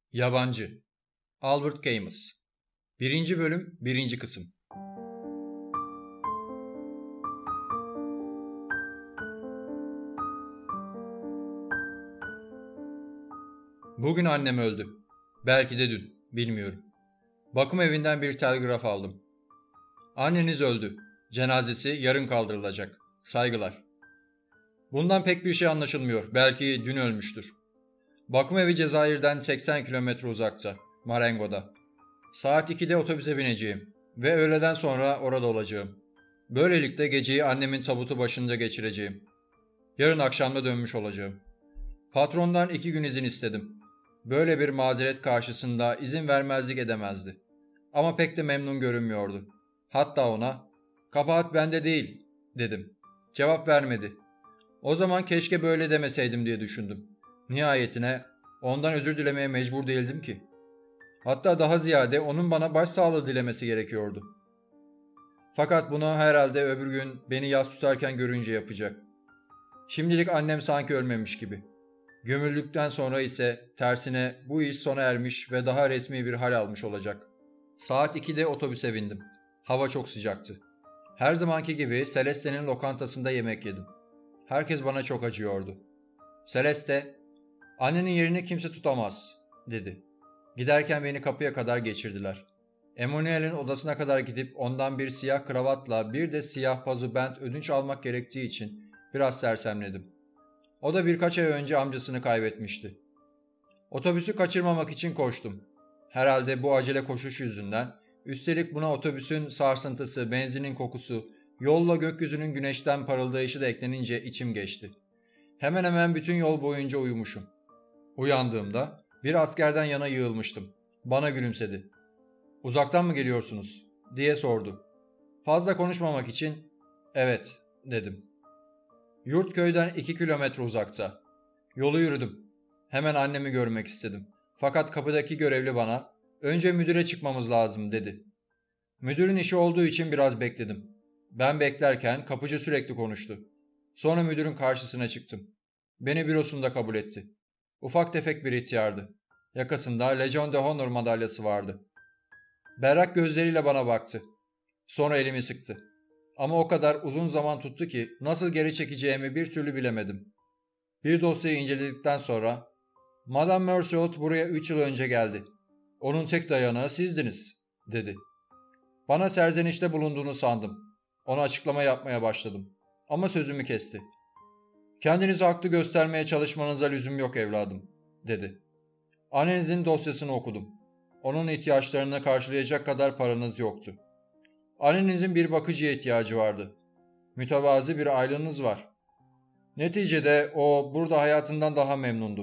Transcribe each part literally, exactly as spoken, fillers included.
Yabancı Albert Camus birinci. Bölüm birinci. Kısım. Bugün annem öldü. Belki de dün, bilmiyorum. Bakım evinden bir telgraf aldım. Anneniz öldü. Cenazesi yarın kaldırılacak. Saygılar. Bundan pek bir şey anlaşılmıyor. Belki dün ölmüştür. Bakım evi Cezayir'den seksen kilometre uzakta, Marengo'da. Saat ikide otobüse bineceğim ve öğleden sonra orada olacağım. Böylelikle geceyi annemin tabutu başında geçireceğim. Yarın akşamda dönmüş olacağım. Patrondan iki gün izin istedim. Böyle bir mazeret karşısında izin vermezlik edemezdi. Ama pek de memnun görünmüyordu. Hatta ona, "Kabahat bende değil," dedim. Cevap vermedi. O zaman keşke böyle demeseydim diye düşündüm. Nihayetine ondan özür dilemeye mecbur değildim ki. Hatta daha ziyade onun bana başsağlığı dilemesi gerekiyordu. Fakat bunu herhalde öbür gün beni yas tutarken görünce yapacak. Şimdilik annem sanki ölmemiş gibi. Gömüldükten sonra ise tersine bu iş sona ermiş ve daha resmi bir hal almış olacak. Saat ikide otobüse bindim. Hava çok sıcaktı. Her zamanki gibi Celeste'nin lokantasında yemek yedim. Herkes bana çok acıyordu. Celeste, "Annenin yerini kimse tutamaz," dedi. Giderken beni kapıya kadar geçirdiler. Emanuel'in odasına kadar gidip ondan bir siyah kravatla bir de siyah pazı bent ödünç almak gerektiği için biraz sersemledim. O da birkaç ay önce amcasını kaybetmişti. Otobüsü kaçırmamak için koştum. Herhalde bu acele koşuş yüzünden, üstelik buna otobüsün sarsıntısı, benzinin kokusu, yolla gökyüzünün güneşten parıldayışı da eklenince içim geçti. Hemen hemen bütün yol boyunca uyumuşum. Uyandığımda bir askerden yana yığılmıştım. Bana gülümsedi. "Uzaktan mı geliyorsunuz?" diye sordu. Fazla konuşmamak için "Evet," dedim. Yurt köyden iki kilometre uzakta. Yolu yürüdüm. Hemen annemi görmek istedim. Fakat kapıdaki görevli bana, "Önce müdüre çıkmamız lazım," dedi. Müdürün işi olduğu için biraz bekledim. Ben beklerken kapıcı sürekli konuştu. Sonra müdürün karşısına çıktım. Beni bürosunda kabul etti. Ufak tefek bir ihtiyardı. Yakasında Legion de Honor madalyası vardı. Berrak gözleriyle bana baktı. Sonra elimi sıktı. Ama o kadar uzun zaman tuttu ki nasıl geri çekeceğimi bir türlü bilemedim. Bir dosyayı inceledikten sonra, "Madame Mersault buraya üç yıl önce geldi. Onun tek dayanağı sizdiniz," dedi. Bana serzenişte bulunduğunu sandım. Ona açıklama yapmaya başladım. Ama sözümü kesti. "Kendinizi haklı göstermeye çalışmanıza lüzum yok evladım," dedi. "Annenizin dosyasını okudum. Onun ihtiyaçlarını karşılayacak kadar paranız yoktu. Annenizin bir bakıcıya ihtiyacı vardı. Mütevazı bir aylığınız var. Neticede o burada hayatından daha memnundu."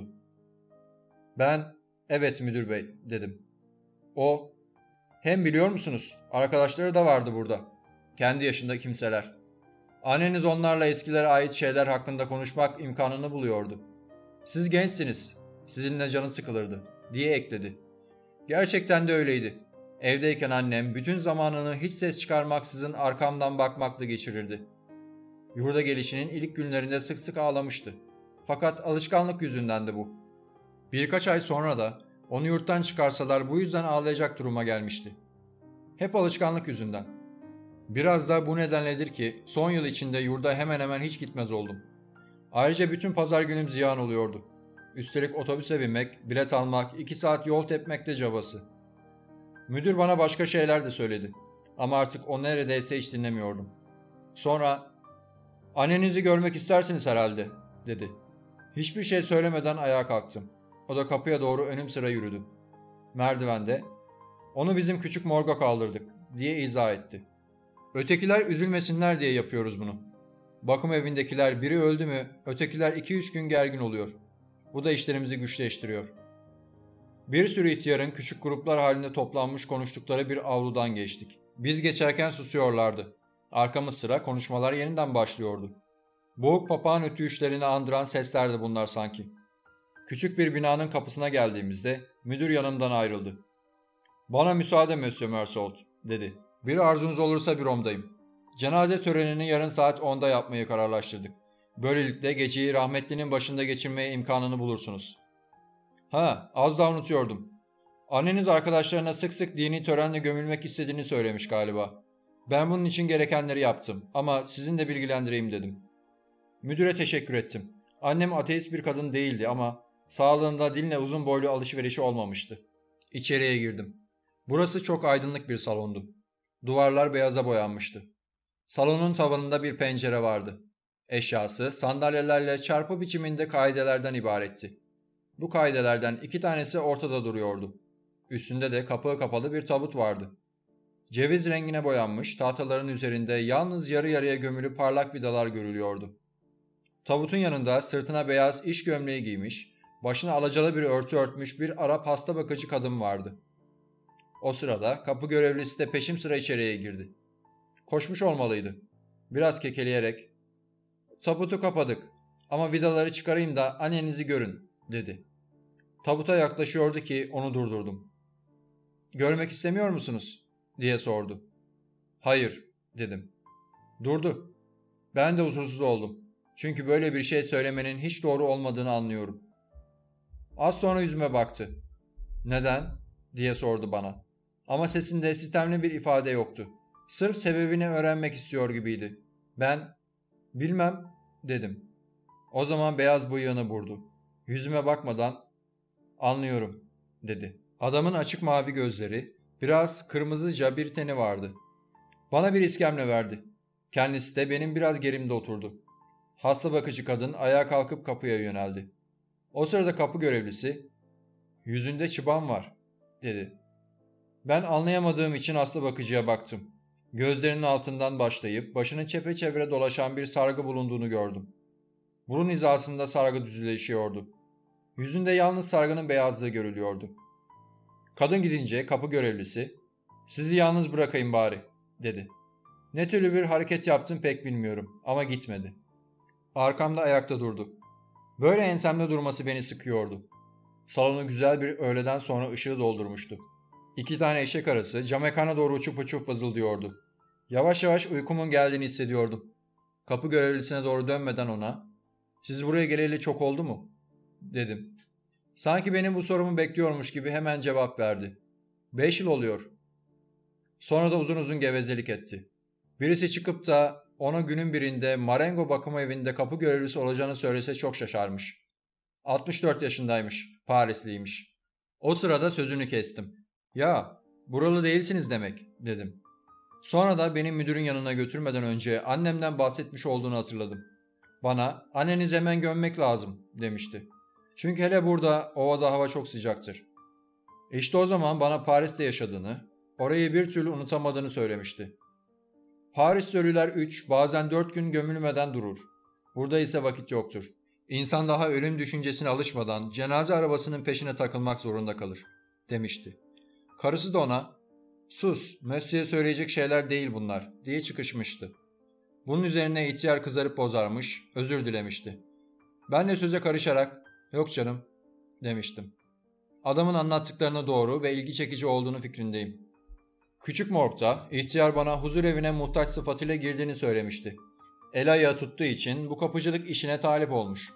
Ben, "Evet müdür bey," dedim. O, "Hem biliyor musunuz, arkadaşları da vardı burada. Kendi yaşında kimseler. Anneniz onlarla eskilere ait şeyler hakkında konuşmak imkanını buluyordu. Siz gençsiniz, sizinle canı sıkılırdı," diye ekledi. Gerçekten de öyleydi. Evdeyken annem bütün zamanını hiç ses çıkarmaksızın arkamdan bakmakla geçirirdi. Yurda gelişinin ilk günlerinde sık sık ağlamıştı. Fakat alışkanlık yüzündendi bu. Birkaç ay sonra da onu yurttan çıkarsalar bu yüzden ağlayacak duruma gelmişti. Hep alışkanlık yüzünden. Biraz da bu nedenledir ki son yıl içinde yurda hemen hemen hiç gitmez oldum. Ayrıca bütün pazar günüm ziyan oluyordu. Üstelik otobüse binmek, bilet almak, iki saat yol tepmek de cabası. Müdür bana başka şeyler de söyledi. Ama artık o neredeyse hiç dinlemiyordum. Sonra, "Annenizi görmek istersiniz herhalde," dedi. Hiçbir şey söylemeden ayağa kalktım. O da kapıya doğru önüm sıra yürüdü. Merdivende, "Onu bizim küçük morga kaldırdık," diye izah etti. "Ötekiler üzülmesinler diye yapıyoruz bunu. Bakım evindekiler biri öldü mü ötekiler iki üç gün gergin oluyor. Bu da işlerimizi güçleştiriyor." Bir sürü ihtiyarın küçük gruplar halinde toplanmış konuştukları bir avludan geçtik. Biz geçerken susuyorlardı. Arkamız sıra konuşmalar yeniden başlıyordu. Boğuk papağan ötüyüşlerini andıran seslerdi bunlar sanki. Küçük bir binanın kapısına geldiğimizde müdür yanımdan ayrıldı. "Bana müsaade Monsieur Mersault," dedi. "Bir arzunuz olursa büromdayım. Cenaze törenini yarın saat onda yapmayı kararlaştırdık. Böylelikle geceyi rahmetlinin başında geçirmeye imkanını bulursunuz." "Ha, az daha unutuyordum. Anneniz arkadaşlarına sık sık dini törenle gömülmek istediğini söylemiş galiba. Ben bunun için gerekenleri yaptım ama sizin de bilgilendireyim dedim. Müdüre teşekkür ettim. Annem ateist bir kadın değildi ama sağlığında dinle uzun boylu alışverişi olmamıştı. İçeriye girdim. Burası çok aydınlık bir salondu. Duvarlar beyaza boyanmıştı. Salonun tavanında bir pencere vardı. Eşyası sandalyelerle çarpı biçiminde kaidelerden ibaretti. Bu kaidelerden iki tanesi ortada duruyordu. Üstünde de kapağı kapalı bir tabut vardı. Ceviz rengine boyanmış tahtaların üzerinde yalnız yarı yarıya gömülü parlak vidalar görülüyordu. Tabutun yanında sırtına beyaz iş gömleği giymiş, başına alacalı bir örtü örtmüş bir Arap hasta bakıcı kadın vardı. O sırada kapı görevlisi de peşim sıra içeriye girdi. Koşmuş olmalıydı. Biraz kekeleyerek, "Tabutu kapadık ama vidaları çıkarayım da annenizi görün," dedi. Tabuta yaklaşıyordu ki onu durdurdum. "Görmek istemiyor musunuz?" diye sordu. "Hayır," dedim. Durdu. Ben de huzursuz oldum. Çünkü böyle bir şey söylemenin hiç doğru olmadığını anlıyorum. Az sonra yüzüme baktı. "Neden?" diye sordu bana. Ama sesinde sistemli bir ifade yoktu. Sırf sebebini öğrenmek istiyor gibiydi. Ben, "Bilmem," dedim. O zaman beyaz bıyığını burdu. Yüzüme bakmadan, "Anlıyorum," dedi. Adamın açık mavi gözleri, biraz kırmızıca bir teni vardı. Bana bir iskemle verdi. Kendisi de benim biraz gerimde oturdu. Hasta bakıcı kadın ayağa kalkıp kapıya yöneldi. O sırada kapı görevlisi, "Yüzünde çıban var," dedi. Ben anlayamadığım için hasta bakıcıya baktım. Gözlerinin altından başlayıp başının çepeçevre dolaşan bir sargı bulunduğunu gördüm. Burun hizasında sargı düzleşiyordu. Yüzünde yalnız sargının beyazlığı görülüyordu. Kadın gidince kapı görevlisi, "Sizi yalnız bırakayım bari," dedi. Ne türlü bir hareket yaptım pek bilmiyorum ama gitmedi. Arkamda ayakta durdu. Böyle ensemde durması beni sıkıyordu. Salonu güzel bir öğleden sonra ışığı doldurmuştu. İki tane eşek arısı camekana doğru uçup uçup vızıldıyordu. Yavaş yavaş uykumun geldiğini hissediyordum. Kapı görevlisine doğru dönmeden ona, "Siz buraya geleli çok oldu mu?" dedim. Sanki benim bu sorumu bekliyormuş gibi hemen cevap verdi. "Beş yıl oluyor." Sonra da uzun uzun gevezelik etti. Birisi çıkıp da ona günün birinde Marengo bakım evinde kapı görevlisi olacağını söylese çok şaşarmış. altmış dört yaşındaymış, Parisliymiş. O sırada sözünü kestim. "Ya, buralı değilsiniz demek," dedim. Sonra da benim müdürün yanına götürmeden önce annemden bahsetmiş olduğunu hatırladım. Bana, "Annenizi hemen gömmek lazım," demişti. "Çünkü hele burada, ovada hava çok sıcaktır." İşte o zaman bana Paris'te yaşadığını, orayı bir türlü unutamadığını söylemişti. Paris'te ölüler üç, bazen dört gün gömülmeden durur. Burada ise vakit yoktur. İnsan daha ölüm düşüncesine alışmadan cenaze arabasının peşine takılmak zorunda kalır, demişti. Karısı da ona, "Sus, Mösyö'ye söyleyecek şeyler değil bunlar," diye çıkışmıştı. Bunun üzerine ihtiyar kızarıp bozarmış, özür dilemişti. Ben de söze karışarak, "Yok canım," demiştim. Adamın anlattıklarına doğru ve ilgi çekici olduğunu fikrindeyim. Küçük morgda ihtiyar bana huzur evine muhtaç sıfatıyla girdiğini söylemişti. El ayağı tuttuğu için bu kapıcılık işine talip olmuş.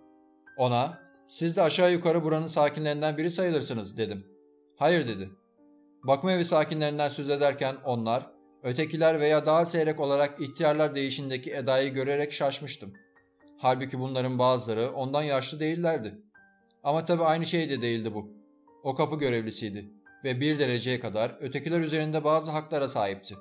Ona, "Siz de aşağı yukarı buranın sakinlerinden biri sayılırsınız," dedim. "Hayır," dedi. Bakımevi sakinlerinden söz ederken onlar, ötekiler veya daha seyrek olarak ihtiyarlar değişindeki edayı görerek şaşmıştım. Halbuki bunların bazıları ondan yaşlı değillerdi. Ama tabii aynı şey de değildi bu. O kapı görevlisiydi ve bir dereceye kadar ötekiler üzerinde bazı haklara sahipti.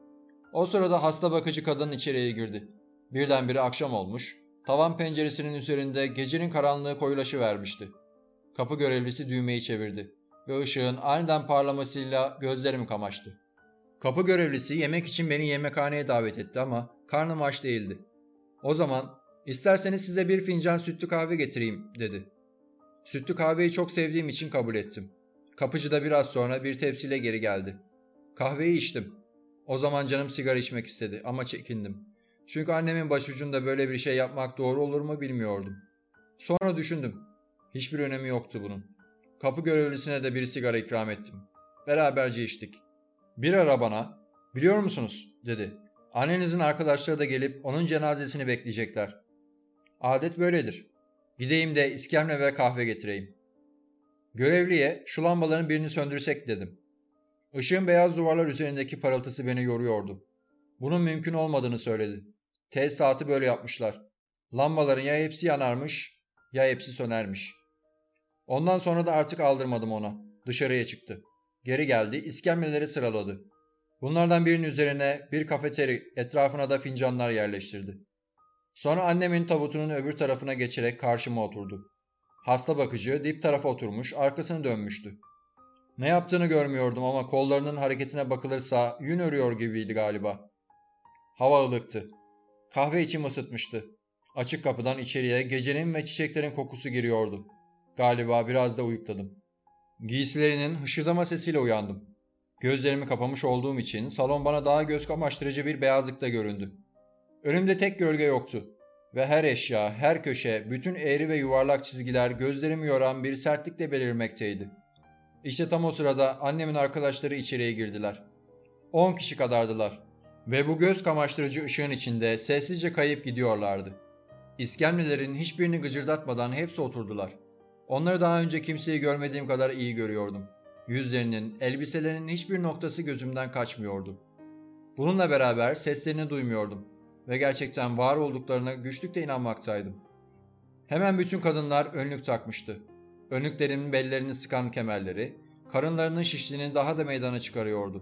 O sırada hasta bakıcı kadın içeriye girdi. Birdenbire akşam olmuş, tavan penceresinin üzerinde gecenin karanlığı koyulaşıvermişti. Kapı görevlisi düğmeyi çevirdi ve ışığın aniden parlamasıyla gözlerim kamaştı. Kapı görevlisi yemek için beni yemekhaneye davet etti ama karnım aç değildi. O zaman, "İsterseniz size bir fincan sütlü kahve getireyim," dedi. Sütlü kahveyi çok sevdiğim için kabul ettim. Kapıcı da biraz sonra bir tepsiyle geri geldi. Kahveyi içtim. O zaman canım sigara içmek istedi ama çekindim. Çünkü annemin başucunda böyle bir şey yapmak doğru olur mu bilmiyordum. Sonra düşündüm. Hiçbir önemi yoktu bunun. Kapı görevlisine de bir sigara ikram ettim. Beraberce içtik. Bir ara bana, "Biliyor musunuz?" dedi. "Annenizin arkadaşları da gelip onun cenazesini bekleyecekler. Adet böyledir. Gideyim de iskemle ve kahve getireyim." Görevliye şu lambaların birini söndürsek dedim. Işığın beyaz duvarlar üzerindeki parıltısı beni yoruyordu. Bunun mümkün olmadığını söyledi. Tesisatı böyle yapmışlar. Lambaların ya hepsi yanarmış ya hepsi sönermiş. Ondan sonra da artık aldırmadım ona. Dışarıya çıktı. Geri geldi, iskemleleri sıraladı. Bunlardan birinin üzerine bir kafeteri, etrafına da fincanlar yerleştirdi. Sonra annemin tabutunun öbür tarafına geçerek karşıma oturdu. Hasta bakıcı dip tarafa oturmuş, arkasını dönmüştü. Ne yaptığını görmüyordum ama kollarının hareketine bakılırsa yün örüyor gibiydi galiba. Hava ılıktı. Kahve içim ısıtmıştı. Açık kapıdan içeriye gecenin ve çiçeklerin kokusu giriyordu. Galiba biraz da uyukladım. Giysilerinin hışırdama sesiyle uyandım. Gözlerimi kapamış olduğum için salon bana daha göz kamaştırıcı bir beyazlıkta göründü. Önümde tek gölge yoktu ve her eşya, her köşe, bütün eğri ve yuvarlak çizgiler gözlerimi yoran bir sertlikle belirmekteydi. İşte tam o sırada annemin arkadaşları içeriye girdiler. On kişi kadardılar ve bu göz kamaştırıcı ışığın içinde sessizce kayıp gidiyorlardı. İskemlelerin hiçbirini gıcırdatmadan hepsi oturdular. Onları daha önce kimseyi görmediğim kadar iyi görüyordum. Yüzlerinin, elbiselerinin hiçbir noktası gözümden kaçmıyordu. Bununla beraber seslerini duymuyordum ve gerçekten var olduklarına güçlükle inanmaktaydım. Hemen bütün kadınlar önlük takmıştı. Önlüklerinin bellerini sıkan kemerleri, karınlarının şişliğini daha da meydana çıkarıyordu.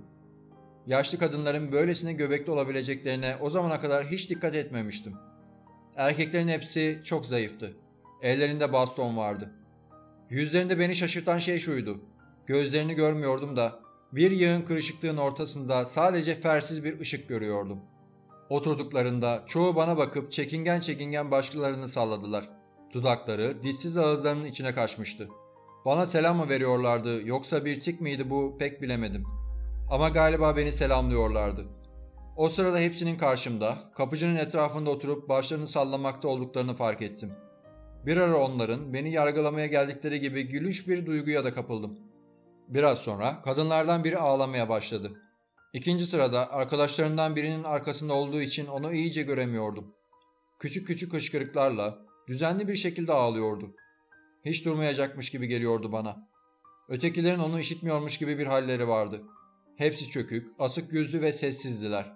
Yaşlı kadınların böylesine göbekli olabileceklerine o zamana kadar hiç dikkat etmemiştim. Erkeklerin hepsi çok zayıftı. Ellerinde baston vardı. Yüzlerinde beni şaşırtan şey şuydu. Gözlerini görmüyordum da bir yığın kırışıklığın ortasında sadece fersiz bir ışık görüyordum. Oturduklarında çoğu bana bakıp çekingen çekingen başlarını salladılar. Dudakları dişsiz ağızlarının içine kaçmıştı. Bana selam mı veriyorlardı yoksa bir tik miydi bu pek bilemedim. Ama galiba beni selamlıyorlardı. O sırada hepsinin karşımda, kapıcının etrafında oturup başlarını sallamakta olduklarını fark ettim. Bir ara onların beni yargılamaya geldikleri gibi gülünç bir duyguya da kapıldım. Biraz sonra kadınlardan biri ağlamaya başladı. İkinci sırada arkadaşlarından birinin arkasında olduğu için onu iyice göremiyordum. Küçük küçük hıçkırıklarla düzenli bir şekilde ağlıyordu. Hiç durmayacakmış gibi geliyordu bana. Ötekilerin onu işitmiyormuş gibi bir halleri vardı. Hepsi çökük, asık yüzlü ve sessizdiler.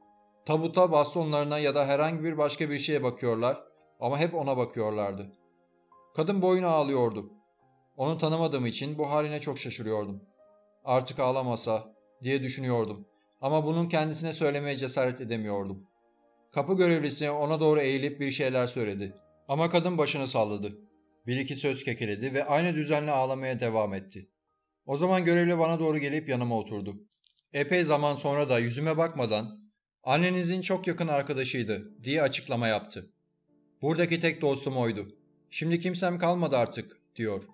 Tabuta, bastonlarına ya da herhangi bir başka bir şeye bakıyorlar ama hep ona bakıyorlardı. Kadın boyuna ağlıyordu. Onu tanımadığım için bu haline çok şaşırıyordum. Artık ağlamasa diye düşünüyordum ama bunun kendisine söylemeye cesaret edemiyordum. Kapı görevlisi ona doğru eğilip bir şeyler söyledi. Ama kadın başını salladı. Bir iki söz kekeledi ve aynı düzenle ağlamaya devam etti. O zaman görevli bana doğru gelip yanıma oturdu. Epey zaman sonra da yüzüme bakmadan "Annenizin çok yakın arkadaşıydı" diye açıklama yaptı. "Buradaki tek dostum oydu. Şimdi kimsem kalmadı artık" diyor.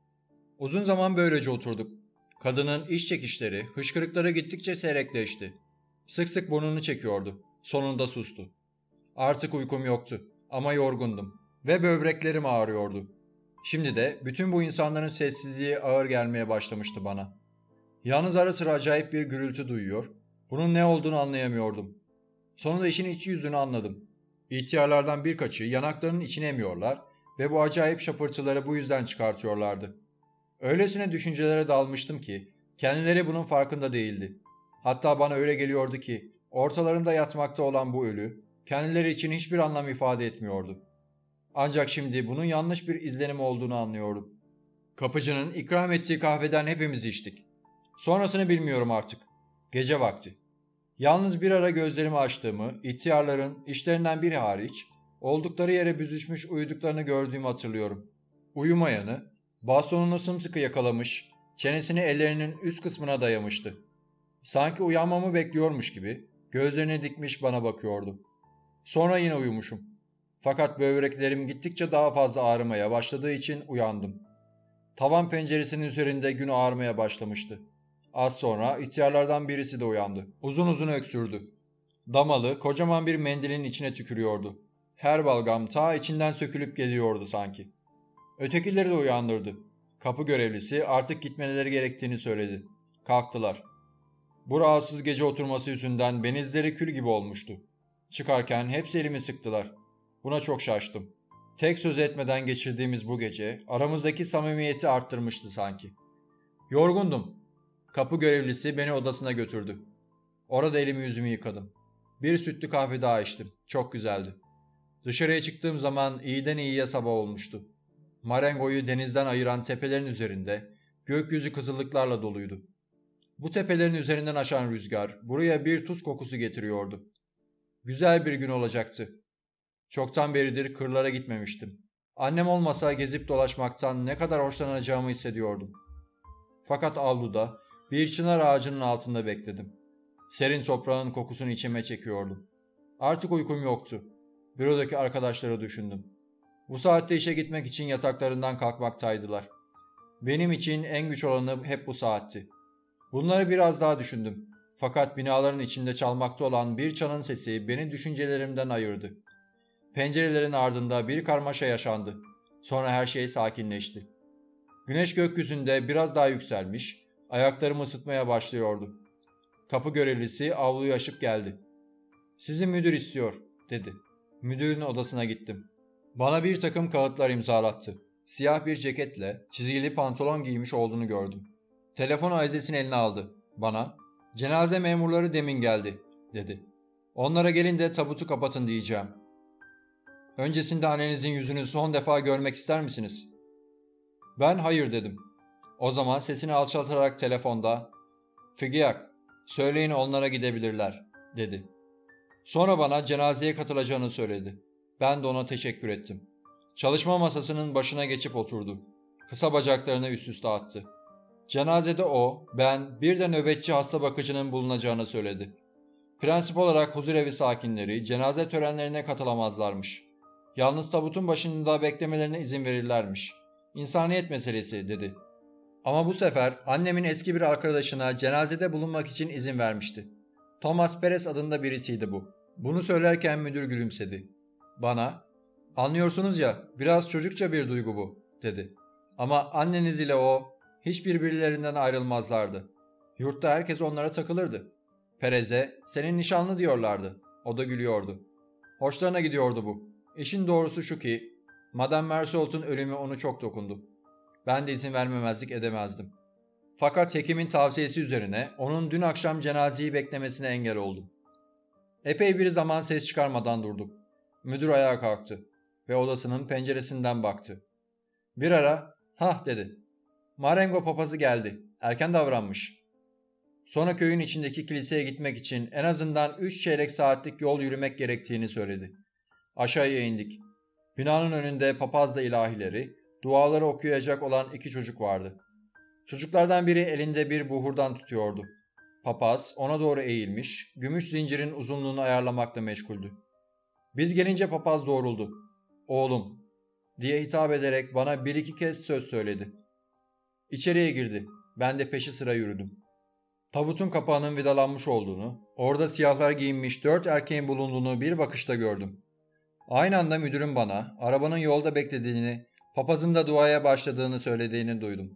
Uzun zaman böylece oturduk. Kadının iç çekişleri, hışkırıkları gittikçe seyrekleşti. Sık sık burnunu çekiyordu. Sonunda sustu. Artık uykum yoktu ama yorgundum ve böbreklerim ağrıyordu. Şimdi de bütün bu insanların sessizliği ağır gelmeye başlamıştı bana. Yalnız ara sıra acayip bir gürültü duyuyor, bunun ne olduğunu anlayamıyordum. Sonunda işin iç yüzünü anladım. İhtiyarlardan birkaçı yanaklarının içine emiyorlar ve bu acayip şapırtıları bu yüzden çıkartıyorlardı. Öylesine düşüncelere dalmıştım ki kendileri bunun farkında değildi. Hatta bana öyle geliyordu ki ortalarında yatmakta olan bu ölü kendileri için hiçbir anlam ifade etmiyordu. Ancak şimdi bunun yanlış bir izlenim olduğunu anlıyorum. Kapıcının ikram ettiği kahveden hepimiz içtik. Sonrasını bilmiyorum artık. Gece vakti. Yalnız bir ara gözlerimi açtığımı, ihtiyarların işlerinden biri hariç oldukları yere büzüşmüş uyuduklarını gördüğümü hatırlıyorum. Uyumayanı, bastonunu sımsıkı yakalamış, çenesini ellerinin üst kısmına dayamıştı. Sanki uyanmamı bekliyormuş gibi gözlerini dikmiş bana bakıyordu. Sonra yine uyumuşum. Fakat böbreklerim gittikçe daha fazla ağrımaya başladığı için uyandım. Tavan penceresinin üzerinde gün ağarmaya başlamıştı. Az sonra ihtiyarlardan birisi de uyandı. Uzun uzun öksürdü. Damalı, kocaman bir mendilin içine tükürüyordu. Her balgam ta içinden sökülüp geliyordu sanki. Ötekileri de uyandırdı. Kapı görevlisi artık gitmeleri gerektiğini söyledi. Kalktılar. Bu rahatsız gece oturması yüzünden benizleri kül gibi olmuştu. Çıkarken hepsi elimi sıktılar. Buna çok şaştım. Tek söz etmeden geçirdiğimiz bu gece aramızdaki samimiyeti arttırmıştı sanki. Yorgundum. Kapı görevlisi beni odasına götürdü. Orada elimi yüzümü yıkadım. Bir sütlü kahve daha içtim. Çok güzeldi. Dışarıya çıktığım zaman iyiden iyiye sabah olmuştu. Marengo'yu denizden ayıran tepelerin üzerinde gökyüzü kızıllıklarla doluydu. Bu tepelerin üzerinden aşan rüzgar buraya bir tuz kokusu getiriyordu. Güzel bir gün olacaktı. Çoktan beridir kırlara gitmemiştim. Annem olmasa gezip dolaşmaktan ne kadar hoşlanacağımı hissediyordum. Fakat avluda bir çınar ağacının altında bekledim. Serin toprağın kokusunu içime çekiyordum. Artık uykum yoktu. Bürodaki arkadaşları düşündüm. Bu saatte işe gitmek için yataklarından kalkmaktaydılar. Benim için en güç olanı hep bu saatti. Bunları biraz daha düşündüm. Fakat binaların içinde çalmakta olan bir çanın sesi beni düşüncelerimden ayırdı. Pencerelerin ardında bir karmaşa yaşandı. Sonra her şey sakinleşti. Güneş gökyüzünde biraz daha yükselmiş, ayaklarımı ısıtmaya başlıyordu. Kapı görevlisi avluyu aşıp geldi. "Sizi müdür istiyor," dedi. Müdürün odasına gittim. Bana bir takım kağıtlar imzalattı. Siyah bir ceketle çizgili pantolon giymiş olduğunu gördüm. Telefon aizesini eline aldı. Bana, "Cenaze memurları demin geldi," dedi. "Onlara gelin de tabutu kapatın diyeceğim. Öncesinde annenizin yüzünü son defa görmek ister misiniz?" Ben hayır dedim. O zaman sesini alçaltarak telefonda, "Figiyak, söyleyin onlara gidebilirler," dedi. Sonra bana cenazeye katılacağını söyledi. Ben de ona teşekkür ettim. Çalışma masasının başına geçip oturdu. Kısa bacaklarını üst üste attı. Cenazede o, ben, bir de nöbetçi hasta bakıcının bulunacağını söyledi. Prensip olarak huzurevi sakinleri cenaze törenlerine katılamazlarmış. Yalnız tabutun başında beklemelerine izin verirlermiş. İnsaniyet meselesi, dedi. Ama bu sefer annemin eski bir arkadaşına cenazede bulunmak için izin vermişti. Thomas Perez adında birisiydi bu. Bunu söylerken müdür gülümsedi. Bana, "Anlıyorsunuz ya, biraz çocukça bir duygu bu," dedi. "Ama anneniz ile o hiç birbirlerinden ayrılmazlardı. Yurtta herkes onlara takılırdı. Perez'e senin nişanlı diyorlardı. O da gülüyordu. Hoşlarına gidiyordu bu. İşin doğrusu şu ki Madame Mersault'un ölümü onu çok dokundu. Ben de izin vermemezlik edemezdim. Fakat hekimin tavsiyesi üzerine onun dün akşam cenazeyi beklemesine engel oldum. Epey bir zaman ses çıkarmadan durduk. Müdür ayağa kalktı ve odasının penceresinden baktı. Bir ara, "Hah," dedi. "Marengo papazı geldi. Erken davranmış." Sonra köyün içindeki kiliseye gitmek için en azından üç çeyrek saatlik yol yürümek gerektiğini söyledi. Aşağıya indik. Binanın önünde papazla ilahileri, duaları okuyacak olan iki çocuk vardı. Çocuklardan biri elinde bir buhurdan tutuyordu. Papaz ona doğru eğilmiş, gümüş zincirin uzunluğunu ayarlamakla meşguldü. Biz gelince papaz doğruldu. "Oğlum," diye hitap ederek bana bir iki kez söz söyledi. İçeriye girdi. Ben de peşi sıra yürüdüm. Tabutun kapağının vidalanmış olduğunu, orada siyahlar giyinmiş dört erkeğin bulunduğunu bir bakışta gördüm. Aynı anda müdürün bana arabanın yolda beklediğini, papazın da duaya başladığını söylediğini duydum.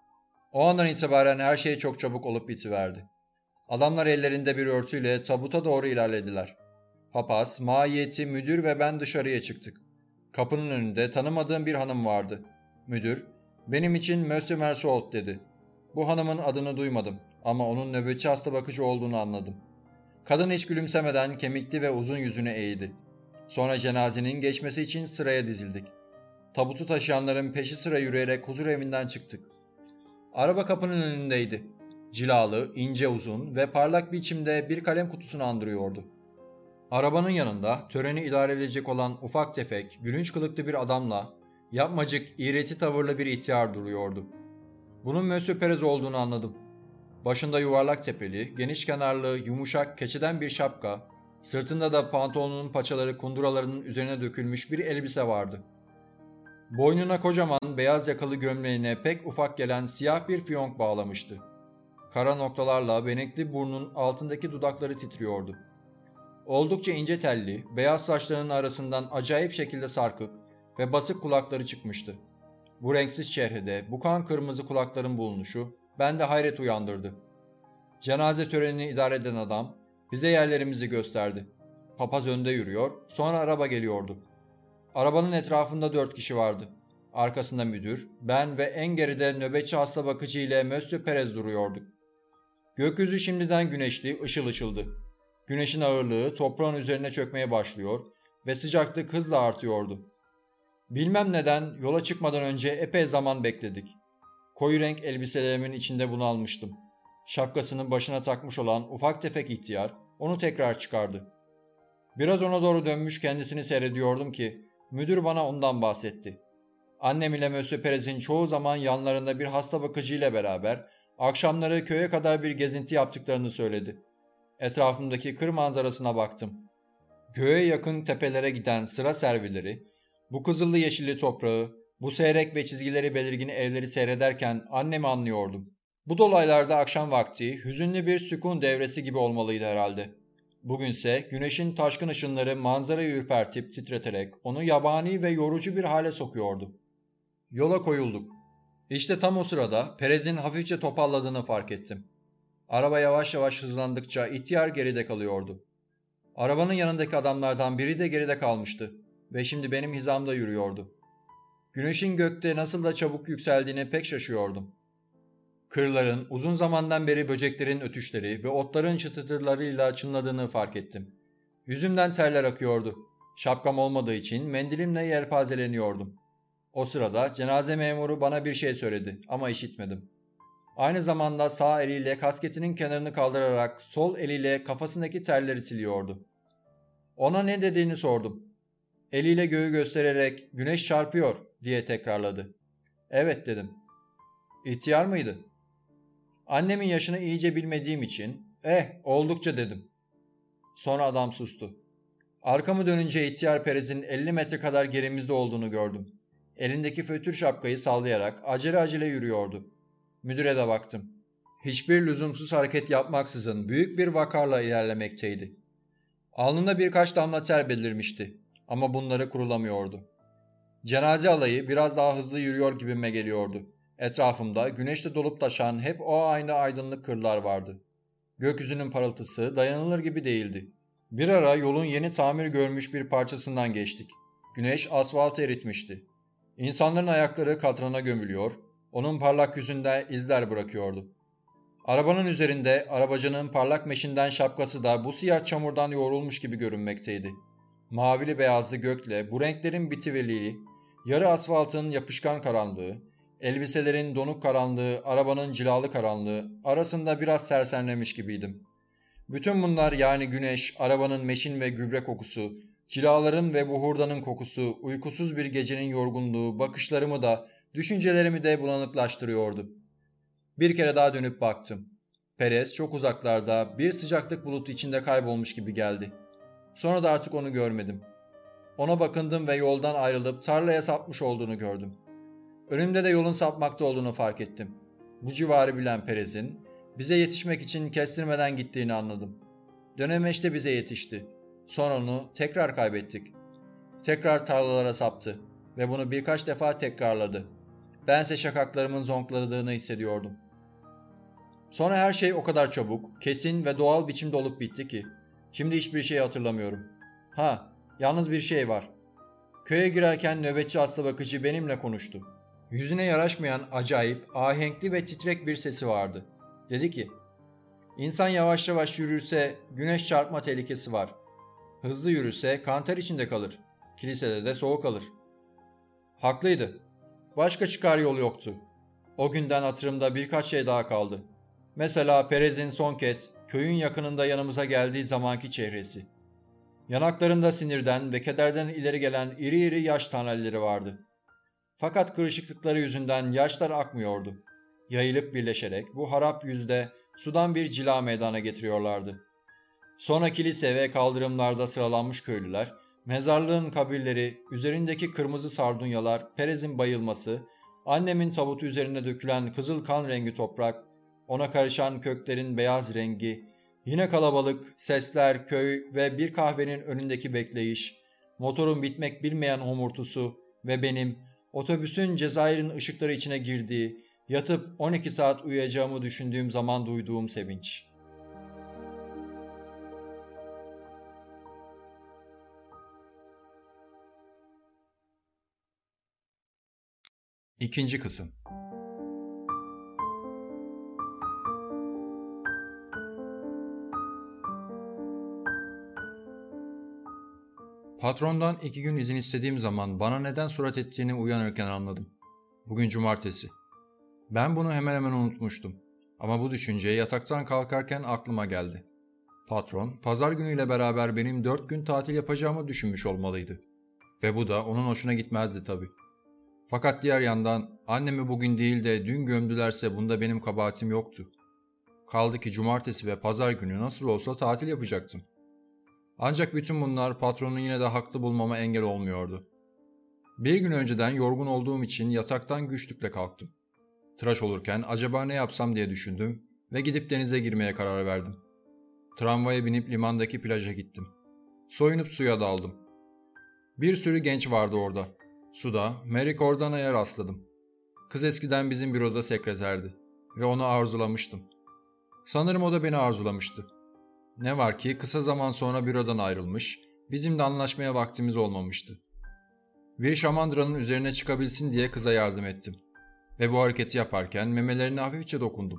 O andan itibaren her şey çok çabuk olup bitiverdi. Adamlar ellerinde bir örtüyle tabuta doğru ilerlediler. Papaz, mahiyeti, müdür ve ben dışarıya çıktık. Kapının önünde tanımadığım bir hanım vardı. Müdür, "Benim için Monsieur Mersault," dedi. Bu hanımın adını duymadım ama onun nöbetçi hasta bakıcı olduğunu anladım. Kadın hiç gülümsemeden kemikli ve uzun yüzüne eğdi. Sonra cenazenin geçmesi için sıraya dizildik. Tabutu taşıyanların peşi sıra yürüyerek huzur evinden çıktık. Araba kapının önündeydi. Cilalı, ince uzun ve parlak biçimde bir kalem kutusunu andırıyordu. Arabanın yanında töreni idare edecek olan ufak tefek, gülünç kılıklı bir adamla yapmacık, iğreti tavırlı bir ihtiyar duruyordu. Bunun Monsieur Perez olduğunu anladım. Başında yuvarlak tepeli, geniş kenarlı, yumuşak, keçeden bir şapka, sırtında da pantolonunun paçaları kunduralarının üzerine dökülmüş bir elbise vardı. Boynuna kocaman beyaz yakalı gömleğine pek ufak gelen siyah bir fiyonk bağlamıştı. Kara noktalarla benekli burnun altındaki dudakları titriyordu. Oldukça ince telli, beyaz saçlarının arasından acayip şekilde sarkık ve basık kulakları çıkmıştı. Bu renksiz çehrede bu kan kırmızı kulakların bulunuşu bende hayret uyandırdı. Cenaze törenini idare eden adam bize yerlerimizi gösterdi. Papaz önde yürüyor, sonra araba geliyordu. Arabanın etrafında dört kişi vardı. Arkasında müdür, ben ve en geride nöbetçi hasta bakıcı ile Monsieur Perez duruyorduk. Gökyüzü şimdiden güneşli, ışıl ışıldı. Güneşin ağırlığı toprağın üzerine çökmeye başlıyor ve sıcaklık hızla artıyordu. Bilmem neden yola çıkmadan önce epey zaman bekledik. Koyu renk elbiselerimin içinde bunalmıştım. Şapkasını başına takmış olan ufak tefek ihtiyar onu tekrar çıkardı. Biraz ona doğru dönmüş kendisini seyrediyordum ki müdür bana ondan bahsetti. Annem ile Monsieur Perez'in çoğu zaman yanlarında bir hasta bakıcı ile beraber akşamları köye kadar bir gezinti yaptıklarını söyledi. Etrafımdaki kır manzarasına baktım. Göğe yakın tepelere giden sıra servileri, bu kızıllı yeşilli toprağı, bu seyrek ve çizgileri belirgin evleri seyrederken annemi anlıyordum. Bu dolaylarda akşam vakti hüzünlü bir sükun devresi gibi olmalıydı herhalde. Bugünse güneşin taşkın ışınları manzarayı ürpertip titreterek onu yabani ve yorucu bir hale sokuyordu. Yola koyulduk. İşte tam o sırada Perez'in hafifçe topalladığını fark ettim. Araba yavaş yavaş hızlandıkça ihtiyar geride kalıyordu. Arabanın yanındaki adamlardan biri de geride kalmıştı ve şimdi benim hizamda yürüyordu. Güneşin gökte nasıl da çabuk yükseldiğini pek şaşıyordum. Kırların uzun zamandan beri böceklerin ötüşleri ve otların çıtırtılarıyla çınladığını fark ettim. Yüzümden terler akıyordu. Şapkam olmadığı için mendilimle yelpazeleniyordum. O sırada cenaze memuru bana bir şey söyledi ama işitmedim. Aynı zamanda sağ eliyle kasketinin kenarını kaldırarak sol eliyle kafasındaki terleri siliyordu. Ona ne dediğini sordum. Eliyle göğü göstererek güneş çarpıyor diye tekrarladı. Evet dedim. İhtiyar mıydı? Annemin yaşını iyice bilmediğim için eh oldukça dedim. Sonra adam sustu. Arkamı dönünce ihtiyar Perez'in elli metre kadar gerimizde olduğunu gördüm. Elindeki fötür şapkayı sallayarak acele acele yürüyordu. Müdüre de baktım. Hiçbir lüzumsuz hareket yapmaksızın büyük bir vakarla ilerlemekteydi. Alnında birkaç damla ter belirmişti ama bunları kurulamıyordu. Cenaze alayı biraz daha hızlı yürüyor gibime geliyordu. Etrafımda güneşle dolup taşan hep o aynı aydınlık kırlar vardı. Gökyüzünün parıltısı dayanılır gibi değildi. Bir ara yolun yeni tamir görmüş bir parçasından geçtik. Güneş asfaltı eritmişti. İnsanların ayakları katrana gömülüyor, onun parlak yüzünde izler bırakıyordu. Arabanın üzerinde arabacının parlak meşinden şapkası da bu siyah çamurdan yoğrulmuş gibi görünmekteydi. Mavili beyazlı gökle bu renklerin bitiveliği, yarı asfaltın yapışkan karanlığı, elbiselerin donuk karanlığı, arabanın cilalı karanlığı arasında biraz sersemlemiş gibiydim. Bütün bunlar yani güneş, arabanın meşin ve gübre kokusu, cilaların ve bu hurdanın kokusu, uykusuz bir gecenin yorgunluğu, bakışlarımı da, düşüncelerimi de bulanıklaştırıyordu. Bir kere daha dönüp baktım. Perez çok uzaklarda, bir sıcaklık bulutu içinde kaybolmuş gibi geldi. Sonra da artık onu görmedim. Ona bakındım ve yoldan ayrılıp tarlaya sapmış olduğunu gördüm. Önümde de yolun sapmakta olduğunu fark ettim. Bu civarı bilen Perez'in bize yetişmek için kestirmeden gittiğini anladım. Dönemeçte bize yetişti. Sonra onu tekrar kaybettik. Tekrar tarlalara saptı ve bunu birkaç defa tekrarladı. Bense şakaklarımın zonkladığını hissediyordum. Sonra her şey o kadar çabuk, kesin ve doğal biçimde olup bitti ki şimdi hiçbir şey hatırlamıyorum. Ha, yalnız bir şey var. Köye girerken nöbetçi hasta bakıcı benimle konuştu. Yüzüne yaraşmayan acayip, ahenkli ve titrek bir sesi vardı. Dedi ki, İnsan yavaş yavaş yürürse güneş çarpma tehlikesi var. Hızlı yürürse kanter içinde kalır. Kilisede de soğuk alır. Haklıydı. Başka çıkar yolu yoktu. O günden hatırımda birkaç şey daha kaldı. Mesela Perez'in son kez köyün yakınında yanımıza geldiği zamanki çehresi. Yanaklarında sinirden ve kederden ileri gelen iri iri yaş taneleri vardı. Fakat kırışıklıkları yüzünden yaşlar akmıyordu. Yayılıp birleşerek bu harap yüzde sudan bir cila meydana getiriyorlardı. Sonra kilise ve kaldırımlarda sıralanmış köylüler, mezarlığın kabirleri, üzerindeki kırmızı sardunyalar, Perez'in bayılması, annemin tabutu üzerine dökülen kızıl kan rengi toprak, ona karışan köklerin beyaz rengi, yine kalabalık, sesler, köy ve bir kahvenin önündeki bekleyiş, motorun bitmek bilmeyen homurtusu ve benim otobüsün Cezayir'in ışıkları içine girdiği, yatıp on iki saat uyuyacağımı düşündüğüm zaman duyduğum sevinç. İkinci kısım. Patrondan iki gün izin istediğim zaman bana neden surat ettiğini uyanırken anladım. Bugün cumartesi. Ben bunu hemen hemen unutmuştum. Ama bu düşünce yataktan kalkarken aklıma geldi. Patron, pazar günüyle beraber benim dört gün tatil yapacağımı düşünmüş olmalıydı. Ve bu da onun hoşuna gitmezdi tabii. Fakat diğer yandan annemi bugün değil de dün gömdülerse bunda benim kabahatim yoktu. Kaldı ki cumartesi ve pazar günü nasıl olsa tatil yapacaktım. Ancak bütün bunlar patronu yine de haklı bulmama engel olmuyordu. Bir gün önceden yorgun olduğum için yataktan güçlükle kalktım. Tıraş olurken acaba ne yapsam diye düşündüm ve gidip denize girmeye karar verdim. Tramvaya binip limandaki plaja gittim. Soyunup suya daldım. Bir sürü genç vardı orada. Suda Mary Cordana'ya rastladım. Kız eskiden bizim büroda sekreterdi ve onu arzulamıştım. Sanırım o da beni arzulamıştı. Ne var ki kısa zaman sonra bürodan ayrılmış, bizim de anlaşmaya vaktimiz olmamıştı. Bir şamandıranın üzerine çıkabilsin diye kıza yardım ettim. Ve bu hareketi yaparken memelerine hafifçe dokundum.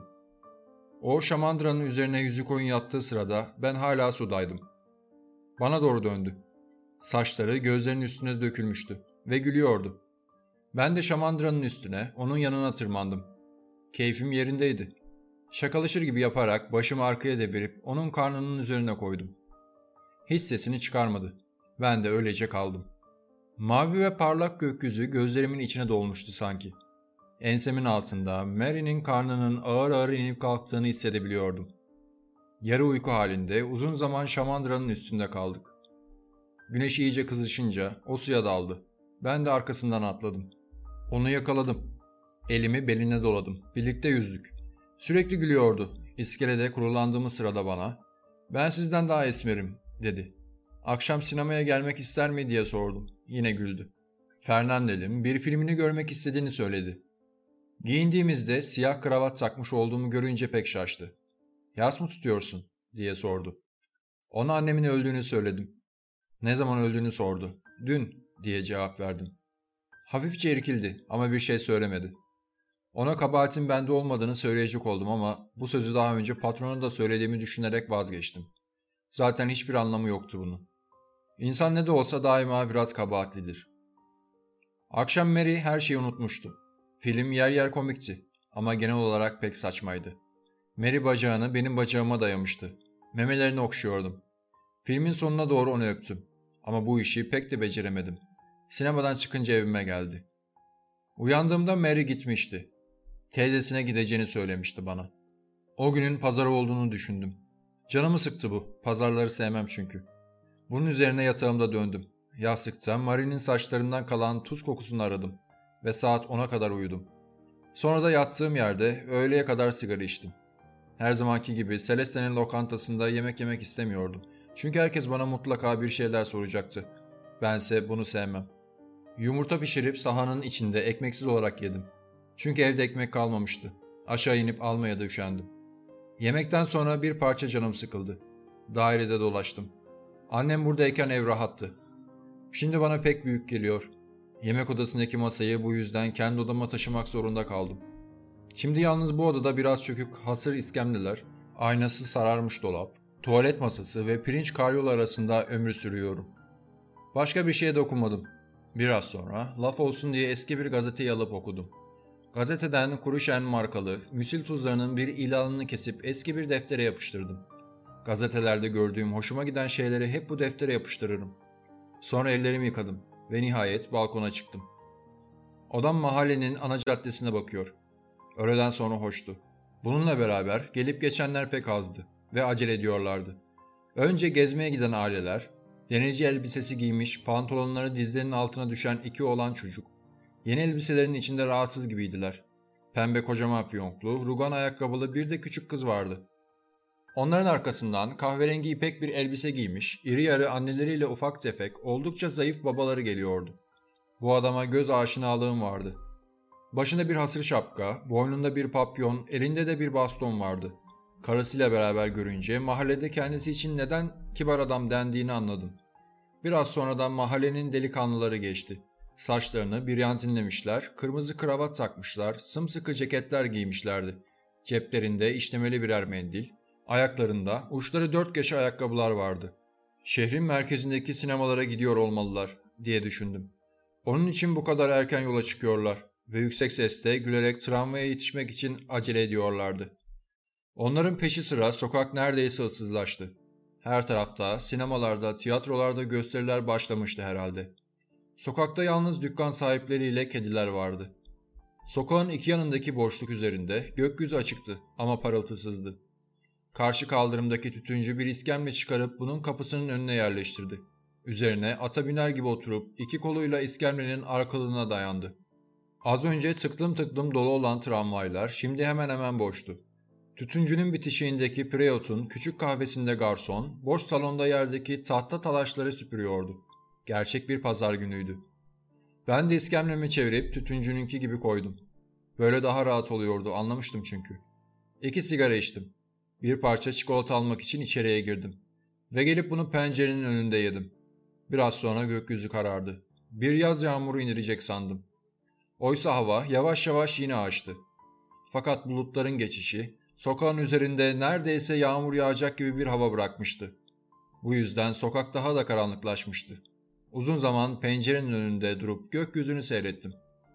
O şamandıranın üzerine yüzü koyun yattığı sırada ben hala sudaydım. Bana doğru döndü. Saçları gözlerinin üstüne dökülmüştü ve gülüyordu. Ben de şamandıranın üstüne, onun yanına tırmandım. Keyfim yerindeydi. Şakalaşır gibi yaparak başımı arkaya devirip onun karnının üzerine koydum. Hiç sesini çıkarmadı. Ben de öylece kaldım. Mavi ve parlak gökyüzü gözlerimin içine dolmuştu sanki. Ensemin altında Mary'nin karnının ağır ağır inip kalktığını hissedebiliyordum. Yarı uyku halinde uzun zaman şamandıranın üstünde kaldık. Güneş iyice kızışınca o suya daldı. Ben de arkasından atladım. Onu yakaladım. Elimi beline doladım. Birlikte yüzdük. Sürekli gülüyordu. İskelede kurulandığımız sırada bana, "Ben sizden daha esmerim," dedi. "Akşam sinemaya gelmek ister mi?" diye sordum. Yine güldü. Fernandel'in bir filmini görmek istediğini söyledi. Giyindiğimizde siyah kravat takmış olduğumu görünce pek şaştı. "Yas mı tutuyorsun?" diye sordu. Ona annemin öldüğünü söyledim. Ne zaman öldüğünü sordu. "Dün," diye cevap verdim. Hafifçe irkildi ama bir şey söylemedi. Ona kabahatin bende olmadığını söyleyecek oldum ama bu sözü daha önce patrona da söylediğimi düşünerek vazgeçtim. Zaten hiçbir anlamı yoktu bunun. İnsan ne de olsa daima biraz kabahatlidir. Akşam Mary her şeyi unutmuştu. Film yer yer komikti ama genel olarak pek saçmaydı. Mary bacağını benim bacağıma dayamıştı. Memelerini okşuyordum. Filmin sonuna doğru onu öptüm. Ama bu işi pek de beceremedim. Sinemadan çıkınca evime geldi. Uyandığımda Mary gitmişti. Teyzesine gideceğini söylemişti bana. O günün pazarı olduğunu düşündüm. Canımı sıktı bu. Pazarları sevmem çünkü. Bunun üzerine yatağımda döndüm. Yastıkta Marie'nin saçlarından kalan tuz kokusunu aradım. Ve saat ona kadar uyudum. Sonra da yattığım yerde öğleye kadar sigara içtim. Her zamanki gibi Celeste'nin lokantasında yemek yemek istemiyordum. Çünkü herkes bana mutlaka bir şeyler soracaktı. Bense bunu sevmem. Yumurta pişirip sahanın içinde ekmeksiz olarak yedim. Çünkü evde ekmek kalmamıştı. Aşağı inip almaya da üşendim. Yemekten sonra bir parça canım sıkıldı. Dairede dolaştım. Annem buradayken ev rahattı. Şimdi bana pek büyük geliyor. Yemek odasındaki masayı bu yüzden kendi odama taşımak zorunda kaldım. Şimdi yalnız bu odada biraz çökük hasır iskemleler, aynası sararmış dolap, tuvalet masası ve pirinç karyolu arasında ömür sürüyorum. Başka bir şeye dokunmadım. Biraz sonra laf olsun diye eski bir gazeteyi alıp okudum. Gazeteden Kuruşen markalı müsil tuzlarının bir ilanını kesip eski bir deftere yapıştırdım. Gazetelerde gördüğüm hoşuma giden şeyleri hep bu deftere yapıştırırım. Sonra ellerimi yıkadım ve nihayet balkona çıktım. Odam mahallenin ana caddesine bakıyor. Öğleden sonra hoştu. Bununla beraber gelip geçenler pek azdı ve acele ediyorlardı. Önce gezmeye giden aileler, denizci elbisesi giymiş, pantolonları dizlerinin altına düşen iki oğlan çocuk, yeni elbiselerin içinde rahatsız gibiydiler. Pembe kocaman fiyonklu, rugan ayakkabılı bir de küçük kız vardı. Onların arkasından kahverengi ipek bir elbise giymiş, iri yarı anneleriyle ufak tefek, oldukça zayıf babaları geliyordu. Bu adama göz aşinalığım vardı. Başında bir hasır şapka, boynunda bir papyon, elinde de bir baston vardı. Karısıyla beraber görünce mahallede kendisi için neden kibar adam dendiğini anladım. Biraz sonradan mahallenin delikanlıları geçti. Saçlarını büryantinlemişler, kırmızı kravat takmışlar, sımsıkı ceketler giymişlerdi. Ceplerinde işlemeli birer mendil, ayaklarında uçları dört köşe ayakkabılar vardı. Şehrin merkezindeki sinemalara gidiyor olmalılar diye düşündüm. Onun için bu kadar erken yola çıkıyorlar ve yüksek sesle gülerek tramvaya yetişmek için acele ediyorlardı. Onların peşi sıra sokak neredeyse ıssızlaştı. Her tarafta, sinemalarda, tiyatrolarda gösteriler başlamıştı herhalde. Sokakta yalnız dükkan sahipleriyle kediler vardı. Sokağın iki yanındaki boşluk üzerinde gökyüzü açıktı ama parıltısızdı. Karşı kaldırımdaki tütüncü bir iskemle çıkarıp bunun kapısının önüne yerleştirdi. Üzerine ata biner gibi oturup iki koluyla iskemlenin arkalığına dayandı. Az önce tıklım tıklım dolu olan tramvaylar şimdi hemen hemen boştu. Tütüncünün bitişiğindeki Preot'un küçük kahvesinde garson, boş salonda yerdeki tahta talaşları süpürüyordu. Gerçek bir pazar günüydü. Ben de iskemlemi çevirip tütüncününki gibi koydum. Böyle daha rahat oluyordu, anlamıştım çünkü. İki sigara içtim. Bir parça çikolata almak için içeriye girdim. Ve gelip bunu pencerenin önünde yedim. Biraz sonra gökyüzü karardı. Bir yaz yağmuru indirecek sandım. Oysa hava yavaş yavaş yine açtı. Fakat bulutların geçişi, sokağın üzerinde neredeyse yağmur yağacak gibi bir hava bırakmıştı. Bu yüzden sokak daha da karanlıklaşmıştı. Uzun zaman pencerenin önünde durup gökyüzünü seyrettim.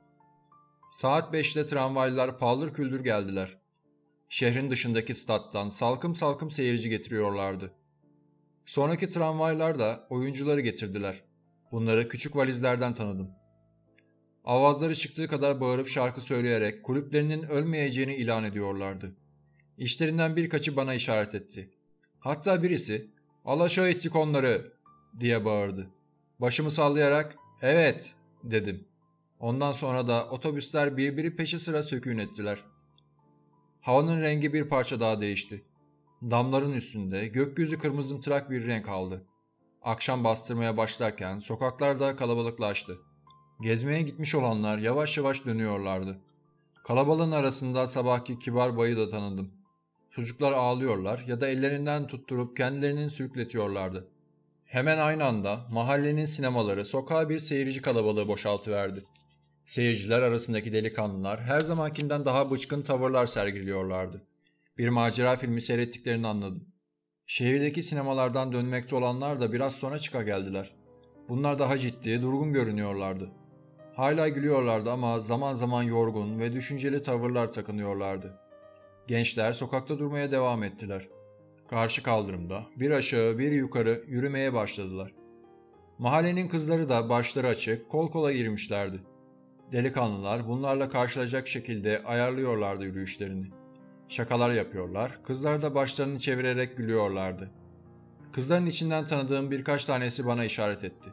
Saat beşte tramvaylar paldır küldür geldiler. Şehrin dışındaki stat'tan salkım salkım seyirci getiriyorlardı. Sonraki tramvaylar da oyuncuları getirdiler. Bunları küçük valizlerden tanıdım. Avazları çıktığı kadar bağırıp şarkı söyleyerek kulüplerinin ölmeyeceğini ilan ediyorlardı. İşlerinden birkaçı bana işaret etti. Hatta birisi "Alaşağı ettik onları!" diye bağırdı. Başımı sallayarak "Evet!" dedim. Ondan sonra da otobüsler birbiri peşi sıra sökûn ettiler. Havanın rengi bir parça daha değişti. Damların üstünde gökyüzü kırmızımtırak bir renk aldı. Akşam bastırmaya başlarken sokaklarda kalabalıklaştı. Gezmeye gitmiş olanlar yavaş yavaş dönüyorlardı. Kalabalığın arasında sabahki kibar bayı da tanıdım. Çocuklar ağlıyorlar ya da ellerinden tutturup kendilerini sürükletiyorlardı. Hemen aynı anda mahallenin sinemaları sokağa bir seyirci kalabalığı boşaltıverdi. Seyirciler arasındaki delikanlılar her zamankinden daha bıçkın tavırlar sergiliyorlardı. Bir macera filmi seyrettiklerini anladım. Şehirdeki sinemalardan dönmekte olanlar da biraz sonra çıka geldiler. Bunlar daha ciddi, durgun görünüyorlardı. Hala gülüyorlardı ama zaman zaman yorgun ve düşünceli tavırlar takınıyorlardı. Gençler sokakta durmaya devam ettiler. Karşı kaldırımda bir aşağı bir yukarı yürümeye başladılar. Mahallenin kızları da başları açık, kol kola girmişlerdi. Delikanlılar bunlarla karşılayacak şekilde ayarlıyorlardı yürüyüşlerini. Şakalar yapıyorlar, kızlar da başlarını çevirerek gülüyorlardı. Kızların içinden tanıdığım birkaç tanesi bana işaret etti.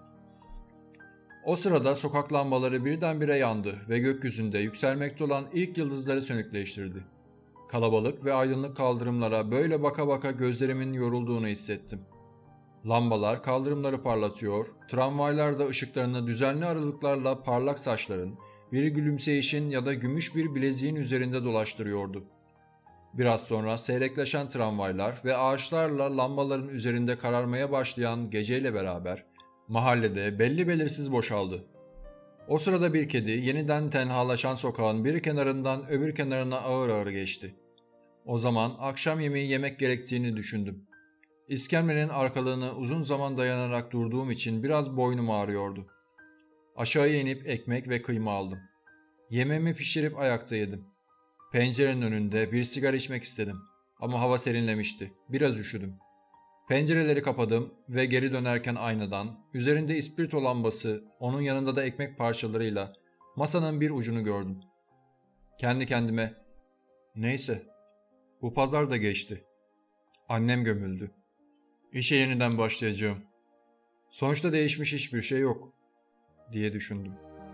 O sırada sokak lambaları birdenbire yandı ve gökyüzünde yükselmekte olan ilk yıldızları sönükleştirdi. Kalabalık ve aydınlık kaldırımlara böyle baka baka gözlerimin yorulduğunu hissettim. Lambalar kaldırımları parlatıyor, tramvaylar da ışıklarını düzenli aralıklarla parlak saçların, bir gülümseyişin ya da gümüş bir bileziğin üzerinde dolaştırıyordu. Biraz sonra seyrekleşen tramvaylar ve ağaçlarla lambaların üzerinde kararmaya başlayan geceyle beraber mahallede belli belirsiz boşaldı. O sırada bir kedi yeniden tenhalaşan sokağın bir kenarından öbür kenarına ağır ağır geçti. O zaman akşam yemeği yemek gerektiğini düşündüm. İskemlenin arkalığını uzun zaman dayanarak durduğum için biraz boynum ağrıyordu. Aşağıya inip ekmek ve kıyma aldım. Yemeğimi pişirip ayakta yedim. Pencerenin önünde bir sigara içmek istedim. Ama hava serinlemişti. Biraz üşüdüm. Pencereleri kapadım ve geri dönerken aynadan, üzerinde ispirto lambası, onun yanında da ekmek parçalarıyla masanın bir ucunu gördüm. Kendi kendime, neyse, bu pazar da geçti. Annem gömüldü. İşe yeniden başlayacağım. Sonuçta değişmiş hiçbir şey yok, diye düşündüm.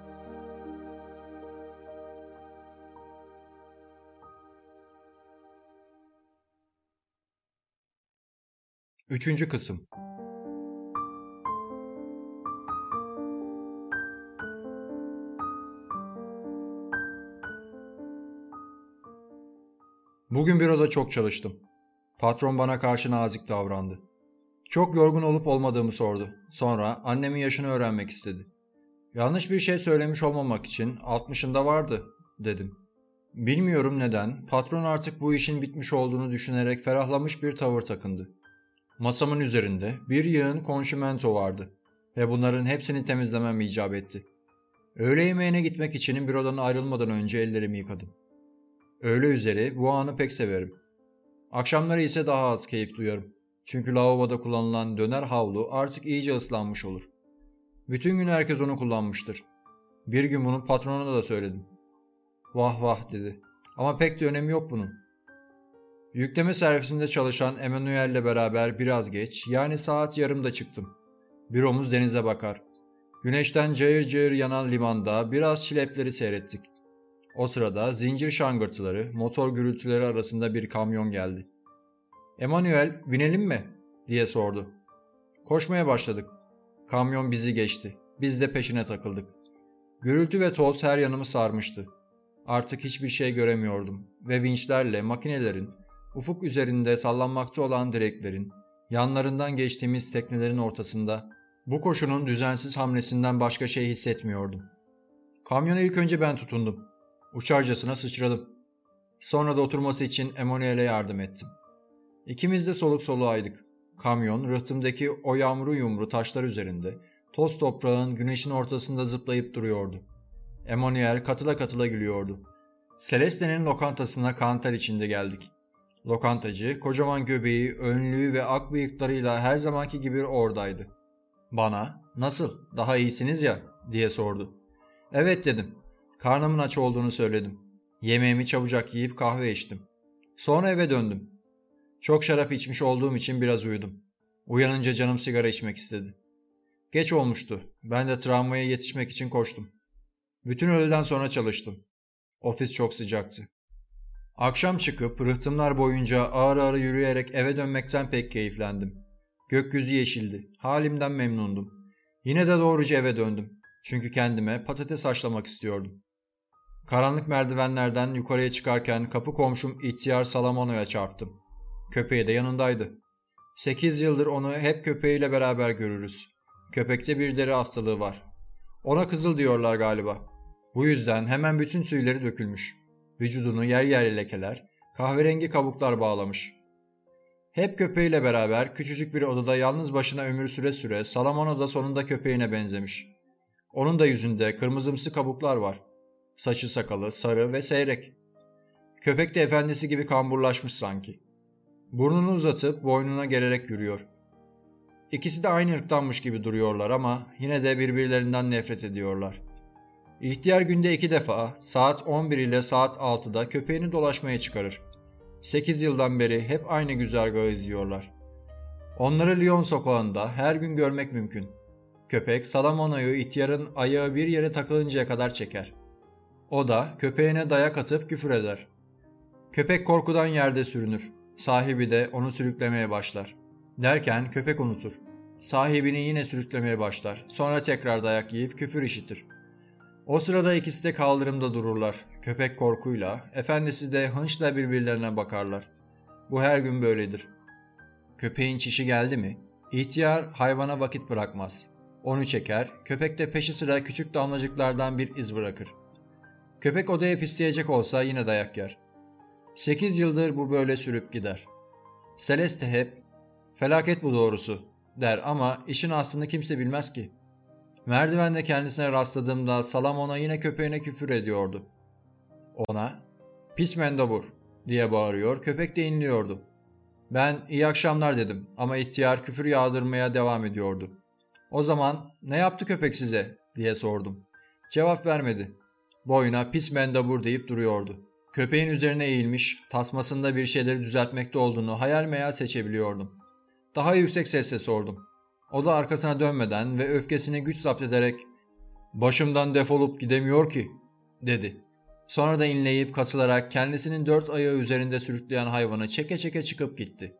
Üçüncü kısım. Bugün büroda çok çalıştım. Patron bana karşı nazik davrandı. Çok yorgun olup olmadığımı sordu. Sonra annemin yaşını öğrenmek istedi. Yanlış bir şey söylemiş olmamak için altmışında vardı dedim. Bilmiyorum neden, patron artık bu işin bitmiş olduğunu düşünerek ferahlamış bir tavır takındı. Masamın üzerinde bir yığın konşimento vardı ve bunların hepsini temizlemem icap etti. Öğle yemeğine gitmek için bürodan ayrılmadan önce ellerimi yıkadım. Öğle üzeri bu anı pek severim. Akşamları ise daha az keyif duyarım. Çünkü lavaboda kullanılan döner havlu artık iyice ıslanmış olur. Bütün gün herkes onu kullanmıştır. Bir gün bunu patronuna da söyledim. Vah vah dedi. Ama pek de önemi yok bunun. Yükleme servisinde çalışan Emanuel'le beraber biraz geç, yani saat yarımda çıktım. Büromuz denize bakar. Güneşten cayır cayır yanan limanda biraz şilepleri seyrettik. O sırada zincir şangırtıları, motor gürültüleri arasında bir kamyon geldi. "Emanuel, binelim mi?" diye sordu. Koşmaya başladık. Kamyon bizi geçti. Biz de peşine takıldık. Gürültü ve toz her yanımı sarmıştı. Artık hiçbir şey göremiyordum ve vinçlerle makinelerin, ufuk üzerinde sallanmakta olan direklerin, yanlarından geçtiğimiz teknelerin ortasında bu koşunun düzensiz hamlesinden başka şey hissetmiyordum. Kamyona ilk önce ben tutundum. Uçarcasına sıçradım. Sonra da oturması için Emanuel'e yardım ettim. İkimiz de soluk soluğaydık. Kamyon rıhtımdaki o yağmuru yumru taşlar üzerinde, toz toprağın güneşin ortasında zıplayıp duruyordu. Emanuel katıla katıla gülüyordu. Celeste'nin lokantasına kantar içinde geldik. Lokantacı, kocaman göbeği, önlüğü ve ak bıyıklarıyla her zamanki gibi oradaydı. Bana, "Nasıl, daha iyisiniz ya?" diye sordu. "Evet," dedim. Karnımın aç olduğunu söyledim. Yemeğimi çabucak yiyip kahve içtim. Sonra eve döndüm. Çok şarap içmiş olduğum için biraz uyudum. Uyanınca canım sigara içmek istedi. Geç olmuştu. Ben de tramvaya yetişmek için koştum. Bütün öğleden sonra çalıştım. Ofis çok sıcaktı. Akşam çıkıp rıhtımlar boyunca ağır ağır yürüyerek eve dönmekten pek keyiflendim. Gökyüzü yeşildi. Halimden memnundum. Yine de doğruca eve döndüm. Çünkü kendime patates haşlamak istiyordum. Karanlık merdivenlerden yukarıya çıkarken kapı komşum ihtiyar Salamono'ya çarptım. Köpeği de yanındaydı. Sekiz yıldır onu hep köpeğiyle beraber görürüz. Köpekte bir deri hastalığı var. Ona kızıl diyorlar galiba. Bu yüzden hemen bütün tüyleri dökülmüş. Vücudunu yer yer lekeler, kahverengi kabuklar bağlamış. Hep köpeğiyle beraber küçücük bir odada yalnız başına ömür süre süre Salamono da sonunda köpeğine benzemiş. Onun da yüzünde kırmızımsı kabuklar var. Saçı sakalı sarı ve seyrek. Köpek de efendisi gibi kamburlaşmış sanki. Burnunu uzatıp boynuna gelerek yürüyor. İkisi de aynı ırktanmış gibi duruyorlar ama yine de birbirlerinden nefret ediyorlar. İhtiyar günde iki defa saat on bir ile saat altıda köpeğini dolaşmaya çıkarır. Sekiz yıldan beri hep aynı güzergahı izliyorlar. Onları Lyon sokağında her gün görmek mümkün. Köpek Salamono'yu ihtiyarın ayağı bir yere takılıncaya kadar çeker. O da köpeğine dayak atıp küfür eder. Köpek korkudan yerde sürünür. Sahibi de onu sürüklemeye başlar. Derken köpek unutur. Sahibini yine sürüklemeye başlar. Sonra tekrar dayak yiyip küfür işitir. O sırada ikisi de kaldırımda dururlar. Köpek korkuyla, efendisi de hınçla birbirlerine bakarlar. Bu her gün böyledir. Köpeğin çişi geldi mi, ihtiyar hayvana vakit bırakmaz. Onu çeker, köpek de peşi sıra küçük damlacıklardan bir iz bırakır. Köpek odaya pisleyecek olsa yine dayak yer. Sekiz yıldır bu böyle sürüp gider. Celeste hep, "Felaket bu doğrusu," der ama işin aslını kimse bilmez ki. Merdivende kendisine rastladığımda Salamono yine köpeğine küfür ediyordu. Ona, "Pis mendebur," diye bağırıyor, köpek de inliyordu. Ben "iyi akşamlar" dedim ama ihtiyar küfür yağdırmaya devam ediyordu. O zaman "ne yaptı köpek size?" diye sordum. Cevap vermedi. Boyuna "pis mendebur" deyip duruyordu. Köpeğin üzerine eğilmiş, tasmasında bir şeyleri düzeltmekte olduğunu hayal meyal seçebiliyordum. Daha yüksek sesle sordum. O da arkasına dönmeden ve öfkesini güç zapt ederek "Başımdan defolup gidemiyor ki," dedi. Sonra da inleyip kasılarak kendisinin dört ayağı üzerinde sürükleyen hayvanı çeke çeke çıkıp gitti.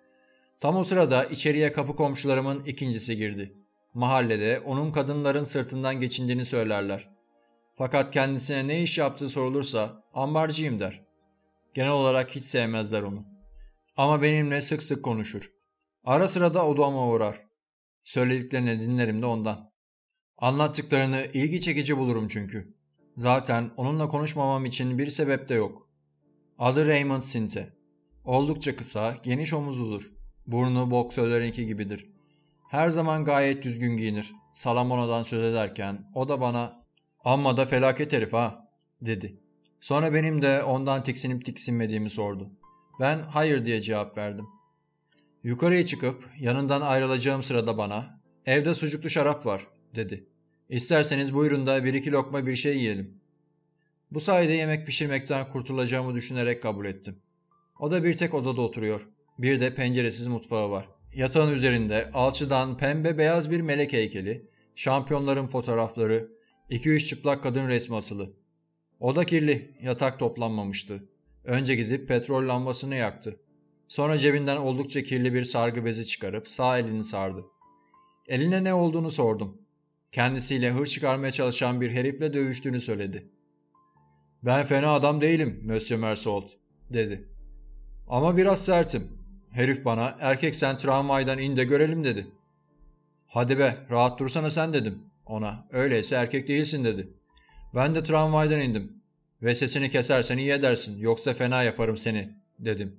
Tam o sırada içeriye kapı komşularımın ikincisi girdi. Mahallede onun kadınların sırtından geçindiğini söylerler. Fakat kendisine ne iş yaptığı sorulursa ambarcıyım der. Genel olarak hiç sevmezler onu. Ama benimle sık sık konuşur. Ara sıra da odama uğrar. Söylediklerini dinlerim de ondan. Anlattıklarını ilgi çekici bulurum çünkü. Zaten onunla konuşmamam için bir sebep de yok. Adı Raymond Sinte. Oldukça kısa, geniş omuzludur. Burnu boksörlerinki gibidir. Her zaman gayet düzgün giyinir. Salamono'dan söz ederken o da bana "Amma da felaket herif ha" dedi. Sonra benim de ondan tiksinip tiksinmediğimi sordu. Ben hayır diye cevap verdim. Yukarıya çıkıp yanından ayrılacağım sırada bana "Evde sucuklu şarap var" dedi. "İsterseniz buyurun da bir iki lokma bir şey yiyelim." Bu sayede yemek pişirmekten kurtulacağımı düşünerek kabul ettim. O da bir tek odada oturuyor. Bir de penceresiz mutfağı var. Yatağın üzerinde alçıdan pembe beyaz bir melek heykeli, şampiyonların fotoğrafları, iki üç çıplak kadın resmi asılı. Oda kirli, yatak toplanmamıştı. Önce gidip petrol lambasını yaktı. Sonra cebinden oldukça kirli bir sargı bezi çıkarıp sağ elini sardı. Eline ne olduğunu sordum. Kendisiyle hır çıkarmaya çalışan bir herifle dövüştüğünü söyledi. "Ben fena adam değilim, Monsieur Mersault," dedi. "Ama biraz sertim. Herif bana 'erkek sen tramvaydan in de görelim' dedi. 'Hadi be, rahat dursana sen' dedim ona. 'Öyleyse erkek değilsin' dedi. Ben de tramvaydan indim. 'Ve sesini kesersen iyi edersin, yoksa fena yaparım seni' dedim.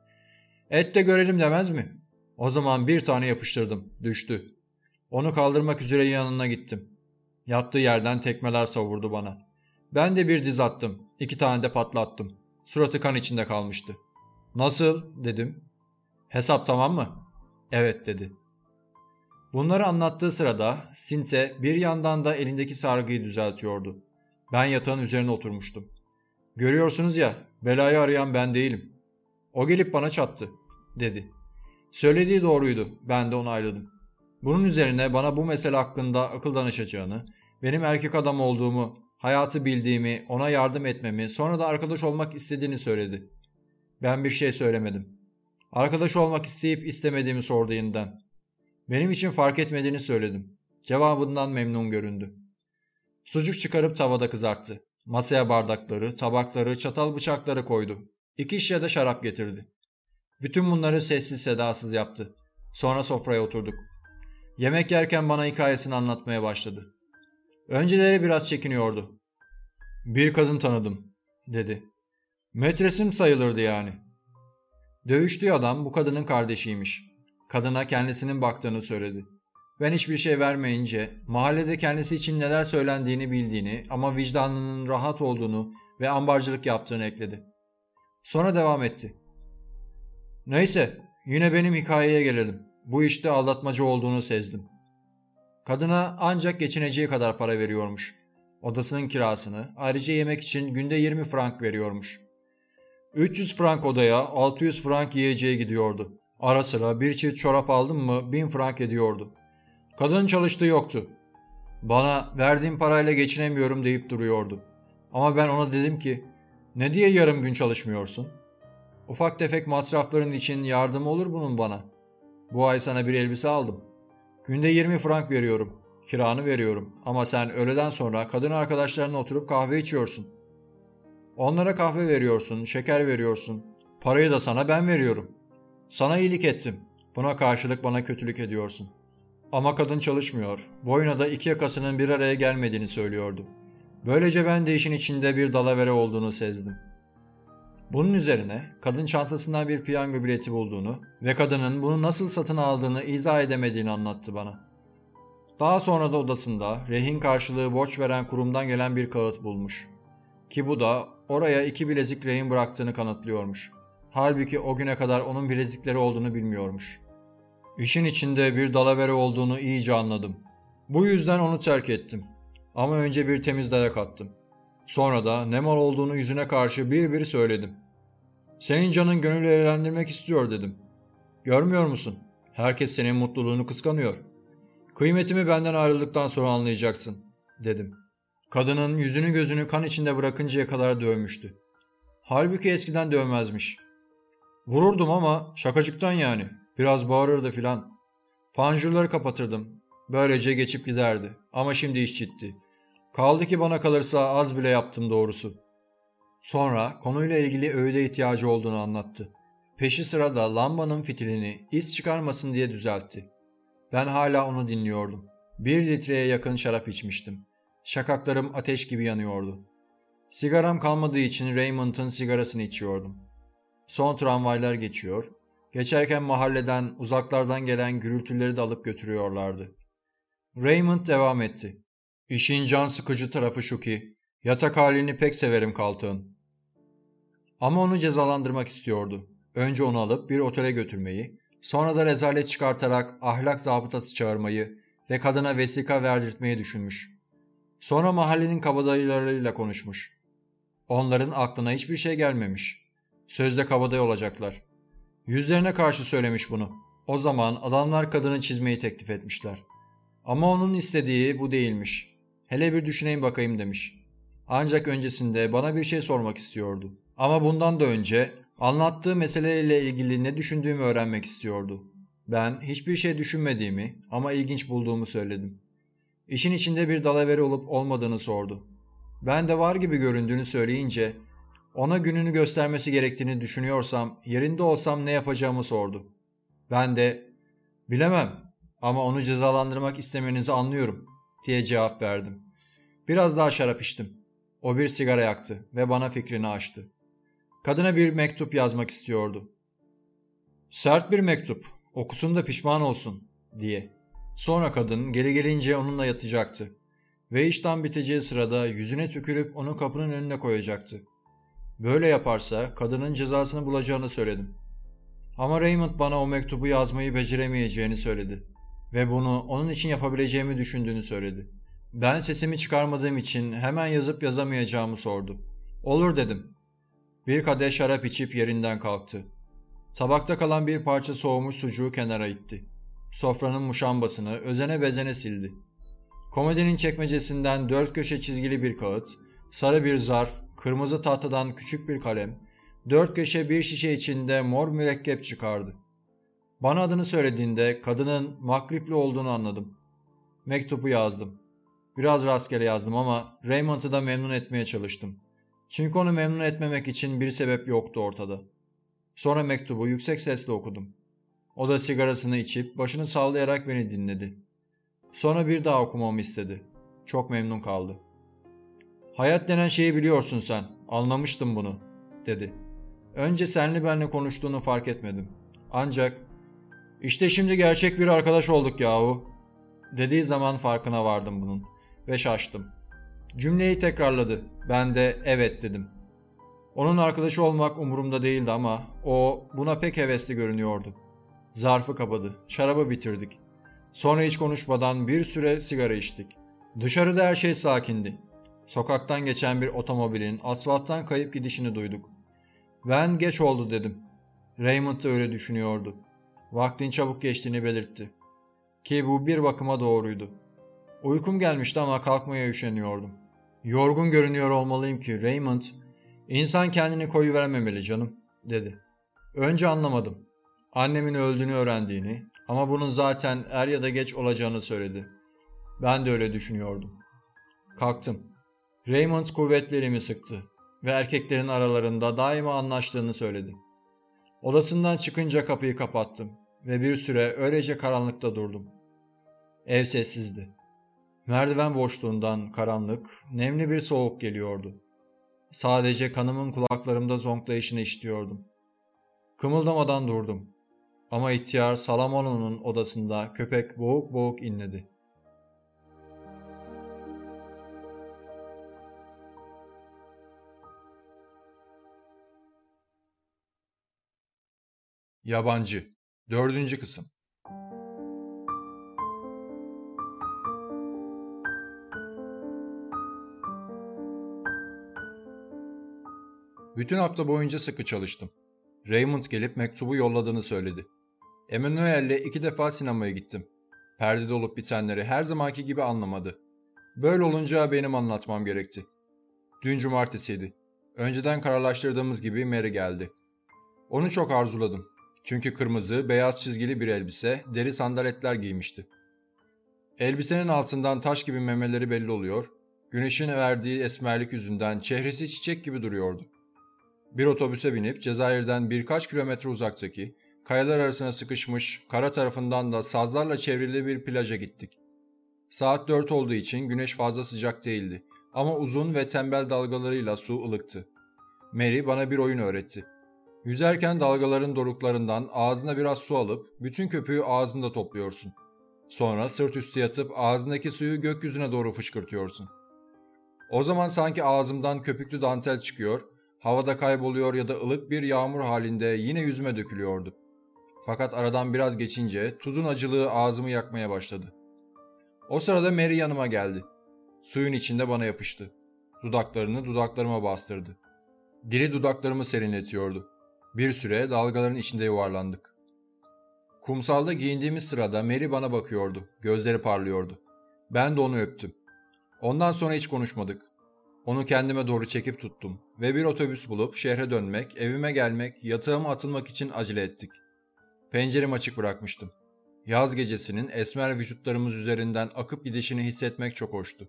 'Et de görelim' demez mi? O zaman bir tane yapıştırdım, düştü. Onu kaldırmak üzere yanına gittim. Yattığı yerden tekmeler savurdu bana. Ben de bir diz attım, iki tane de patlattım. Suratı kan içinde kalmıştı. 'Nasıl?' dedim. 'Hesap tamam mı?' 'Evet' dedi. Bunları anlattığı sırada Sinte bir yandan da elindeki sargıyı düzeltiyordu. Ben yatağın üzerine oturmuştum. "Görüyorsunuz ya, belayı arayan ben değilim. O gelip bana çattı," dedi. Söylediği doğruydu, ben de onayladım. Bunun üzerine bana bu mesele hakkında akıl danışacağını, benim erkek adam olduğumu, hayatı bildiğimi, ona yardım etmemi, sonra da arkadaş olmak istediğini söyledi. Ben bir şey söylemedim. Arkadaş olmak isteyip istemediğimi sordu yeniden. Benim için fark etmediğini söyledim. Cevabından memnun göründü. Sucuk çıkarıp tavada kızarttı. Masaya bardakları, tabakları, çatal bıçakları koydu. İki şişe de şarap getirdi. Bütün bunları sessiz sedasız yaptı. Sonra sofraya oturduk. Yemek yerken bana hikayesini anlatmaya başladı. Önceleri biraz çekiniyordu. "Bir kadın tanıdım," dedi. "Metresim sayılırdı yani." Dövüştüğü adam bu kadının kardeşiymiş. Kadına kendisinin baktığını söyledi. Ben hiçbir şey vermeyince mahallede kendisi için neler söylendiğini bildiğini ama vicdanının rahat olduğunu ve ambarcılık yaptığını ekledi. Sonra devam etti. "Neyse, yine benim hikayeye gelelim. Bu işte aldatmacı olduğunu sezdim. Kadına ancak geçineceği kadar para veriyormuş. Odasının kirasını, ayrıca yemek için günde yirmi frank veriyormuş. üç yüz frank odaya, altı yüz frank yiyeceğe gidiyordu. Ara sıra bir çift çorap aldım mı bin frank ediyordu. Kadının çalıştığı yoktu. Bana verdiğim parayla geçinemiyorum deyip duruyordu. Ama ben ona dedim ki, ne diye yarım gün çalışmıyorsun? Ufak tefek masrafların için yardım olur bunun bana. Bu ay sana bir elbise aldım. Günde yirmi frank veriyorum. Kiranı veriyorum. Ama sen öğleden sonra kadın arkadaşlarına oturup kahve içiyorsun. Onlara kahve veriyorsun, şeker veriyorsun. Parayı da sana ben veriyorum. Sana iyilik ettim. Buna karşılık bana kötülük ediyorsun. Ama kadın çalışmıyor. Boyuna da iki yakasının bir araya gelmediğini söylüyordu. Böylece ben de işin içinde bir dalavere olduğunu sezdim. Bunun üzerine kadın çantasından bir piyango bileti bulduğunu ve kadının bunu nasıl satın aldığını izah edemediğini anlattı bana. Daha sonra da odasında rehin karşılığı borç veren kurumdan gelen bir kağıt bulmuş. Ki bu da oraya iki bilezik rehin bıraktığını kanıtlıyormuş. Halbuki o güne kadar onun bilezikleri olduğunu bilmiyormuş. İşin içinde bir dalavere olduğunu iyice anladım. Bu yüzden onu terk ettim. Ama önce bir temiz dayak attım. Sonra da ne mal olduğunu yüzüne karşı bir bir söyledim. Senin canın gönül eğlendirmek istiyor dedim. Görmüyor musun? Herkes senin mutluluğunu kıskanıyor. Kıymetimi benden ayrıldıktan sonra anlayacaksın dedim. Kadının yüzünü gözünü kan içinde bırakıncaya kadar dövmüştü. Halbuki eskiden dövmezmiş. Vururdum ama şakacıktan yani. Biraz bağırırdı filan. Panjurları kapatırdım. Böylece geçip giderdi. Ama şimdi iş ciddi. Kaldı ki bana kalırsa az bile yaptım doğrusu. Sonra konuyla ilgili öğüde ihtiyacı olduğunu anlattı. Peşi sıra da lambanın fitilini iz çıkarmasın diye düzeltti. Ben hala onu dinliyordum. Bir litreye yakın şarap içmiştim. Şakaklarım ateş gibi yanıyordu. Sigaram kalmadığı için Raymond'ın sigarasını içiyordum. Son tramvaylar geçiyor, geçerken mahalleden, uzaklardan gelen gürültüleri de alıp götürüyorlardı. Raymond devam etti. İşin can sıkıcı tarafı şu ki, yatak halini pek severim Kaltığın. Ama onu cezalandırmak istiyordu. Önce onu alıp bir otele götürmeyi, sonra da rezalet çıkartarak ahlak zabıtası çağırmayı ve kadına vesika verdirtmeyi düşünmüş. Sonra mahallenin kabadayılarıyla konuşmuş. Onların aklına hiçbir şey gelmemiş. Sözde kabadayı olacaklar. Yüzlerine karşı söylemiş bunu. O zaman adamlar kadını çizmeyi teklif etmişler. Ama onun istediği bu değilmiş. Hele bir düşüneyim bakayım demiş. Ancak öncesinde bana bir şey sormak istiyordu. Ama bundan da önce anlattığı meseleyle ilgili ne düşündüğümü öğrenmek istiyordu. Ben hiçbir şey düşünmediğimi ama ilginç bulduğumu söyledim. İşin içinde bir dalaveri olup olmadığını sordu. Ben de var gibi göründüğünü söyleyince ona gününü göstermesi gerektiğini düşünüyorsam yerinde olsam ne yapacağımı sordu. Ben de bilemem ama onu cezalandırmak istemenizi anlıyorum diye cevap verdim. Biraz daha şarap içtim. O bir sigara yaktı ve bana fikrini açtı. Kadına bir mektup yazmak istiyordu. Sert bir mektup, okusun da pişman olsun diye. Sonra kadın geri gelince onunla yatacaktı. Ve işten biteceği sırada yüzüne tükürüp onu kapının önüne koyacaktı. Böyle yaparsa kadının cezasını bulacağını söyledim. Ama Raymond bana o mektubu yazmayı beceremeyeceğini söyledi. Ve bunu onun için yapabileceğimi düşündüğünü söyledi. Ben sesimi çıkarmadığım için hemen yazıp yazamayacağımı sordu. Olur dedim. Bir kadeh şarap içip yerinden kalktı. Tabakta kalan bir parça soğumuş sucuğu kenara itti. Sofranın muşambasını özene bezene sildi. Komodinin çekmecesinden dört köşe çizgili bir kağıt, sarı bir zarf, kırmızı tahtadan küçük bir kalem, dört köşe bir şişe içinde mor mürekkep çıkardı. Bana adını söylediğinde kadının Makripli olduğunu anladım. Mektubu yazdım. Biraz rastgele yazdım ama Raymond'u da memnun etmeye çalıştım. Çünkü onu memnun etmemek için bir sebep yoktu ortada. Sonra mektubu yüksek sesle okudum. O da sigarasını içip başını sallayarak beni dinledi. Sonra bir daha okumamı istedi. Çok memnun kaldı. Hayat denen şeyi biliyorsun sen. Anlamıştım bunu, dedi. Önce senli benle konuştuğunu fark etmedim. Ancak işte şimdi gerçek bir arkadaş olduk yahu, dediği zaman farkına vardım bunun ve şaştım. Cümleyi tekrarladı. Ben de evet dedim. Onun arkadaşı olmak umurumda değildi ama o buna pek hevesli görünüyordu. Zarfı kapadı. Şarabı bitirdik. Sonra hiç konuşmadan bir süre sigara içtik. Dışarıda her şey sakindi. Sokaktan geçen bir otomobilin asfalttan kayıp gidişini duyduk. Ben geç oldu dedim. Raymond da öyle düşünüyordu. Vaktin çabuk geçtiğini belirtti. Ki bu bir bakıma doğruydu. Uykum gelmişti ama kalkmaya üşeniyordum. Yorgun görünüyor olmalıyım ki Raymond, "İnsan kendini koyuvermemeli canım," dedi. Önce anlamadım. Annemin öldüğünü öğrendiğini ama bunun zaten er ya da geç olacağını söyledi. Ben de öyle düşünüyordum. Kalktım. Raymond kuvvetli elimi sıktı ve erkeklerin aralarında daima anlaştığını söyledi. Odasından çıkınca kapıyı kapattım ve bir süre öylece karanlıkta durdum. Ev sessizdi. Merdiven boşluğundan karanlık, nemli bir soğuk geliyordu. Sadece kanımın kulaklarımda zonklayışını işitiyordum. Kımıldamadan durdum. Ama ihtiyar Salamono'nun odasında köpek boğuk boğuk inledi. Yabancı dördüncü kısım. Bütün hafta boyunca sıkı çalıştım. Raymond gelip mektubu yolladığını söyledi. Emmanuel'le iki defa sinemaya gittim. Perdede olup bitenleri her zamanki gibi anlamadı. Böyle olunca benim anlatmam gerekti. Dün cumartesiydi. Önceden kararlaştırdığımız gibi Mary geldi. Onu çok arzuladım. Çünkü kırmızı, beyaz çizgili bir elbise, deri sandaletler giymişti. Elbisenin altından taş gibi memeleri belli oluyor, güneşin verdiği esmerlik yüzünden çehresi çiçek gibi duruyordu. Bir otobüse binip Cezayir'den birkaç kilometre uzaktaki, kayalar arasına sıkışmış, kara tarafından da sazlarla çevrili bir plaja gittik. Saat dört olduğu için güneş fazla sıcak değildi ama uzun ve tembel dalgalarıyla su ılıktı. Mary bana bir oyun öğretti. Yüzerken dalgaların doruklarından ağzına biraz su alıp bütün köpüğü ağzında topluyorsun. Sonra sırt üstü yatıp ağzındaki suyu gökyüzüne doğru fışkırtıyorsun. O zaman sanki ağzımdan köpüklü dantel çıkıyor, havada kayboluyor ya da ılık bir yağmur halinde yine yüzüme dökülüyordu. Fakat aradan biraz geçince tuzun acılığı ağzımı yakmaya başladı. O sırada Mary yanıma geldi. Suyun içinde bana yapıştı. Dudaklarını dudaklarıma bastırdı. Dili dudaklarımı serinletiyordu. Bir süre dalgaların içinde yuvarlandık. Kumsalda giyindiğimiz sırada Mary bana bakıyordu. Gözleri parlıyordu. Ben de onu öptüm. Ondan sonra hiç konuşmadık. Onu kendime doğru çekip tuttum ve bir otobüs bulup şehre dönmek, evime gelmek, yatağıma atılmak için acele ettik. Penceremi açık bırakmıştım. Yaz gecesinin esmer vücutlarımız üzerinden akıp gidişini hissetmek çok hoştu.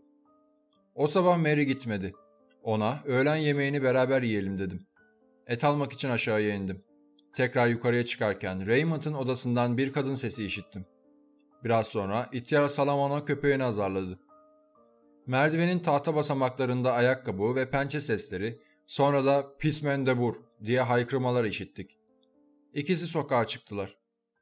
O sabah Mary gitmedi. Ona öğlen yemeğini beraber yiyelim dedim. Et almak için aşağıya indim. Tekrar yukarıya çıkarken Raymond'ın odasından bir kadın sesi işittim. Biraz sonra ihtiyar Salamona köpeğini azarladı. Merdivenin tahta basamaklarında ayakkabı ve pençe sesleri, sonra da "Pis mendebur" diye haykırmalar işittik. İkisi sokağa çıktılar.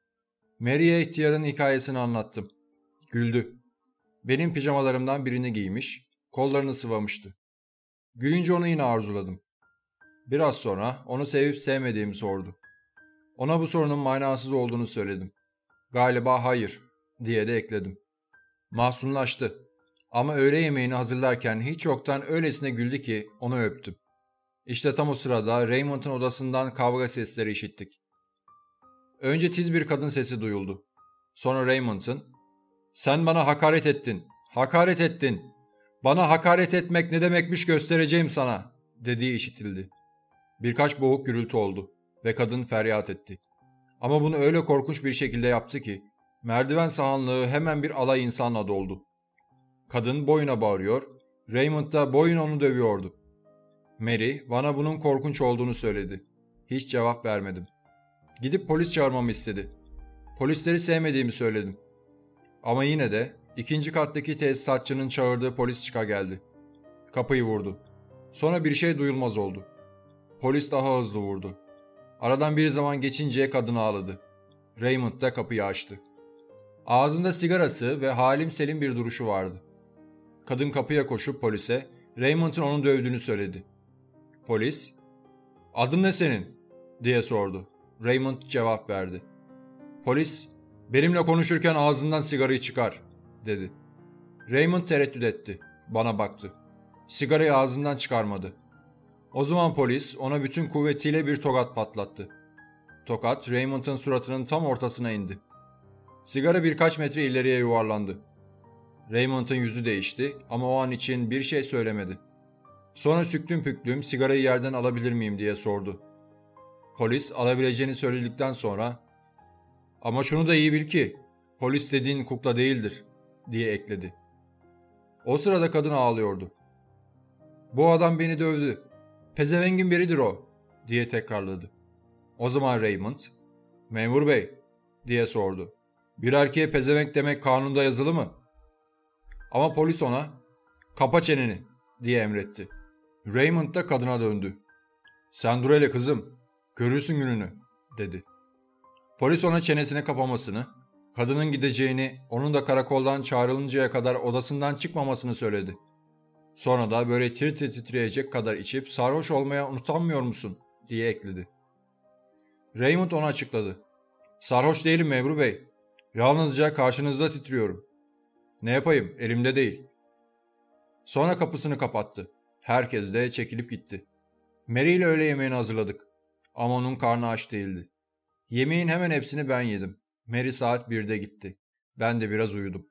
Mary'e ihtiyarın hikayesini anlattım. Güldü. Benim pijamalarımdan birini giymiş, kollarını sıvamıştı. Gülünce onu yine arzuladım. Biraz sonra onu sevip sevmediğimi sordu. Ona bu sorunun manasız olduğunu söyledim. Galiba hayır diye de ekledim. Mahzunlaştı. Ama öğle yemeğini hazırlarken hiç yoktan öylesine güldü ki onu öptüm. İşte tam o sırada Raymond'ın odasından kavga sesleri işittik. Önce tiz bir kadın sesi duyuldu. Sonra Raymond'ın "Sen bana hakaret ettin, hakaret ettin. Bana hakaret etmek ne demekmiş göstereceğim sana" dediği işitildi. Birkaç boğuk gürültü oldu ve kadın feryat etti. Ama bunu öyle korkunç bir şekilde yaptı ki merdiven sahanlığı hemen bir alay insanla doldu. Kadın boyuna bağırıyor, Raymond da boyun onu dövüyordu. Mary bana bunun korkunç olduğunu söyledi. Hiç cevap vermedim. Gidip polis çağırmamı istedi. Polisleri sevmediğimi söyledim. Ama yine de ikinci kattaki tesisatçının çağırdığı polis çıka geldi. Kapıyı vurdu. Sonra bir şey duyulmaz oldu. Polis daha hızlı vurdu. Aradan bir zaman geçince kadın ağladı. Raymond da kapıyı açtı. Ağzında sigarası ve halim selim bir duruşu vardı. Kadın kapıya koşup polise Raymond'ın onu dövdüğünü söyledi. Polis, "Adın ne senin?" diye sordu. Raymond cevap verdi. Polis, "Benimle konuşurken ağzından sigarayı çıkar," dedi. Raymond tereddüt etti. Bana baktı. Sigarayı ağzından çıkarmadı. O zaman polis ona bütün kuvvetiyle bir tokat patlattı. Tokat Raymond'ın suratının tam ortasına indi. Sigara birkaç metre ileriye yuvarlandı. Raymond'ın yüzü değişti ama o an için bir şey söylemedi. Sonra süklüm püklüm sigarayı yerden alabilir miyim diye sordu. Polis alabileceğini söyledikten sonra "Ama şunu da iyi bil ki polis dediğin kukla değildir," diye ekledi. O sırada kadın ağlıyordu. "Bu adam beni dövdü. Pezevengin biridir o," diye tekrarladı. O zaman Raymond, "Memur bey," diye sordu. "Bir erkeğe pezevenk demek kanunda yazılı mı?" Ama polis ona "Kapa çeneni," diye emretti. Raymond da kadına döndü. "Sen dur hele kızım, görürsün gününü," dedi. Polis ona çenesini kapamasını, kadının gideceğini, onun da karakoldan çağrılıncaya kadar odasından çıkmamasını söyledi. Sonra da böyle tir tir titreyecek kadar içip sarhoş olmaya utanmıyor musun diye ekledi. Raymond ona açıkladı. "Sarhoş değilim memur bey. Yalnızca karşınızda titriyorum. Ne yapayım, elimde değil." Sonra kapısını kapattı. Herkes de çekilip gitti. Mary ile öğle yemeğini hazırladık. Ama onun karnı aç değildi. Yemeğin hemen hepsini ben yedim. Mary saat birde gitti. Ben de biraz uyudum.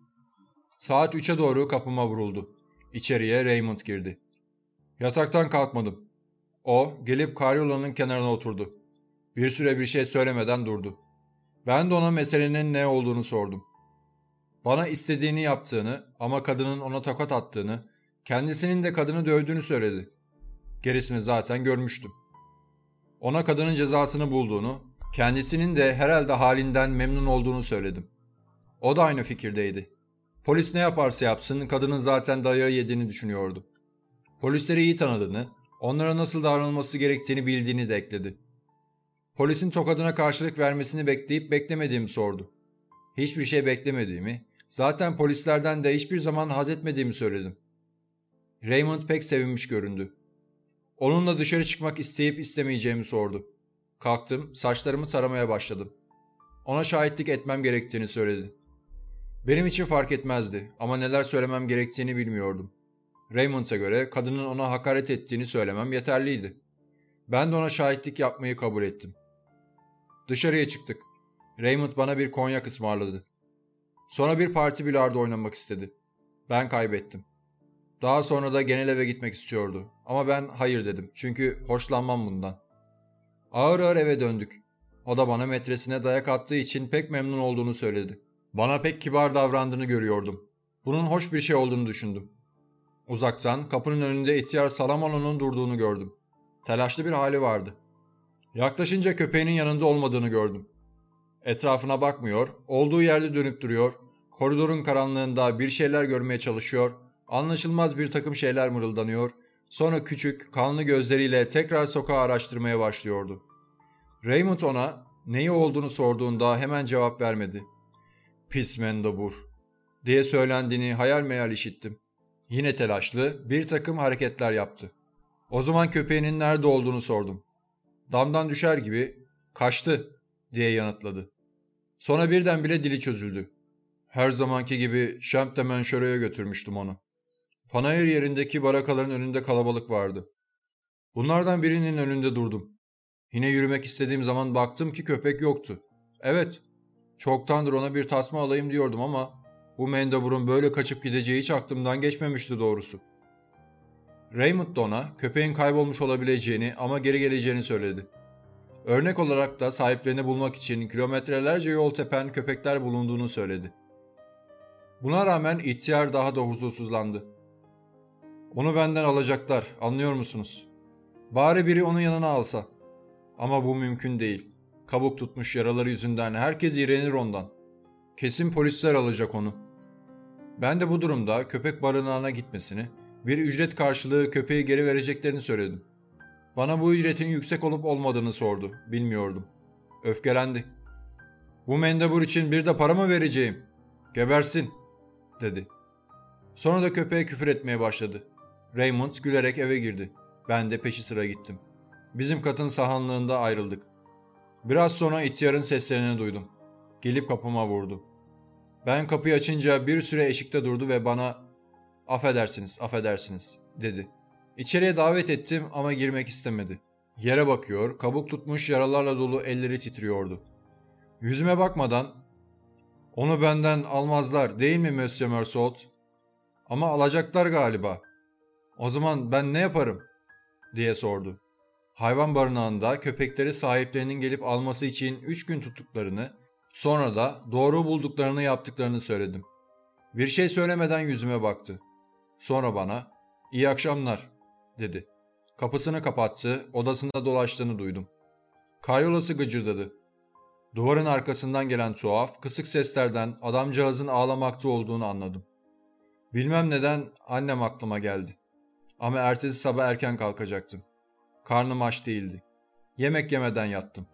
Saat üçe doğru kapıma vuruldu. İçeriye Raymond girdi. Yataktan kalkmadım. O gelip karyolanın kenarına oturdu. Bir süre bir şey söylemeden durdu. Ben de ona meselenin ne olduğunu sordum. Bana istediğini yaptığını ama kadının ona tokat attığını, kendisinin de kadını dövdüğünü söyledi. Gerisini zaten görmüştüm. Ona kadının cezasını bulduğunu, kendisinin de herhalde halinden memnun olduğunu söyledim. O da aynı fikirdeydi. Polis ne yaparsa yapsın kadının zaten dayağı yediğini düşünüyordu. Polisleri iyi tanıdığını, onlara nasıl davranılması gerektiğini bildiğini de ekledi. Polisin tokadına karşılık vermesini bekleyip beklemediğimi sordu. Hiçbir şey beklemediğimi, zaten polislerden de hiçbir zaman haz etmediğimi söyledim. Raymond pek sevinmiş göründü. Onunla dışarı çıkmak isteyip istemeyeceğimi sordu. Kalktım, saçlarımı taramaya başladım. Ona şahitlik etmem gerektiğini söyledi. Benim için fark etmezdi ama neler söylemem gerektiğini bilmiyordum. Raymond'a göre kadının ona hakaret ettiğini söylemem yeterliydi. Ben de ona şahitlik yapmayı kabul ettim. Dışarıya çıktık. Raymond bana bir konyak ısmarladı. Sonra bir parti bilardo oynamak istedi. Ben kaybettim. Daha sonra da genel eve gitmek istiyordu. Ama ben hayır dedim çünkü hoşlanmam bundan. Ağır ağır eve döndük. O da bana metresine dayak attığı için pek memnun olduğunu söyledi. Bana pek kibar davrandığını görüyordum. Bunun hoş bir şey olduğunu düşündüm. Uzaktan kapının önünde ihtiyar Salamano'nun durduğunu gördüm. Telaşlı bir hali vardı. Yaklaşınca köpeğinin yanında olmadığını gördüm. Etrafına bakmıyor, olduğu yerde dönüp duruyor, koridorun karanlığında bir şeyler görmeye çalışıyor, anlaşılmaz bir takım şeyler mırıldanıyor, sonra küçük, kanlı gözleriyle tekrar sokağı araştırmaya başlıyordu. Raymond ona neyi olduğunu sorduğunda hemen cevap vermedi. "Pis mendebur" diye söylendiğini hayal meyal işittim. Yine telaşlı bir takım hareketler yaptı. O zaman köpeğinin nerede olduğunu sordum. Damdan düşer gibi "Kaçtı" diye yanıtladı. Sonra birdenbire dili çözüldü. Her zamanki gibi Şemptemenşöre'ye götürmüştüm onu. Panayır yerindeki barakaların önünde kalabalık vardı. Bunlardan birinin önünde durdum. Yine yürümek istediğim zaman baktım ki köpek yoktu. Evet, çoktandır ona bir tasma alayım diyordum ama bu mendeburun böyle kaçıp gideceği hiç aklımdan geçmemişti doğrusu. Raymond da ona köpeğin kaybolmuş olabileceğini ama geri geleceğini söyledi. Örnek olarak da sahiplerini bulmak için kilometrelerce yol tepen köpekler bulunduğunu söyledi. Buna rağmen ihtiyar daha da huzursuzlandı. "Onu benden alacaklar, anlıyor musunuz? Bari biri onun yanına alsa. Ama bu mümkün değil. Kabuk tutmuş yaraları yüzünden herkes iğrenir ondan. Kesin polisler alacak onu." Ben de bu durumda köpek barınağına gitmesini, bir ücret karşılığı köpeği geri vereceklerini söyledim. Bana bu ücretin yüksek olup olmadığını sordu. Bilmiyordum. Öfkelendi. "Bu mendebur için bir de para mı vereceğim? Gebersin," dedi. Sonra da köpeğe küfür etmeye başladı. Raymond gülerek eve girdi. Ben de peşi sıra gittim. Bizim katın sahanlığında ayrıldık. Biraz sonra ihtiyarın seslerini duydum. Gelip kapıma vurdu. Ben kapıyı açınca bir süre eşikte durdu ve bana "Affedersiniz, affedersiniz," dedi. İçeriye davet ettim ama girmek istemedi. Yere bakıyor, kabuk tutmuş yaralarla dolu elleri titriyordu. Yüzüme bakmadan "Onu benden almazlar değil mi Monsieur Mersault? Ama alacaklar galiba. O zaman ben ne yaparım?" diye sordu. Hayvan barınağında köpekleri sahiplerinin gelip alması için üç gün tuttuklarını, sonra da doğru bulduklarını yaptıklarını söyledim. Bir şey söylemeden yüzüme baktı. Sonra bana "İyi akşamlar," dedi. Kapısını kapattı, odasında dolaştığını duydum. Karyolası gıcırdadı. Duvarın arkasından gelen tuhaf, kısık seslerden adamcağızın ağlamakta olduğunu anladım. Bilmem neden annem aklıma geldi. Ama ertesi sabah erken kalkacaktım. Karnım aç değildi. Yemek yemeden yattım.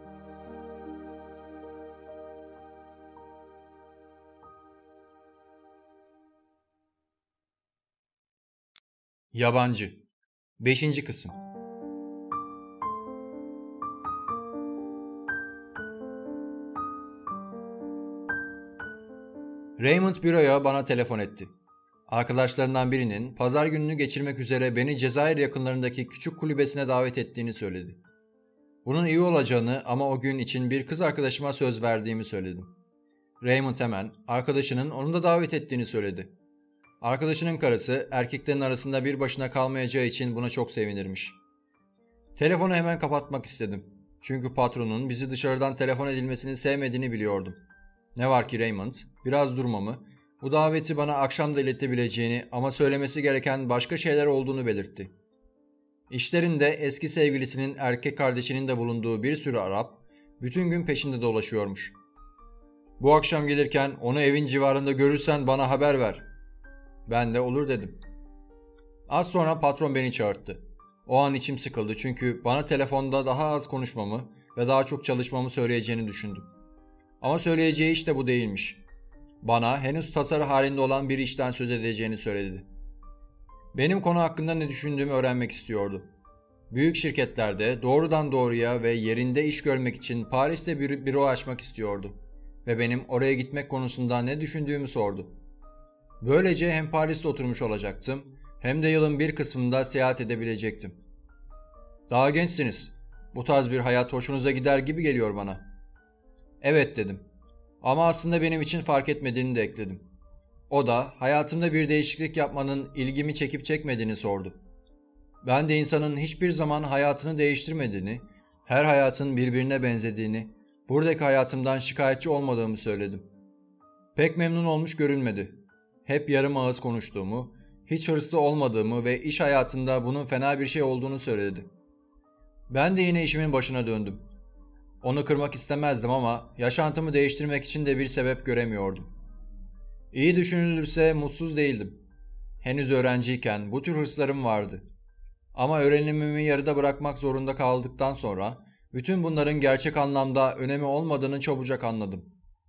Yabancı beşinci Kısım. Raymond büroya bana telefon etti. Arkadaşlarından birinin pazar gününü geçirmek üzere beni Cezayir yakınlarındaki küçük kulübesine davet ettiğini söyledi. Bunun iyi olacağını ama o gün için bir kız arkadaşıma söz verdiğimi söyledim. Raymond hemen arkadaşının onu da davet ettiğini söyledi. Arkadaşının karısı erkeklerin arasında bir başına kalmayacağı için buna çok sevinirmiş. Telefonu hemen kapatmak istedim. Çünkü patronun bizi dışarıdan telefon edilmesini sevmediğini biliyordum. Ne var ki Raymond biraz durmamı, bu daveti bana akşam da iletebileceğini ama söylemesi gereken başka şeyler olduğunu belirtti. İşlerinde eski sevgilisinin erkek kardeşinin de bulunduğu bir sürü Arap bütün gün peşinde dolaşıyormuş. Bu akşam gelirken onu evin civarında görürsen bana haber ver. Ben de olur dedim. Az sonra patron beni çağırttı. O an içim sıkıldı çünkü bana telefonda daha az konuşmamı ve daha çok çalışmamı söyleyeceğini düşündüm. Ama söyleyeceği iş de bu değilmiş. Bana henüz tasarı halinde olan bir işten söz edeceğini söyledi. Benim konu hakkında ne düşündüğümü öğrenmek istiyordu. Büyük şirketlerde doğrudan doğruya ve yerinde iş görmek için Paris'te bir büro açmak istiyordu. Ve benim oraya gitmek konusunda ne düşündüğümü sordu. Böylece hem Paris'te oturmuş olacaktım hem de yılın bir kısmında seyahat edebilecektim. Daha gençsiniz. Bu tarz bir hayat hoşunuza gider gibi geliyor bana. Evet dedim. Ama aslında benim için fark etmediğini de ekledim. O da hayatımda bir değişiklik yapmanın ilgimi çekip çekmediğini sordu. Ben de insanın hiçbir zaman hayatını değiştirmediğini, her hayatın birbirine benzediğini, buradaki hayatımdan şikayetçi olmadığımı söyledim. Pek memnun olmuş görünmedi. Hep yarım ağız konuştuğumu, hiç hırslı olmadığımı ve iş hayatında bunun fena bir şey olduğunu söyledi. Ben de yine işimin başına döndüm. Onu kırmak istemezdim ama yaşantımı değiştirmek için de bir sebep göremiyordum. İyi düşünülürse mutsuz değildim. Henüz öğrenciyken bu tür hırslarım vardı. Ama öğrenimimi yarıda bırakmak zorunda kaldıktan sonra bütün bunların gerçek anlamda önemi olmadığını çabucak anladım.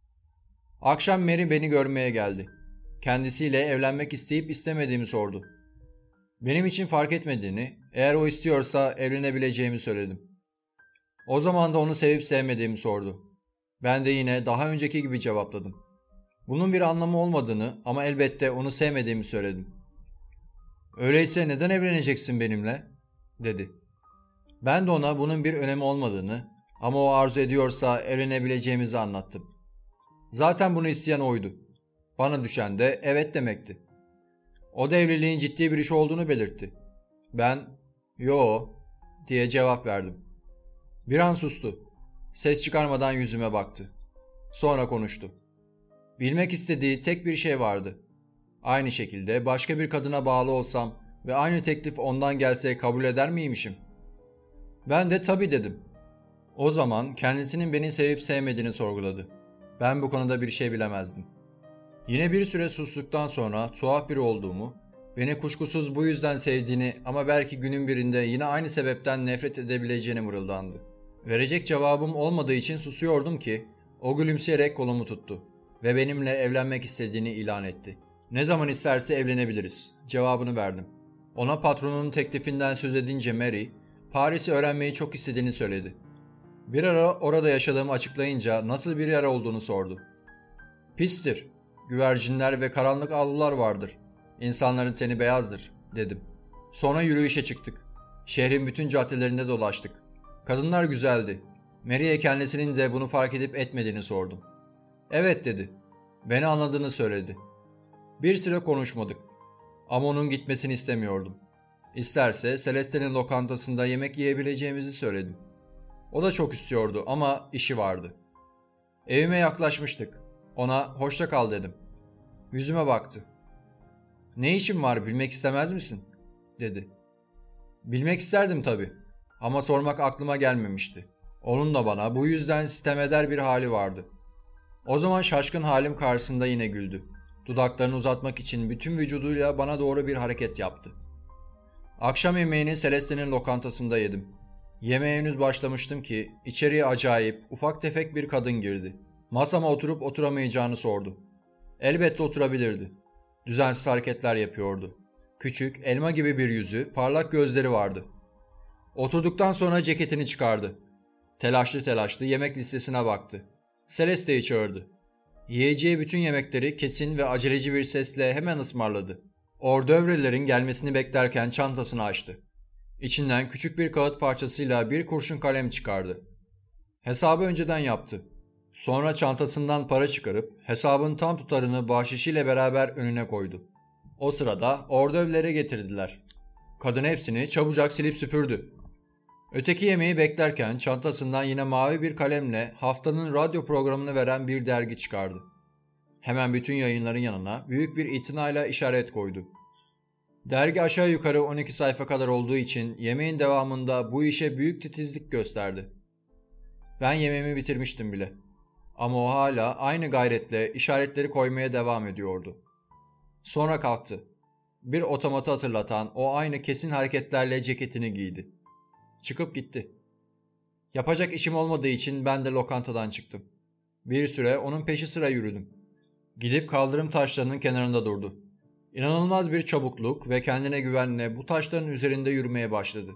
Akşam Mary beni görmeye geldi. Kendisiyle evlenmek isteyip istemediğimi sordu. Benim için fark etmediğini, eğer o istiyorsa evlenebileceğimi söyledim. O zaman da onu sevip sevmediğimi sordu. Ben de yine daha önceki gibi cevapladım. Bunun bir anlamı olmadığını ama elbette onu sevmediğimi söyledim. Öyleyse neden evleneceksin benimle? Dedi. Ben de ona bunun bir önemi olmadığını ama o arzu ediyorsa evlenebileceğimizi anlattım. Zaten bunu isteyen oydu. Bana düşen de evet demekti. O da evliliğin ciddi bir iş olduğunu belirtti. Ben, yo diye cevap verdim. Bir an sustu. Ses çıkarmadan yüzüme baktı. Sonra konuştu. Bilmek istediği tek bir şey vardı. Aynı şekilde başka bir kadına bağlı olsam ve aynı teklif ondan gelse kabul eder miymişim? Ben de tabii dedim. O zaman kendisinin beni sevip sevmediğini sorguladı. Ben bu konuda bir şey bilemezdim. Yine bir süre sustuktan sonra tuhaf biri olduğumu, beni kuşkusuz bu yüzden sevdiğini ama belki günün birinde yine aynı sebepten nefret edebileceğini mırıldandı. Verecek cevabım olmadığı için susuyordum ki o gülümseyerek kolumu tuttu ve benimle evlenmek istediğini ilan etti. Ne zaman isterse evlenebiliriz cevabını verdim. Ona patronunun teklifinden söz edince Mary, Paris'i öğrenmeyi çok istediğini söyledi. Bir ara orada yaşadığımı açıklayınca nasıl bir yer olduğunu sordu. Pistir, güvercinler ve karanlık avlular vardır. İnsanların teni beyazdır, dedim. Sonra yürüyüşe çıktık. Şehrin bütün caddelerinde dolaştık. Kadınlar güzeldi. Mary'e kendisinin de bunu fark edip etmediğini sordum. Evet dedi. Beni anladığını söyledi. Bir süre konuşmadık. Ama onun gitmesini istemiyordum. İsterse Celeste'nin lokantasında yemek yiyebileceğimizi söyledim. O da çok istiyordu ama işi vardı. Evime yaklaşmıştık. Ona hoşça kal dedim. Yüzüme baktı. Ne işin var bilmek istemez misin? Dedi. Bilmek isterdim tabii. Ama sormak aklıma gelmemişti. Onun da bana bu yüzden sitem eder bir hali vardı. O zaman şaşkın halim karşısında yine güldü. Dudaklarını uzatmak için bütün vücuduyla bana doğru bir hareket yaptı. Akşam yemeğini Celeste'nin lokantasında yedim. Yemeğe henüz başlamıştım ki içeriye acayip, ufak tefek bir kadın girdi. Masama oturup oturamayacağını sordu. Elbette oturabilirdi. Düzensiz hareketler yapıyordu. Küçük, elma gibi bir yüzü, parlak gözleri vardı. Oturduktan sonra ceketini çıkardı. Telaşlı telaşlı yemek listesine baktı. Celeste'yi çağırdı. Yiyeceği bütün yemekleri kesin ve aceleci bir sesle hemen ısmarladı. Ordövrelerin gelmesini beklerken çantasını açtı. İçinden küçük bir kağıt parçasıyla bir kurşun kalem çıkardı. Hesabı önceden yaptı. Sonra çantasından para çıkarıp hesabın tam tutarını bahşişiyle beraber önüne koydu. O sırada ordövlere getirdiler. Kadın hepsini çabucak silip süpürdü. Öteki yemeği beklerken çantasından yine mavi bir kalemle haftanın radyo programını veren bir dergi çıkardı. Hemen bütün yayınların yanına büyük bir itinayla işaret koydu. Dergi aşağı yukarı on iki sayfa kadar olduğu için yemeğin devamında bu işe büyük titizlik gösterdi. Ben yemeğimi bitirmiştim bile. Ama o hala aynı gayretle işaretleri koymaya devam ediyordu. Sonra kalktı. Bir otomatı hatırlatan o aynı kesin hareketlerle ceketini giydi. Çıkıp gitti. Yapacak işim olmadığı için ben de lokantadan çıktım. Bir süre onun peşi sıra yürüdüm. Gidip kaldırım taşlarının kenarında durdu. İnanılmaz bir çabukluk ve kendine güvenle bu taşların üzerinde yürümeye başladı.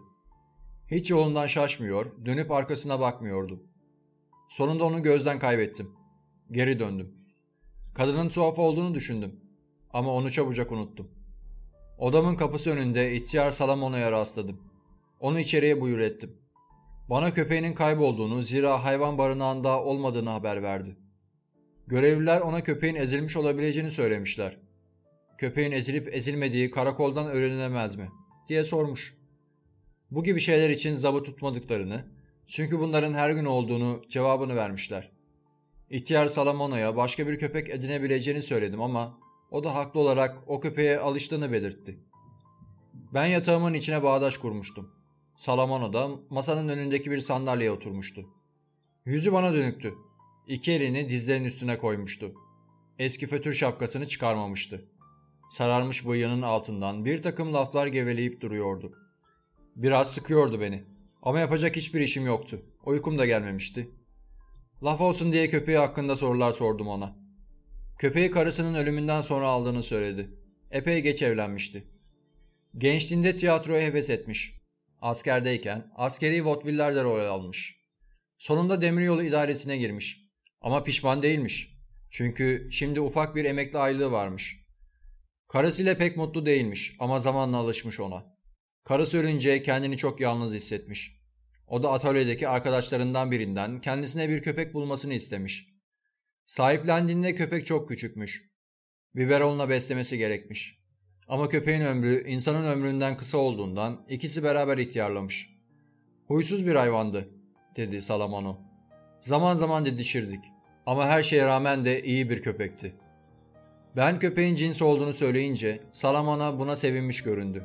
Hiç yolundan şaşmıyor, dönüp arkasına bakmıyordu. Sonunda onu gözden kaybettim. Geri döndüm. Kadının tuhaf olduğunu düşündüm. Ama onu çabucak unuttum. Odamın kapısı önünde ihtiyar Salamono'ya rastladım. Onu içeriye buyur ettim. Bana köpeğinin kaybolduğunu, zira hayvan barınağında olmadığını haber verdi. Görevliler ona köpeğin ezilmiş olabileceğini söylemişler. Köpeğin ezilip ezilmediği karakoldan öğrenilemez mi diye sormuş. Bu gibi şeyler için zabı tutmadıklarını, çünkü bunların her gün olduğunu cevabını vermişler. İhtiyar Salamono'ya başka bir köpek edinebileceğini söyledim ama o da haklı olarak o köpeğe alıştığını belirtti. Ben yatağımın içine bağdaş kurmuştum. Salamono da masanın önündeki bir sandalyeye oturmuştu. Yüzü bana dönüktü. İki elini dizlerinin üstüne koymuştu. Eski fötür şapkasını çıkarmamıştı. Sararmış bıyığının altından bir takım laflar geveleyip duruyordu. Biraz sıkıyordu beni. Ama yapacak hiçbir işim yoktu. Uykum da gelmemişti. Laf olsun diye köpeği hakkında sorular sordum ona. Köpeği karısının ölümünden sonra aldığını söyledi. Epey geç evlenmişti. Gençliğinde tiyatroya heves etmiş. Askerdeyken askeri vodevillerde rol almış. Sonunda demiryolu idaresine girmiş. Ama pişman değilmiş. Çünkü şimdi ufak bir emekli aylığı varmış. Karısıyla pek mutlu değilmiş ama zamanla alışmış ona. Karısı ölünce kendini çok yalnız hissetmiş. O da atölyedeki arkadaşlarından birinden kendisine bir köpek bulmasını istemiş. Sahiplendiğinde köpek çok küçükmüş. Biberonla beslemesi gerekmiş. Ama köpeğin ömrü insanın ömründen kısa olduğundan ikisi beraber ihtiyarlamış. Huysuz bir hayvandı, dedi Salamono. Zaman zaman didişirdik. Ama her şeye rağmen de iyi bir köpekti. Ben köpeğin cinsi olduğunu söyleyince Salamono buna sevinmiş göründü.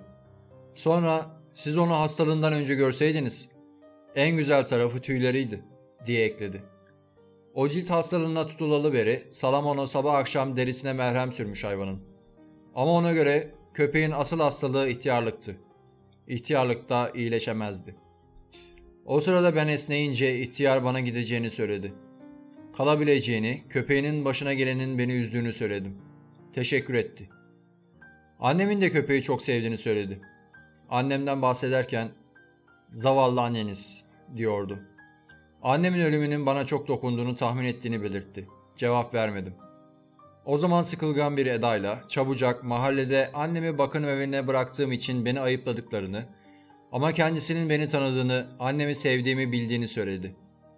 Sonra siz onu hastalığından önce görseydiniz, en güzel tarafı tüyleriydi, diye ekledi. O cilt hastalığına tutulalı beri Salamono sabah akşam derisine merhem sürmüş hayvanın. Ama ona göre köpeğin asıl hastalığı ihtiyarlıktı. İhtiyarlıkta iyileşemezdi. O sırada ben esneyince ihtiyar bana gideceğini söyledi. Kalabileceğini, köpeğinin başına gelenin beni üzdüğünü söyledim. Teşekkür etti. Annemin de köpeği çok sevdiğini söyledi. Annemden bahsederken, zavallı anneniz, diyordu. Annemin ölümünün bana çok dokunduğunu tahmin ettiğini belirtti. Cevap vermedim. O zaman sıkılgan bir edayla, çabucak mahallede annemi bakım evine bıraktığım için beni ayıpladıklarını, ama kendisinin beni tanıdığını, annemi sevdiğimi bildiğini söyledi.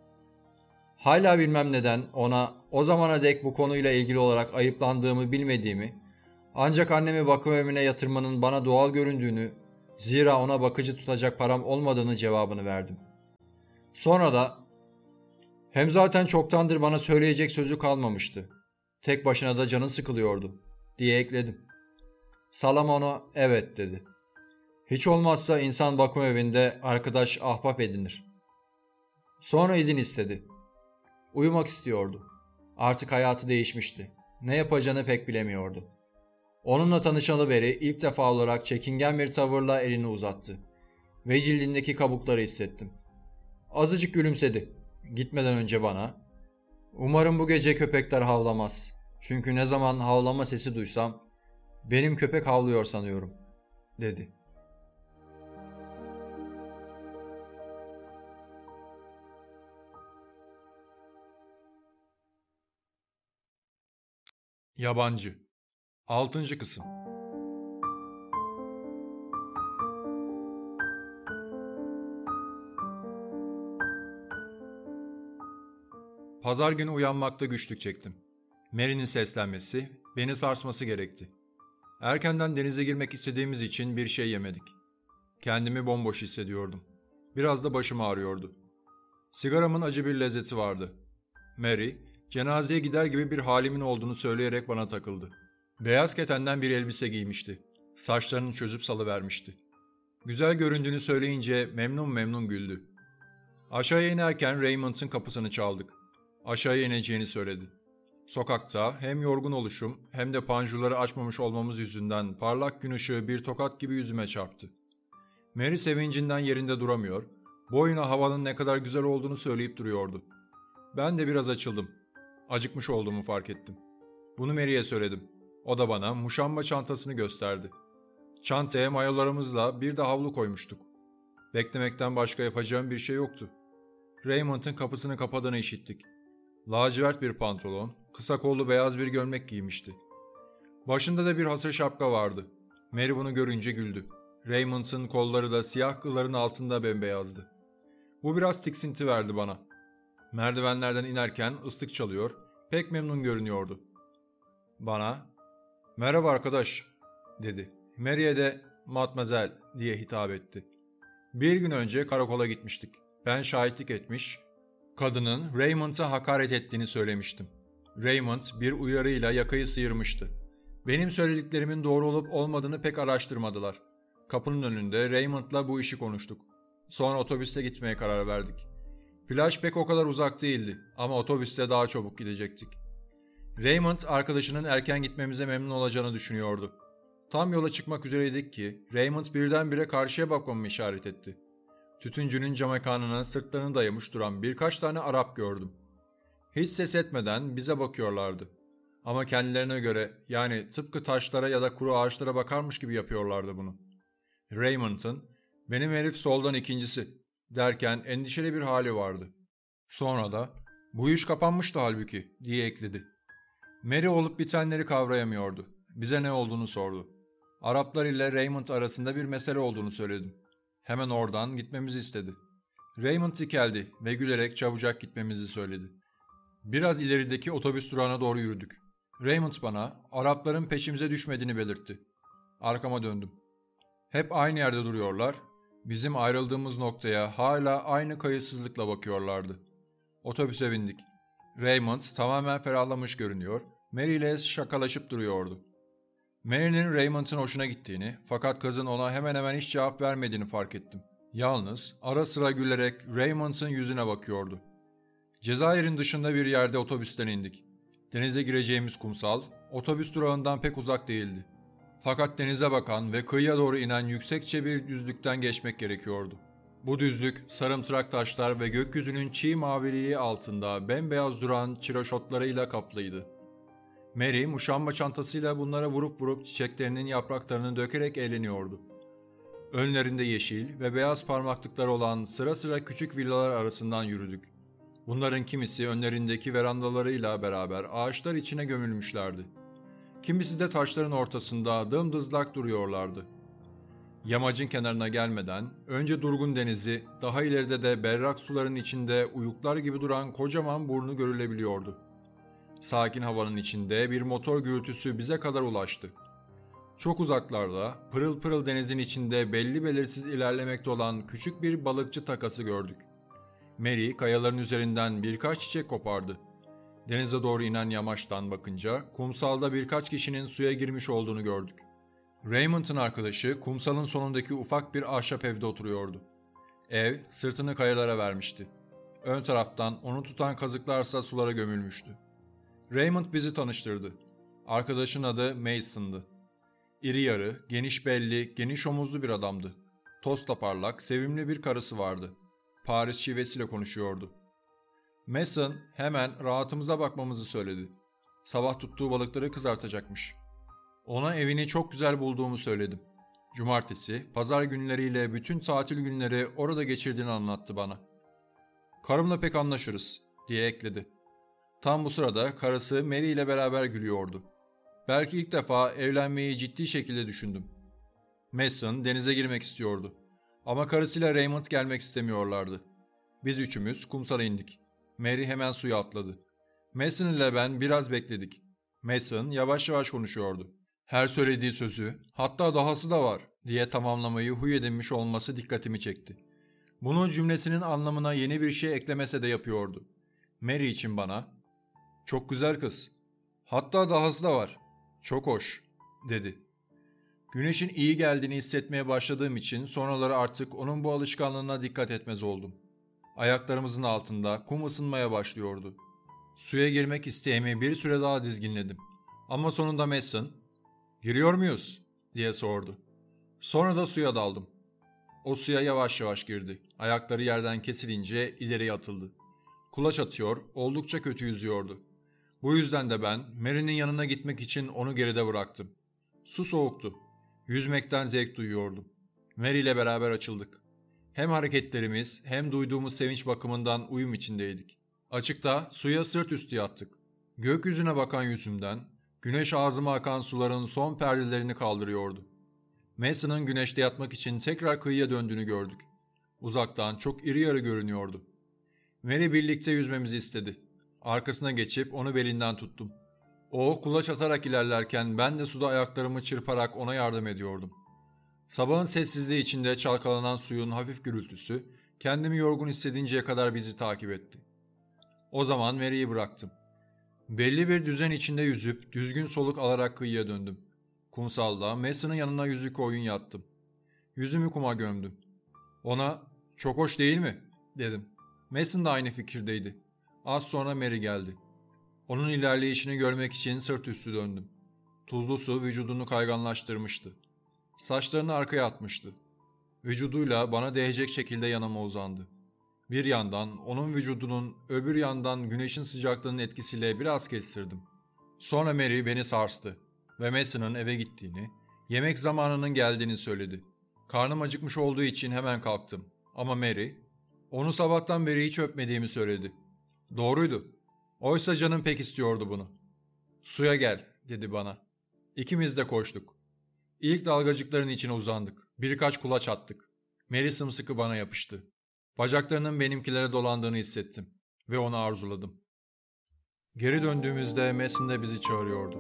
Hala bilmem neden ona o zamana dek bu konuyla ilgili olarak ayıplandığımı bilmediğimi, ancak annemi bakım evine yatırmanın bana doğal göründüğünü, zira ona bakıcı tutacak param olmadığını cevabını verdim. Sonra da, hem zaten çoktandır bana söyleyecek sözü kalmamıştı. Tek başına da canın sıkılıyordu, diye ekledim. Salamono evet dedi. Hiç olmazsa insan bakım evinde arkadaş ahbap edinir. Sonra izin istedi. Uyumak istiyordu. Artık hayatı değişmişti. Ne yapacağını pek bilemiyordu. Onunla tanışalı beri ilk defa olarak çekingen bir tavırla elini uzattı. Ve cildindeki kabukları hissettim. Azıcık gülümsedi. Gitmeden önce bana, "Umarım bu gece köpekler havlamaz. Çünkü ne zaman havlama sesi duysam, benim köpek havlıyor sanıyorum," dedi. Yabancı altıncı Kısım. Pazar günü uyanmakta güçlük çektim. Mary'nin seslenmesi, beni sarsması gerekti. Erkenden denize girmek istediğimiz için bir şey yemedik. Kendimi bomboş hissediyordum. Biraz da başım ağrıyordu. Sigaramın acı bir lezzeti vardı. Mary, cenazeye gider gibi bir halimin olduğunu söyleyerek bana takıldı. Beyaz ketenden bir elbise giymişti. Saçlarını çözüp salıvermişti. Güzel göründüğünü söyleyince memnun memnun güldü. Aşağıya inerken Raymond'ın kapısını çaldık. Aşağıya ineceğini söyledi. Sokakta hem yorgun oluşum hem de panjurları açmamış olmamız yüzünden parlak gün ışığı bir tokat gibi yüzüme çarptı. Mary sevincinden yerinde duramıyor, boyuna havanın ne kadar güzel olduğunu söyleyip duruyordu. Ben de biraz açıldım. Acıkmış olduğumu fark ettim. Bunu Mary'e söyledim. O da bana muşamba çantasını gösterdi. Çantaya mayolarımızla bir de havlu koymuştuk. Beklemekten başka yapacağım bir şey yoktu. Raymond'ın kapısını kapadığını işittik. Lacivert bir pantolon, kısa kollu beyaz bir gömlek giymişti. Başında da bir hasır şapka vardı. Mary bunu görünce güldü. Raymond'ın kolları da siyah kılların altında bembeyazdı. Bu biraz tiksinti verdi bana. Merdivenlerden inerken ıslık çalıyor, pek memnun görünüyordu. Bana, "Merhaba arkadaş," dedi. Mary'e de "Mademoiselle" diye hitap etti. Bir gün önce karakola gitmiştik. Ben şahitlik etmiş, kadının Raymond'a hakaret ettiğini söylemiştim. Raymond bir uyarıyla yakayı sıyırmıştı. Benim söylediklerimin doğru olup olmadığını pek araştırmadılar. Kapının önünde Raymond'la bu işi konuştuk. Sonra otobüste gitmeye karar verdik. Plaj pek o kadar uzak değildi ama otobüste daha çabuk gidecektik. Raymond arkadaşının erken gitmemize memnun olacağını düşünüyordu. Tam yola çıkmak üzereydik ki Raymond birdenbire karşıya bakmamı işaret etti. Tütüncünün camekanına sırtlarını dayamış duran birkaç tane Arap gördüm. Hiç ses etmeden bize bakıyorlardı. Ama kendilerine göre, yani tıpkı taşlara ya da kuru ağaçlara bakarmış gibi yapıyorlardı bunu. Raymond'ın "Benim herif soldan ikincisi" derken endişeli bir hali vardı. Sonra da "Bu iş kapanmıştı halbuki" diye ekledi. Mary olup bitenleri kavrayamıyordu. Bize ne olduğunu sordu. Araplar ile Raymond arasında bir mesele olduğunu söyledim. Hemen oradan gitmemizi istedi. Raymond dikeldi ve gülerek çabucak gitmemizi söyledi. Biraz ilerideki otobüs durağına doğru yürüdük. Raymond bana Arapların peşimize düşmediğini belirtti. Arkama döndüm. Hep aynı yerde duruyorlar, bizim ayrıldığımız noktaya hala aynı kayıtsızlıkla bakıyorlardı. Otobüse bindik. Raymond tamamen ferahlamış görünüyor, Mary ile şakalaşıp duruyordu. Mary'nin Raymond'ın hoşuna gittiğini fakat kızın ona hemen hemen hiç cevap vermediğini fark ettim. Yalnız ara sıra gülerek Raymond'ın yüzüne bakıyordu. Cezayir'in dışında bir yerde otobüsten indik. Denize gireceğimiz kumsal, otobüs durağından pek uzak değildi. Fakat denize bakan ve kıyıya doğru inen yüksekçe bir düzlükten geçmek gerekiyordu. Bu düzlük, sarımtırak taşlar ve gökyüzünün çiğ maviliği altında bembeyaz duran çiraşotlarıyla kaplıydı. Mary, muşamba çantasıyla bunlara vurup vurup çiçeklerinin yapraklarını dökerek eğleniyordu. Önlerinde yeşil ve beyaz parmaklıklar olan sıra sıra küçük villalar arasından yürüdük. Bunların kimisi önlerindeki verandalarıyla beraber ağaçlar içine gömülmüşlerdi. Kimisi de taşların ortasında dımdızlak duruyorlardı. Yamacın kenarına gelmeden önce durgun denizi, daha ileride de berrak suların içinde uyuklar gibi duran kocaman burnu görülebiliyordu. Sakin havanın içinde bir motor gürültüsü bize kadar ulaştı. Çok uzaklarda, pırıl pırıl denizin içinde belli belirsiz ilerlemekte olan küçük bir balıkçı takası gördük. Mary kayaların üzerinden birkaç çiçek kopardı. Denize doğru inen yamaçtan bakınca kumsalda birkaç kişinin suya girmiş olduğunu gördük. Raymond'ın arkadaşı kumsalın sonundaki ufak bir ahşap evde oturuyordu. Ev sırtını kayalara vermişti. Ön taraftan onu tutan kazıklarsa sulara gömülmüştü. Raymond bizi tanıştırdı. Arkadaşın adı Mason'dı. İri yarı, geniş belli, geniş omuzlu bir adamdı. Toz parlak, sevimli bir karısı vardı. Paris şivesiyle konuşuyordu. Mason hemen rahatımıza bakmamızı söyledi. Sabah tuttuğu balıkları kızartacakmış. Ona evini çok güzel bulduğumu söyledim. Cumartesi, pazar günleriyle bütün tatil günleri orada geçirdiğini anlattı bana. "Karımla pek anlaşırız," diye ekledi. Tam bu sırada karısı Mary ile beraber gülüyordu. Belki ilk defa evlenmeyi ciddi şekilde düşündüm. Mason denize girmek istiyordu. Ama karısıyla Raymond gelmek istemiyorlardı. Biz üçümüz kumsala indik. Mary hemen suya atladı. Mason ile ben biraz bekledik. Mason yavaş yavaş konuşuyordu. Her söylediği sözü, hatta dahası da var diye tamamlamayı huy edinmiş olması dikkatimi çekti. Bunu cümlesinin anlamına yeni bir şey eklemese de yapıyordu. Mary için bana, "Çok güzel kız. Hatta dahası da var. Çok hoş," dedi. Güneşin iyi geldiğini hissetmeye başladığım için sonraları artık onun bu alışkanlığına dikkat etmez oldum. Ayaklarımızın altında kum ısınmaya başlıyordu. Suya girmek isteğimi bir süre daha dizginledim. Ama sonunda Mason, "Giriyor muyuz?" diye sordu. Sonra da suya daldım. O suya yavaş yavaş girdi. Ayakları yerden kesilince ileriye atıldı. Kulaç atıyor, oldukça kötü yüzüyordu. Bu yüzden de ben Mary'nin yanına gitmek için onu geride bıraktım. Su soğuktu. Yüzmekten zevk duyuyordum. Mary ile beraber açıldık. Hem hareketlerimiz hem duyduğumuz sevinç bakımından uyum içindeydik. Açıkta suya sırt üstü yattık. Gökyüzüne bakan yüzümden güneş ağzıma akan suların son perdelerini kaldırıyordu. Mason'ın güneşte yatmak için tekrar kıyıya döndüğünü gördük. Uzaktan çok iri yarı görünüyordu. Mary birlikte yüzmemizi istedi. Arkasına geçip onu belinden tuttum. O kulaç atarak ilerlerken ben de suda ayaklarımı çırparak ona yardım ediyordum. Sabahın sessizliği içinde çalkalanan suyun hafif gürültüsü kendimi yorgun hissedinceye kadar bizi takip etti. O zaman Mary'i bıraktım. Belli bir düzen içinde yüzüp düzgün soluk alarak kıyıya döndüm. Kumsalda Mason'ın yanına yüzü koyun yattım. Yüzümü kuma gömdüm. Ona "Çok hoş değil mi?" dedim. Mason da aynı fikirdeydi. Az sonra Mary geldi. Onun ilerleyişini görmek için sırt üstü döndüm. Tuzlu su vücudunu kayganlaştırmıştı. Saçlarını arkaya atmıştı. Vücuduyla bana değecek şekilde yanıma uzandı. Bir yandan onun vücudunun, öbür yandan güneşin sıcaklığının etkisiyle biraz kestirdim. Sonra Mary beni sarstı ve Mason'ın eve gittiğini, yemek zamanının geldiğini söyledi. Karnım acıkmış olduğu için hemen kalktım. Ama Mary, onu sabahtan beri hiç öpmediğimi söyledi. Doğruydu. Oysa canım pek istiyordu bunu. "Suya gel," dedi bana. İkimiz de koştuk. İlk dalgacıkların içine uzandık. Birkaç kulaç attık. Mary sımsıkı bana yapıştı. Bacaklarının benimkilere dolandığını hissettim ve onu arzuladım. Geri döndüğümüzde Mason de bizi çağırıyordu.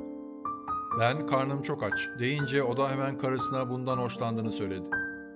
Ben "Karnım çok aç" deyince o da hemen karısına bundan hoşlandığını söyledi.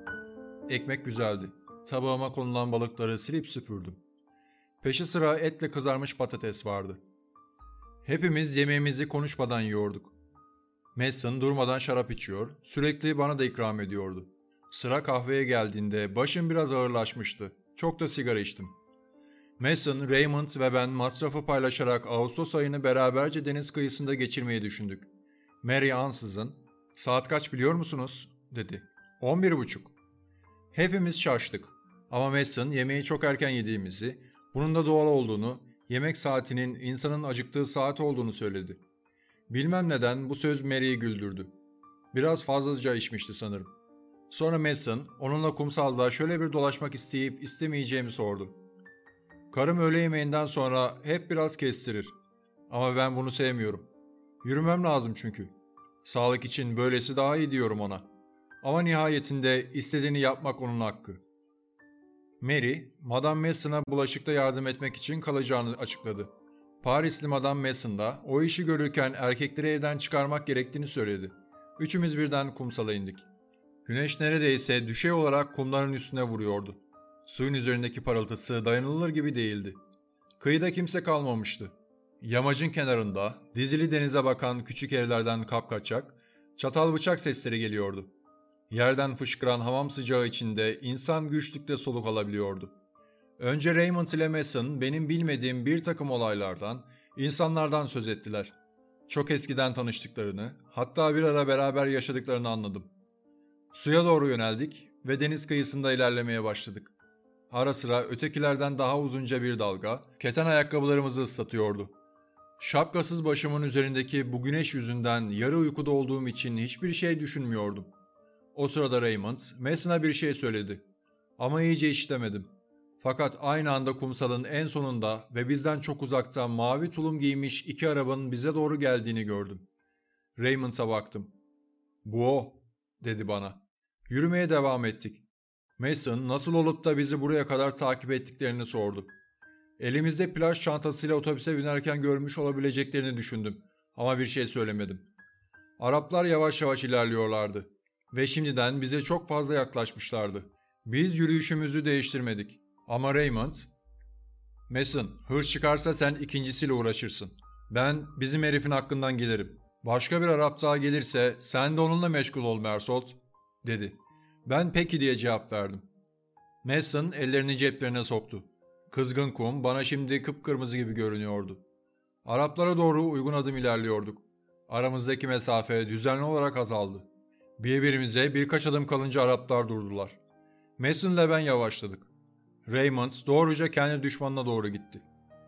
Ekmek güzeldi. Tabağıma konulan balıkları silip süpürdüm. Peşi sıra etle kızarmış patates vardı. Hepimiz yemeğimizi konuşmadan yiyorduk. Mason durmadan şarap içiyor, sürekli bana da ikram ediyordu. Sıra kahveye geldiğinde başım biraz ağırlaşmıştı. Çok da sigara içtim. Mason, Raymond ve ben masrafı paylaşarak Ağustos ayını beraberce deniz kıyısında geçirmeyi düşündük. Mary ansızın, "Saat kaç biliyor musunuz?" dedi. On bir buçuk. Hepimiz şaştık. Ama Mason yemeği çok erken yediğimizi, bunun da doğal olduğunu, yemek saatinin insanın acıktığı saat olduğunu söyledi. Bilmem neden bu söz Mary'i güldürdü. Biraz fazlaca içmişti sanırım. Sonra Mason onunla kumsalda şöyle bir dolaşmak isteyip istemeyeceğimi sordu. Karım öğle yemeğinden sonra hep biraz kestirir. Ama ben bunu sevmiyorum. Yürümem lazım çünkü. Sağlık için böylesi daha iyi diyorum ona. Ama nihayetinde istediğini yapmak onun hakkı. Mary, Madame Mason'a bulaşıkta yardım etmek için kalacağını açıkladı. Parisli Madame Mason da o işi görürken erkekleri evden çıkarmak gerektiğini söyledi. Üçümüz birden kumsala indik. Güneş neredeyse düşey olarak kumların üstüne vuruyordu. Suyun üzerindeki parıltısı dayanılır gibi değildi. Kıyıda kimse kalmamıştı. Yamacın kenarında dizili denize bakan küçük evlerden kapkaçak, çatal bıçak sesleri geliyordu. Yerden fışkıran hamam sıcağı içinde insan güçlükle soluk alabiliyordu. Önce Raymond ile Mason benim bilmediğim bir takım olaylardan, insanlardan söz ettiler. Çok eskiden tanıştıklarını, hatta bir ara beraber yaşadıklarını anladım. Suya doğru yöneldik ve deniz kıyısında ilerlemeye başladık. Ara sıra ötekilerden daha uzunca bir dalga, keten ayakkabılarımızı ıslatıyordu. Şapkasız başımın üzerindeki bu güneş yüzünden yarı uykuda olduğum için hiçbir şey düşünmüyordum. O sırada Raymond, Mason'a bir şey söyledi. Ama iyice işitemedim. Fakat aynı anda kumsalın en sonunda ve bizden çok uzakta mavi tulum giymiş iki arabanın bize doğru geldiğini gördüm. Raymond'a baktım. "Bu o," dedi bana. Yürümeye devam ettik. Mason nasıl olup da bizi buraya kadar takip ettiklerini sordu. Elimizde plaj çantasıyla otobüse binerken görmüş olabileceklerini düşündüm ama bir şey söylemedim. Araplar yavaş yavaş ilerliyorlardı ve şimdiden bize çok fazla yaklaşmışlardı. Biz yürüyüşümüzü değiştirmedik ama Raymond, "Mason, hırs çıkarsa sen ikincisiyle uğraşırsın. Ben bizim herifin hakkından gelirim. Başka bir Arap daha gelirse sen de onunla meşgul ol Mersault," dedi. Ben peki diye cevap verdim. Mason ellerini ceplerine soktu. Kızgın kum bana şimdi kıpkırmızı gibi görünüyordu. Araplara doğru uygun adım ilerliyorduk. Aramızdaki mesafe düzenli olarak azaldı. Birbirimize birkaç adım kalınca Araplar durdular. Mason ile ben yavaşladık. Raymond doğruca kendi düşmanına doğru gitti.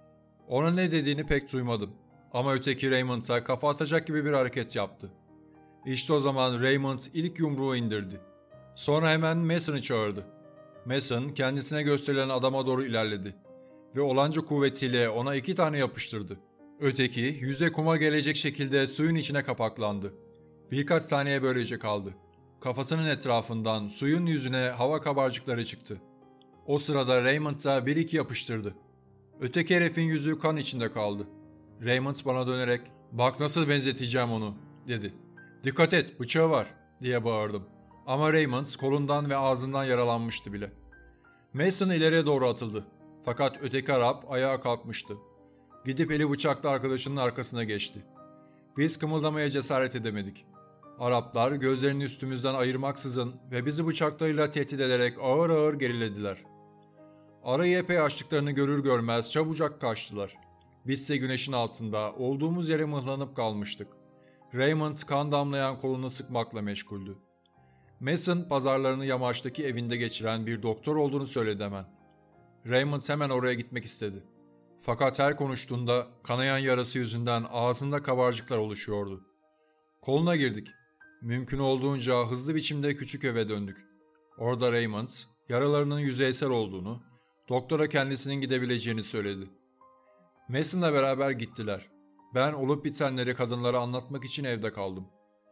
Ona ne dediğini pek duymadım. Ama öteki Raymond'a kafa atacak gibi bir hareket yaptı. İşte o zaman Raymond ilk yumruğu indirdi. Sonra hemen Mason'ı çağırdı. Mason kendisine gösterilen adama doğru ilerledi ve olanca kuvvetiyle ona iki tane yapıştırdı. Öteki yüze kuma gelecek şekilde suyun içine kapaklandı. Birkaç saniye böylece kaldı. Kafasının etrafından suyun yüzüne hava kabarcıkları çıktı. O sırada Raymond da bir iki yapıştırdı. Öteki herifin yüzü kan içinde kaldı. Raymond bana dönerek "Bak nasıl benzeteceğim onu," dedi. "Dikkat et, bıçağı var," diye bağırdım. Ama Raymond kolundan ve ağzından yaralanmıştı bile. Mason ileriye doğru atıldı. Fakat öteki Arap ayağa kalkmıştı. Gidip eli bıçaklı arkadaşının arkasına geçti. Biz kımıldamaya cesaret edemedik. Araplar gözlerini üstümüzden ayırmaksızın ve bizi bıçaklarıyla tehdit ederek ağır ağır gerilediler. Arayı epey açtıklarını görür görmez çabucak kaçtılar. Bizse güneşin altında olduğumuz yere mıhlanıp kalmıştık. Raymond kan damlayan kolunu sıkmakla meşguldü. Mason pazarlarını yamaçtaki evinde geçiren bir doktor olduğunu söyledi hemen. Raymond hemen oraya gitmek istedi. Fakat her konuştuğunda kanayan yarası yüzünden ağzında kabarcıklar oluşuyordu. Koluna girdik. Mümkün olduğunca hızlı biçimde küçük eve döndük. Orada Raymond yaralarının yüzeysel olduğunu, doktora kendisinin gidebileceğini söyledi. Mason'la beraber gittiler. Ben olup bitenleri kadınlara anlatmak için evde kaldım.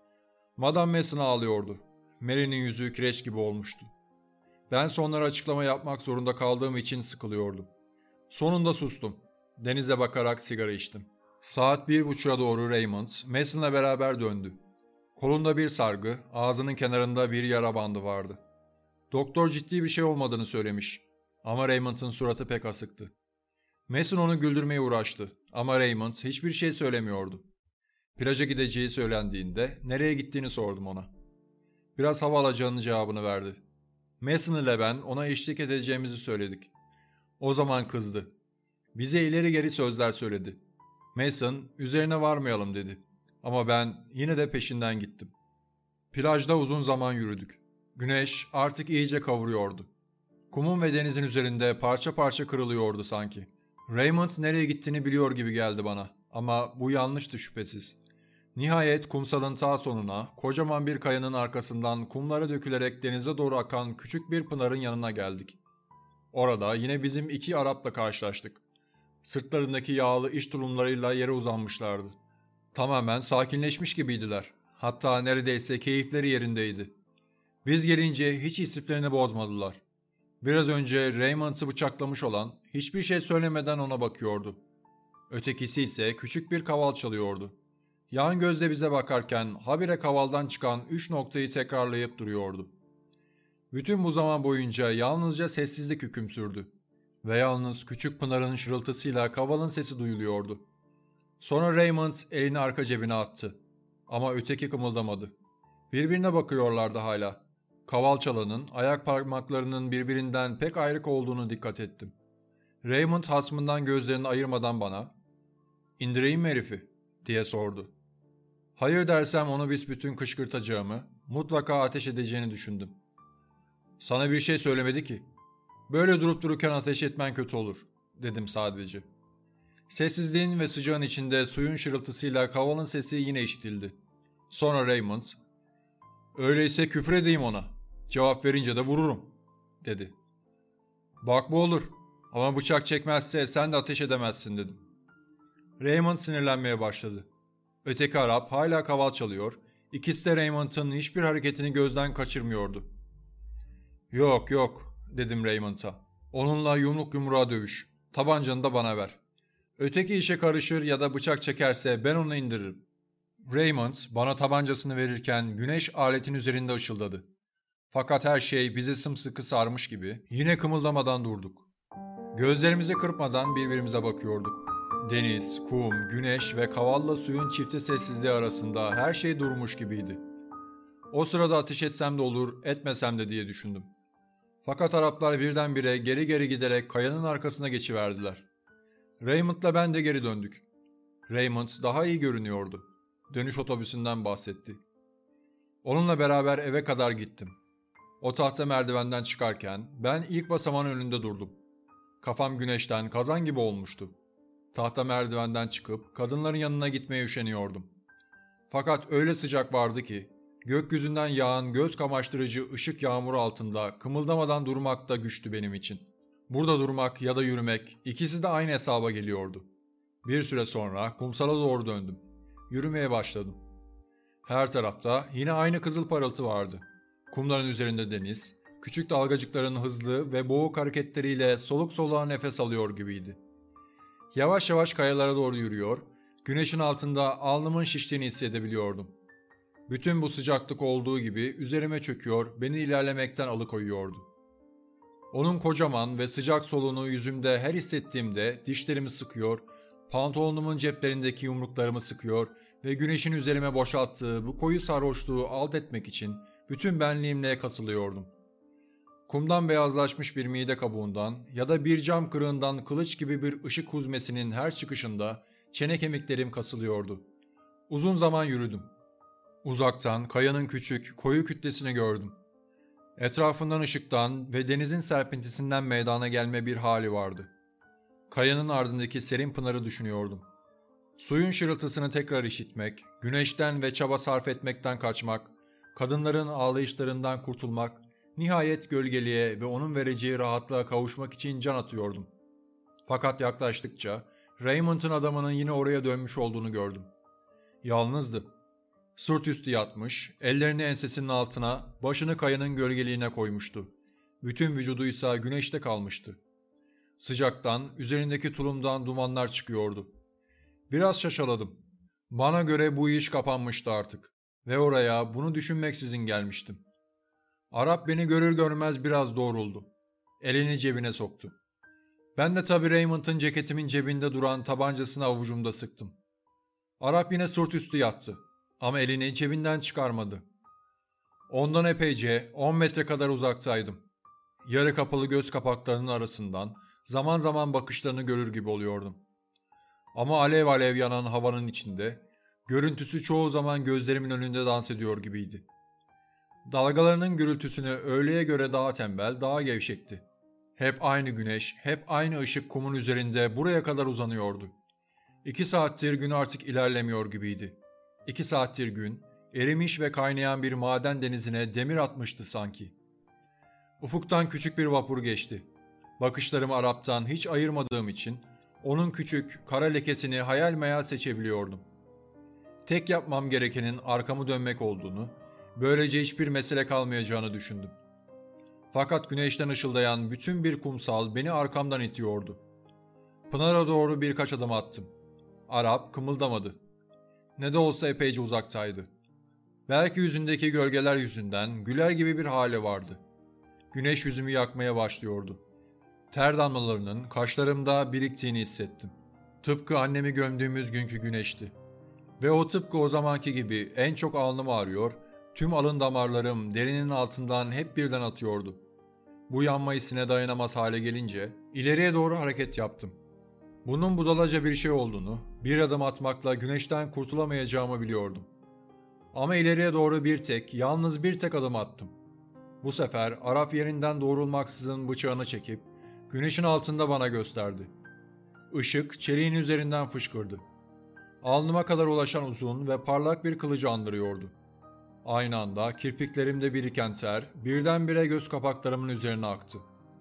Madame Mason ağlıyordu. Mary'nin yüzü kireç gibi olmuştu. Ben sonlara açıklama yapmak zorunda kaldığım için sıkılıyordum. Sonunda sustum. Denize bakarak sigara içtim. Saat bir buçuğa doğru Raymond, Mason'la beraber döndü. Kolunda bir sargı, ağzının kenarında bir yara bandı vardı. Doktor ciddi bir şey olmadığını söylemiş. Ama Raymond'ın suratı pek asıktı. Mason onu güldürmeye uğraştı ama Raymond hiçbir şey söylemiyordu. Plaja gideceği söylendiğinde nereye gittiğini sordum ona. Biraz hava alacağının cevabını verdi. Mason ile ben ona eşlik edeceğimizi söyledik. O zaman kızdı. Bize ileri geri sözler söyledi. Mason üzerine varmayalım dedi. Ama ben yine de peşinden gittim. Plajda uzun zaman yürüdük. Güneş artık iyice kavuruyordu. Kumun ve denizin üzerinde parça parça kırılıyordu sanki. Raymond nereye gittiğini biliyor gibi geldi bana ama bu yanlıştı şüphesiz. Nihayet kumsalın ta sonuna, kocaman bir kayanın arkasından kumlara dökülerek denize doğru akan küçük bir pınarın yanına geldik. Orada yine bizim iki Arap'la karşılaştık. Sırtlarındaki yağlı iş tulumlarıyla yere uzanmışlardı. Tamamen sakinleşmiş gibiydiler. Hatta neredeyse keyifleri yerindeydi. Biz gelince hiç istiflerini bozmadılar. Biraz önce Raymond'ı bıçaklamış olan hiçbir şey söylemeden ona bakıyordu. Ötekisi ise küçük bir kaval çalıyordu. Yan gözle bize bakarken habire kavaldan çıkan üç noktayı tekrarlayıp duruyordu. Bütün bu zaman boyunca yalnızca sessizlik hüküm sürdü. Ve yalnız küçük Pınar'ın şırıltısıyla kavalın sesi duyuluyordu. Sonra Raymond elini arka cebine attı. Ama öteki kımıldamadı. Birbirine bakıyorlardı hala. Kaval çalanın ayak parmaklarının birbirinden pek ayrık olduğunu dikkat ettim. Raymond hasmından gözlerini ayırmadan bana "İndireyim mi herifi?" diye sordu. Hayır dersem onu büsbütün kışkırtacağımı, mutlaka ateş edeceğini düşündüm. "Sana bir şey söylemedi ki. Böyle durup dururken ateş etmen kötü olur," dedim sadece. Sessizliğin ve sıcağın içinde suyun şırıltısıyla kavalın sesi yine işitildi. Sonra Raymond, "Öyleyse küfür edeyim ona. Cevap verince de vururum," dedi. "Bak bu olur. Ama bıçak çekmezse sen de ateş edemezsin," dedim. Raymond sinirlenmeye başladı. Öteki Arap hala kaval çalıyor, ikisi de Raymond'ın hiçbir hareketini gözden kaçırmıyordu. "Yok yok," dedim Raymond'a. "Onunla yumruk yumruğa dövüş. Tabancanı da bana ver. Öteki işe karışır ya da bıçak çekerse ben onu indiririm." Raymond bana tabancasını verirken güneş aletin üzerinde ışıldadı. Fakat her şey bizi sımsıkı sarmış gibi yine kımıldamadan durduk. Gözlerimizi kırpmadan birbirimize bakıyorduk. Deniz, kum, güneş ve kavalla suyun çifte sessizliği arasında her şey durmuş gibiydi. O sırada ateş etsem de olur, etmesem de diye düşündüm. Fakat Araplar birdenbire geri geri giderek kayanın arkasına geçiverdiler. Raymond'la ben de geri döndük. Raymond daha iyi görünüyordu. Dönüş otobüsünden bahsetti. Onunla beraber eve kadar gittim. O tahta merdivenden çıkarken ben ilk basamağın önünde durdum. Kafam güneşten kazan gibi olmuştu. Tahta merdivenden çıkıp kadınların yanına gitmeye üşeniyordum. Fakat öyle sıcak vardı ki gökyüzünden yağan göz kamaştırıcı ışık yağmuru altında kımıldamadan durmak da güçtü benim için. Burada durmak ya da yürümek ikisi de aynı hesaba geliyordu. Bir süre sonra kumsala doğru döndüm. Yürümeye başladım. Her tarafta yine aynı kızıl parıltı vardı. Kumların üzerinde deniz, küçük dalgacıkların hızlı ve boğuk hareketleriyle soluk soluğa nefes alıyor gibiydi. Yavaş yavaş kayalara doğru yürüyor, güneşin altında alnımın şiştiğini hissedebiliyordum. Bütün bu sıcaklık olduğu gibi üzerime çöküyor, beni ilerlemekten alıkoyuyordu. Onun kocaman ve sıcak soluğunu yüzümde her hissettiğimde dişlerimi sıkıyor, pantolonumun ceplerindeki yumruklarımı sıkıyor ve güneşin üzerime boşalttığı bu koyu sarhoşluğu alt etmek için bütün benliğimle kasılıyordum. Kumdan beyazlaşmış bir mide kabuğundan ya da bir cam kırığından kılıç gibi bir ışık huzmesinin her çıkışında çene kemiklerim kasılıyordu. Uzun zaman yürüdüm. Uzaktan kayanın küçük, koyu kütlesini gördüm. Etrafından ışıktan ve denizin serpintisinden meydana gelme bir hali vardı. Kayanın ardındaki serin pınarı düşünüyordum. Suyun şırıltısını tekrar işitmek, güneşten ve çaba sarf etmekten kaçmak, kadınların ağlayışlarından kurtulmak, nihayet gölgeliğe ve onun vereceği rahatlığa kavuşmak için can atıyordum. Fakat yaklaştıkça Raymond'ın adamının yine oraya dönmüş olduğunu gördüm. Yalnızdı. Sırt üstü yatmış, ellerini ensesinin altına, başını kayanın gölgeliğine koymuştu. Bütün vücuduysa güneşte kalmıştı. Sıcaktan, üzerindeki tulumdan dumanlar çıkıyordu. Biraz şaşaladım. Bana göre bu iş kapanmıştı artık. Ve oraya bunu düşünmeksizin gelmiştim. Arap beni görür görmez biraz doğruldu. Elini cebine soktu. Ben de tabii Raymond'ın ceketimin cebinde duran tabancasını avucumda sıktım. Arap yine sırt üstü yattı. Ama elini cebinden çıkarmadı. Ondan epeyce on metre kadar uzaktaydım. Yarı kapalı göz kapaklarının arasından zaman zaman bakışlarını görür gibi oluyordum. Ama alev alev yanan havanın içinde, görüntüsü çoğu zaman gözlerimin önünde dans ediyor gibiydi. Dalgalarının gürültüsünü öğleye göre daha tembel, daha gevşekti. Hep aynı güneş, hep aynı ışık kumun üzerinde buraya kadar uzanıyordu. İki saattir gün artık ilerlemiyor gibiydi. İki saattir gün, erimiş ve kaynayan bir maden denizine demir atmıştı sanki. Ufuktan küçük bir vapur geçti. Bakışlarımı Arap'tan hiç ayırmadığım için onun küçük, kara lekesini hayal meyal seçebiliyordum. Tek yapmam gerekenin arkamı dönmek olduğunu, böylece hiçbir mesele kalmayacağını düşündüm. Fakat güneşten ışıldayan bütün bir kumsal beni arkamdan itiyordu. Pınara doğru birkaç adım attım. Arap kımıldamadı. Ne de olsa epeyce uzaktaydı. Belki yüzündeki gölgeler yüzünden güler gibi bir hali vardı. Güneş yüzümü yakmaya başlıyordu. Ter damlalarının kaşlarımda biriktiğini hissettim. Tıpkı annemi gömdüğümüz günkü güneşti. Ve o tıpkı o zamanki gibi en çok alnımı ağrıyor, tüm alın damarlarım derinin altından hep birden atıyordu. Bu yanma hissine dayanamaz hale gelince ileriye doğru hareket yaptım. Bunun budalaca bir şey olduğunu, bir adım atmakla güneşten kurtulamayacağımı biliyordum. Ama ileriye doğru bir tek, yalnız bir tek adım attım. Bu sefer Arap yerinden doğrulmaksızın bıçağını çekip güneşin altında bana gösterdi. Işık çeliğin üzerinden fışkırdı. Alnıma kadar ulaşan uzun ve parlak bir kılıcı andırıyordu. Aynı anda kirpiklerimde biriken ter birdenbire göz kapaklarımın üzerine aktı.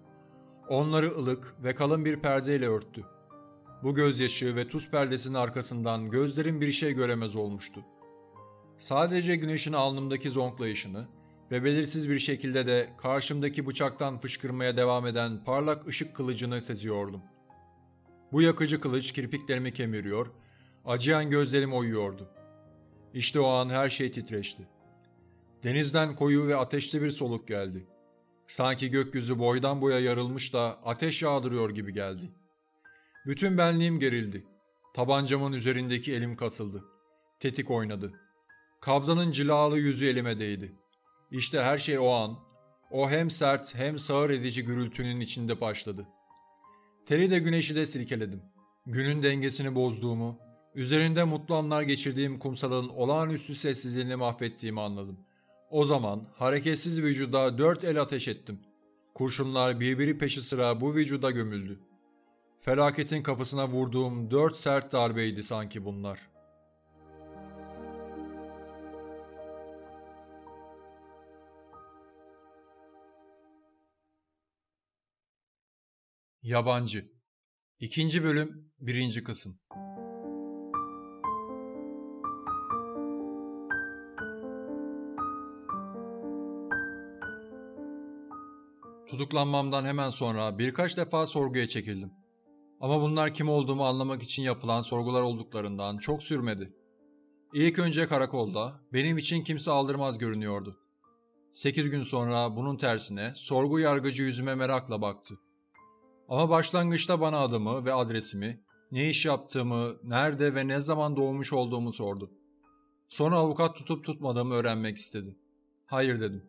Onları ılık ve kalın bir perdeyle örttü. Bu gözyaşı ve tuz perdesinin arkasından gözlerim bir şey göremez olmuştu. Sadece güneşin alnımdaki zonklayışını ve belirsiz bir şekilde de karşımdaki bıçaktan fışkırmaya devam eden parlak ışık kılıcını seziyordum. Bu yakıcı kılıç kirpiklerimi kemiriyor, acıyan gözlerimi oyuyordu. İşte o an her şey titreşti. Denizden koyu ve ateşli bir soluk geldi. Sanki gökyüzü boydan boya yarılmış da ateş yağdırıyor gibi geldi. Bütün benliğim gerildi. Tabancamın üzerindeki elim kasıldı. Tetik oynadı. Kabzanın cilalı yüzü elime değdi. İşte her şey o an, o hem sert hem sağır edici gürültünün içinde başladı. Teri de güneşi de silkeledim. Günün dengesini bozduğumu, Üzerinde mutlu anlar geçirdiğim kumsalın olağanüstü sessizliğini mahvettiğimi anladım. O zaman hareketsiz vücuda dört el ateş ettim. Kurşunlar birbiri peşi sıra bu vücuda gömüldü. Felaketin kapısına vurduğum dört sert darbeydi sanki bunlar. Yabancı İkinci bölüm, birinci kısım. Tutuklanmamdan hemen sonra birkaç defa sorguya çekildim. Ama bunlar kim olduğumu anlamak için yapılan sorgular olduklarından çok sürmedi. İlk önce karakolda benim için kimse aldırmaz görünüyordu. Sekiz gün sonra bunun tersine sorgu yargıcı yüzüme merakla baktı. Ama başlangıçta bana adımı ve adresimi, ne iş yaptığımı, nerede ve ne zaman doğmuş olduğumu sordu. Sonra avukat tutup tutmadığımı öğrenmek istedi. Hayır dedim.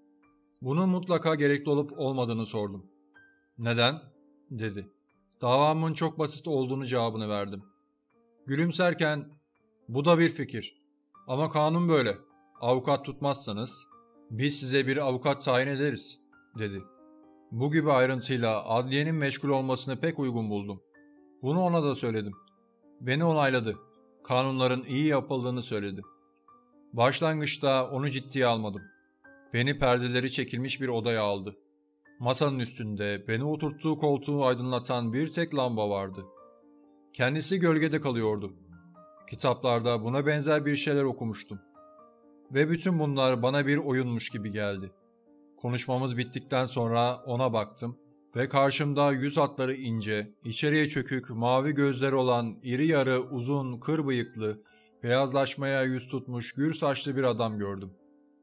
Bunun mutlaka gerekli olup olmadığını sordum. Neden? Dedi. Davamın çok basit olduğunu cevabını verdim. Gülümserken, bu da bir fikir. Ama kanun böyle. Avukat tutmazsanız, biz size bir avukat tayin ederiz, dedi. Bu gibi ayrıntıyla adliyenin meşgul olmasını pek uygun buldum. Bunu ona da söyledim. Beni onayladı. Kanunların iyi yapıldığını söyledi. Başlangıçta onu ciddiye almadım. Beni perdeleri çekilmiş bir odaya aldı. Masanın üstünde beni oturttuğu koltuğu aydınlatan bir tek lamba vardı. Kendisi gölgede kalıyordu. Kitaplarda buna benzer bir şeyler okumuştum. Ve bütün bunlar bana bir oyunmuş gibi geldi. Konuşmamız bittikten sonra ona baktım ve karşımda yüz hatları ince, içeriye çökük, mavi gözleri olan iri yarı, uzun, kır bıyıklı, beyazlaşmaya yüz tutmuş gür saçlı bir adam gördüm.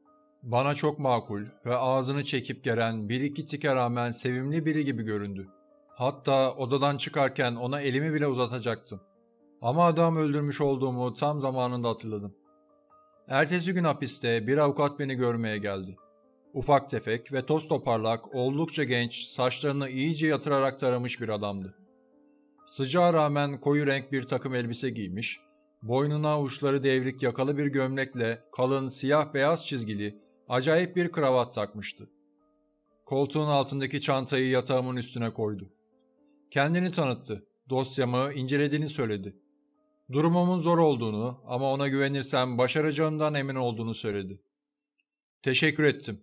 Bana çok makul ve ağzını çekip gelen bir iki tike rağmen sevimli biri gibi göründü. Hatta odadan çıkarken ona elimi bile uzatacaktım. Ama adam öldürmüş olduğumu tam zamanında hatırladım. Ertesi gün hapiste bir avukat beni görmeye geldi. Ufak tefek ve toz toparlak, oldukça genç, saçlarını iyice yatırarak taramış bir adamdı. Sıcağa rağmen koyu renk bir takım elbise giymiş, boynuna uçları devrik yakalı bir gömlekle kalın siyah beyaz çizgili, acayip bir kravat takmıştı. Koltuğun altındaki çantayı yatağımın üstüne koydu. Kendini tanıttı, dosyamı incelediğini söyledi. Durumumun zor olduğunu ama ona güvenirsem başaracağından emin olduğunu söyledi. Teşekkür ettim.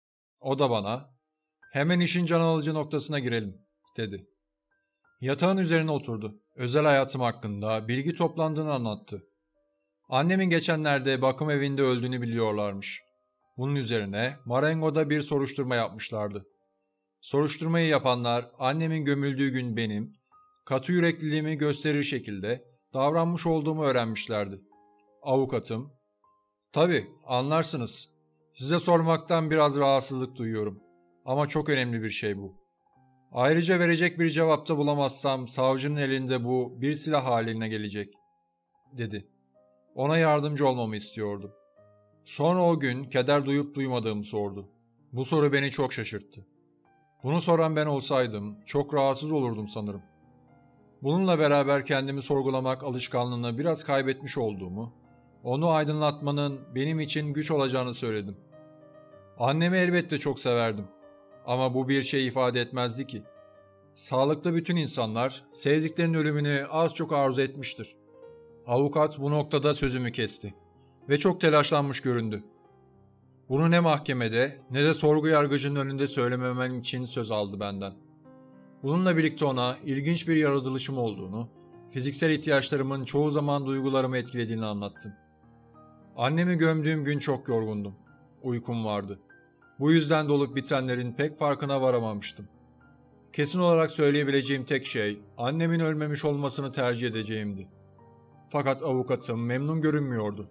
O da bana, hemen işin can alıcı noktasına girelim, dedi. Yatağın üzerine oturdu. Özel hayatım hakkında bilgi toplandığını anlattı. Annemin geçenlerde bakım evinde öldüğünü biliyorlarmış. Bunun üzerine Marengo'da bir soruşturma yapmışlardı. Soruşturmayı yapanlar annemin gömüldüğü gün benim, katı yürekliliğimi gösterir şekilde davranmış olduğumu öğrenmişlerdi. Avukatım, tabii anlarsınız. Size sormaktan biraz rahatsızlık duyuyorum. Ama çok önemli bir şey bu. Ayrıca verecek bir cevapta bulamazsam savcının elinde bu bir silah haline gelecek, dedi. Ona yardımcı olmamı istiyordu. Sonra o gün keder duyup duymadığımı sordu. Bu soru beni çok şaşırttı. Bunu soran ben olsaydım çok rahatsız olurdum sanırım. Bununla beraber kendimi sorgulamak alışkanlığını biraz kaybetmiş olduğumu, onu aydınlatmanın benim için güç olacağını söyledim. Annemi elbette çok severdim. Ama bu bir şey ifade etmezdi ki. Sağlıklı bütün insanlar sevdiklerinin ölümünü az çok arzu etmiştir. Avukat bu noktada sözümü kesti ve çok telaşlanmış göründü. Bunu ne mahkemede ne de sorgu yargıcının önünde söylememem için söz aldı benden. Bununla birlikte ona ilginç bir yaratılışım olduğunu, fiziksel ihtiyaçlarımın çoğu zaman duygularımı etkilediğini anlattım. Annemi gömdüğüm gün çok yorgundum. Uykum vardı. Bu yüzden dolup bitenlerin pek farkına varamamıştım. Kesin olarak söyleyebileceğim tek şey, annemin ölmemiş olmasını tercih edeceğimdi. Fakat avukatım memnun görünmüyordu.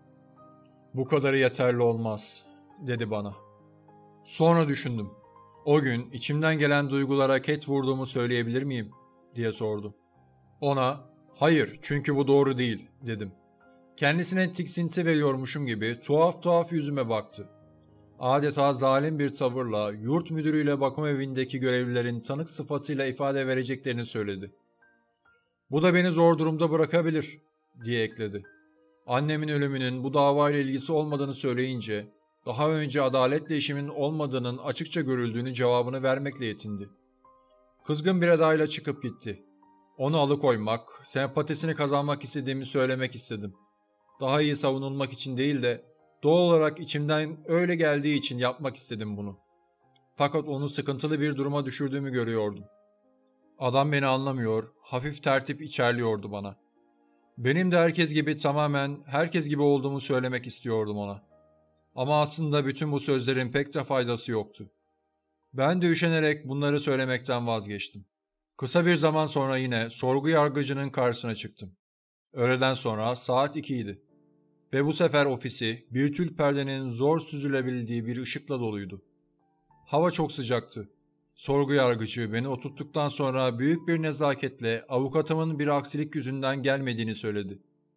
Bu kadarı yeterli olmaz, dedi bana. Sonra düşündüm. O gün içimden gelen duygulara ket vurduğumu söyleyebilir miyim, diye sordu. Ona, hayır çünkü bu doğru değil, dedim. Kendisine tiksinti veriyormuşum gibi tuhaf tuhaf yüzüme baktı. Adeta zalim bir tavırla yurt müdürüyle bakım evindeki görevlilerin tanık sıfatıyla ifade vereceklerini söyledi. Bu da beni zor durumda bırakabilir. diye ekledi. Annemin ölümünün bu davayla ilgisi olmadığını söyleyince, daha önce adaletle işimin olmadığının açıkça görüldüğünü cevabını vermekle yetindi. Kızgın bir edayla çıkıp gitti. Onu alıkoymak, sempatisini kazanmak istediğimi söylemek istedim. Daha iyi savunulmak için değil de, doğal olarak içimden öyle geldiği için yapmak istedim bunu. Fakat onu sıkıntılı bir duruma düşürdüğümü görüyordum. Adam beni anlamıyor, hafif tertip içerliyordu bana. Benim de herkes gibi tamamen herkes gibi olduğumu söylemek istiyordum ona. Ama aslında bütün bu sözlerin pek de faydası yoktu. Ben de üşenerek bunları söylemekten vazgeçtim. Kısa bir zaman sonra yine sorgu yargıcının karşısına çıktım. Öğleden sonra saat ikiydi. Ve bu sefer ofisi bir tül perdenin zor süzülebildiği bir ışıkla doluydu. Hava çok sıcaktı. Sorgu yargıcı beni oturttuktan sonra büyük bir nezaketle avukatımın bir aksilik yüzünden gelmediğini söyledi.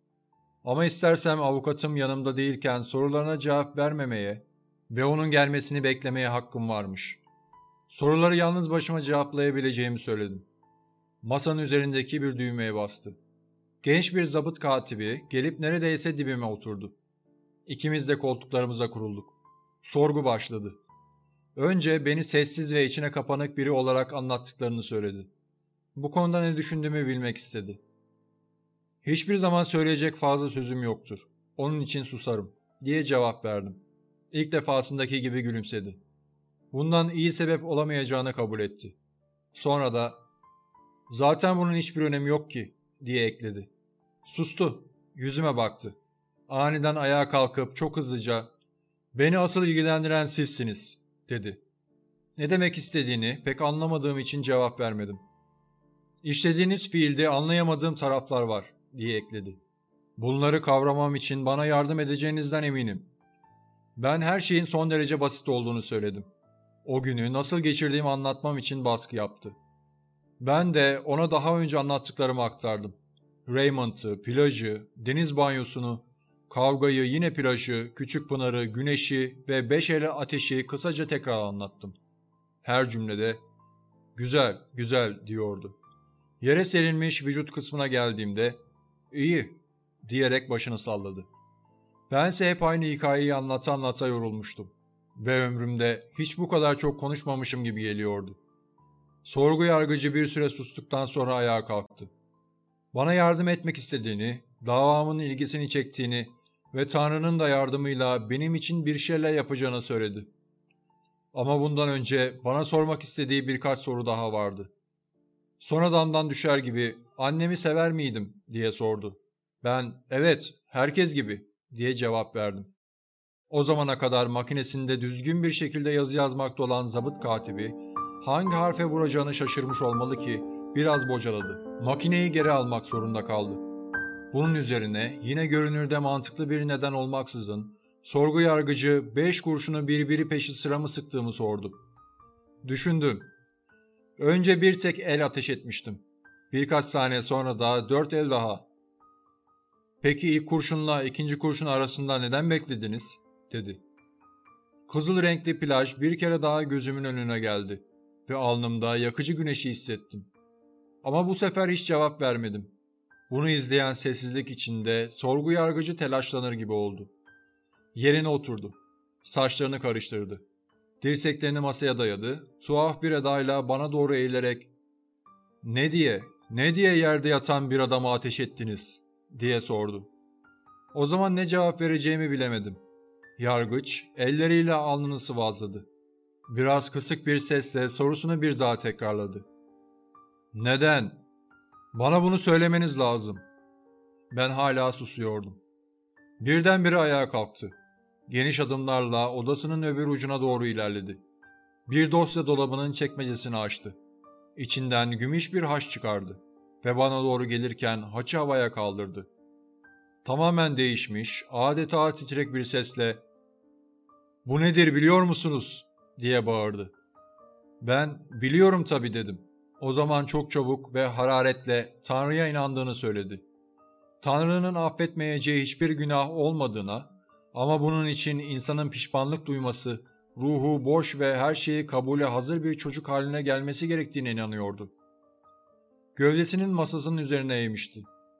Ama istersem avukatım yanımda değilken sorularına cevap vermemeye ve onun gelmesini beklemeye hakkım varmış. Soruları yalnız başıma cevaplayabileceğimi söyledim. Masanın üzerindeki bir düğmeye bastı. Genç bir zabıt katibi gelip neredeyse dibime oturdu. İkimiz de koltuklarımıza kurulduk. Sorgu başladı. Önce beni sessiz ve içine kapanık biri olarak anlattıklarını söyledi. Bu konuda ne düşündüğümü bilmek istedi. Hiçbir zaman söyleyecek fazla sözüm yoktur. Onun için susarım, diye cevap verdim. İlk defasındaki gibi gülümsedi. Bundan iyi sebep olamayacağını kabul etti. Sonra da, zaten bunun hiçbir önemi yok ki, diye ekledi. Sustu, yüzüme baktı. Aniden ayağa kalkıp çok hızlıca, beni asıl ilgilendiren sizsiniz, dedi. Ne demek istediğini pek anlamadığım için cevap vermedim. İşlediğiniz fiilde anlayamadığım taraflar var, diye ekledi. Bunları kavramam için bana yardım edeceğinizden eminim. Ben her şeyin son derece basit olduğunu söyledim. O günü nasıl geçirdiğimi anlatmam için baskı yaptı. Ben de ona daha önce anlattıklarımı aktardım. Raymond'ı, plajı, deniz banyosunu, kavgayı, yine plajı, küçük pınarı, güneşi ve beş eli ateşi kısaca tekrar anlattım. Her cümlede "güzel, güzel" diyordu. Yere serilmiş vücut kısmına geldiğimde "iyi" diyerek başını salladı. Bense hep aynı hikayeyi anlata anlata yorulmuştum. Ve ömrümde hiç bu kadar çok konuşmamışım gibi geliyordu. Sorgu yargıcı bir süre sustuktan sonra ayağa kalktı. Bana yardım etmek istediğini, davamın ilgisini çektiğini ve Tanrı'nın da yardımıyla benim için bir şeyler yapacağını söyledi. Ama bundan önce bana sormak istediği birkaç soru daha vardı. Son damdan düşer gibi annemi sever miydim diye sordu. Ben evet, herkes gibi diye cevap verdim. O zamana kadar makinesinde düzgün bir şekilde yazı yazmakta olan zabıt katibi hangi harfe vuracağını şaşırmış olmalı ki biraz bocaladı. Makineyi geri almak zorunda kaldı. Bunun üzerine yine görünürde mantıklı bir neden olmaksızın sorgu yargıcı beş kurşunu birbiri peşi sıra mı sıktığımı sordu. Düşündüm. Önce bir tek el ateş etmiştim. Birkaç saniye sonra da dört el daha. Peki ilk kurşunla ikinci kurşun arasında neden beklediniz? Dedi. Kızıl renkli plaj bir kere daha gözümün önüne geldi ve alnımda yakıcı güneşi hissettim. Ama bu sefer hiç cevap vermedim. Bunu izleyen sessizlik içinde sorgu yargıcı telaşlanır gibi oldu. Yerine oturdu. Saçlarını karıştırdı. Dirseklerini masaya dayadı. Tuhaf bir edayla bana doğru eğilerek "Ne diye, ne diye yerde yatan bir adama ateş ettiniz?" diye sordu. O zaman ne cevap vereceğimi bilemedim. Yargıç elleriyle alnını sıvazladı. Biraz kısık bir sesle sorusunu bir daha tekrarladı. Neden? Bana bunu söylemeniz lazım. Ben hala susuyordum. Birdenbire ayağa kalktı. Geniş adımlarla odasının öbür ucuna doğru ilerledi. Bir dosya dolabının çekmecesini açtı. İçinden gümüş bir haç çıkardı ve bana doğru gelirken haçı havaya kaldırdı. Tamamen değişmiş, adeta titrek bir sesle "Bu nedir biliyor musunuz?" diye bağırdı. Ben "Biliyorum tabii" dedim. O zaman çok çabuk ve hararetle Tanrı'ya inandığını söyledi. Tanrı'nın affetmeyeceği hiçbir günah olmadığına ama bunun için insanın pişmanlık duyması, ruhu boş ve her şeyi kabule hazır bir çocuk haline gelmesi gerektiğine inanıyordu. Gövdesinin masasının üzerine eğmişti.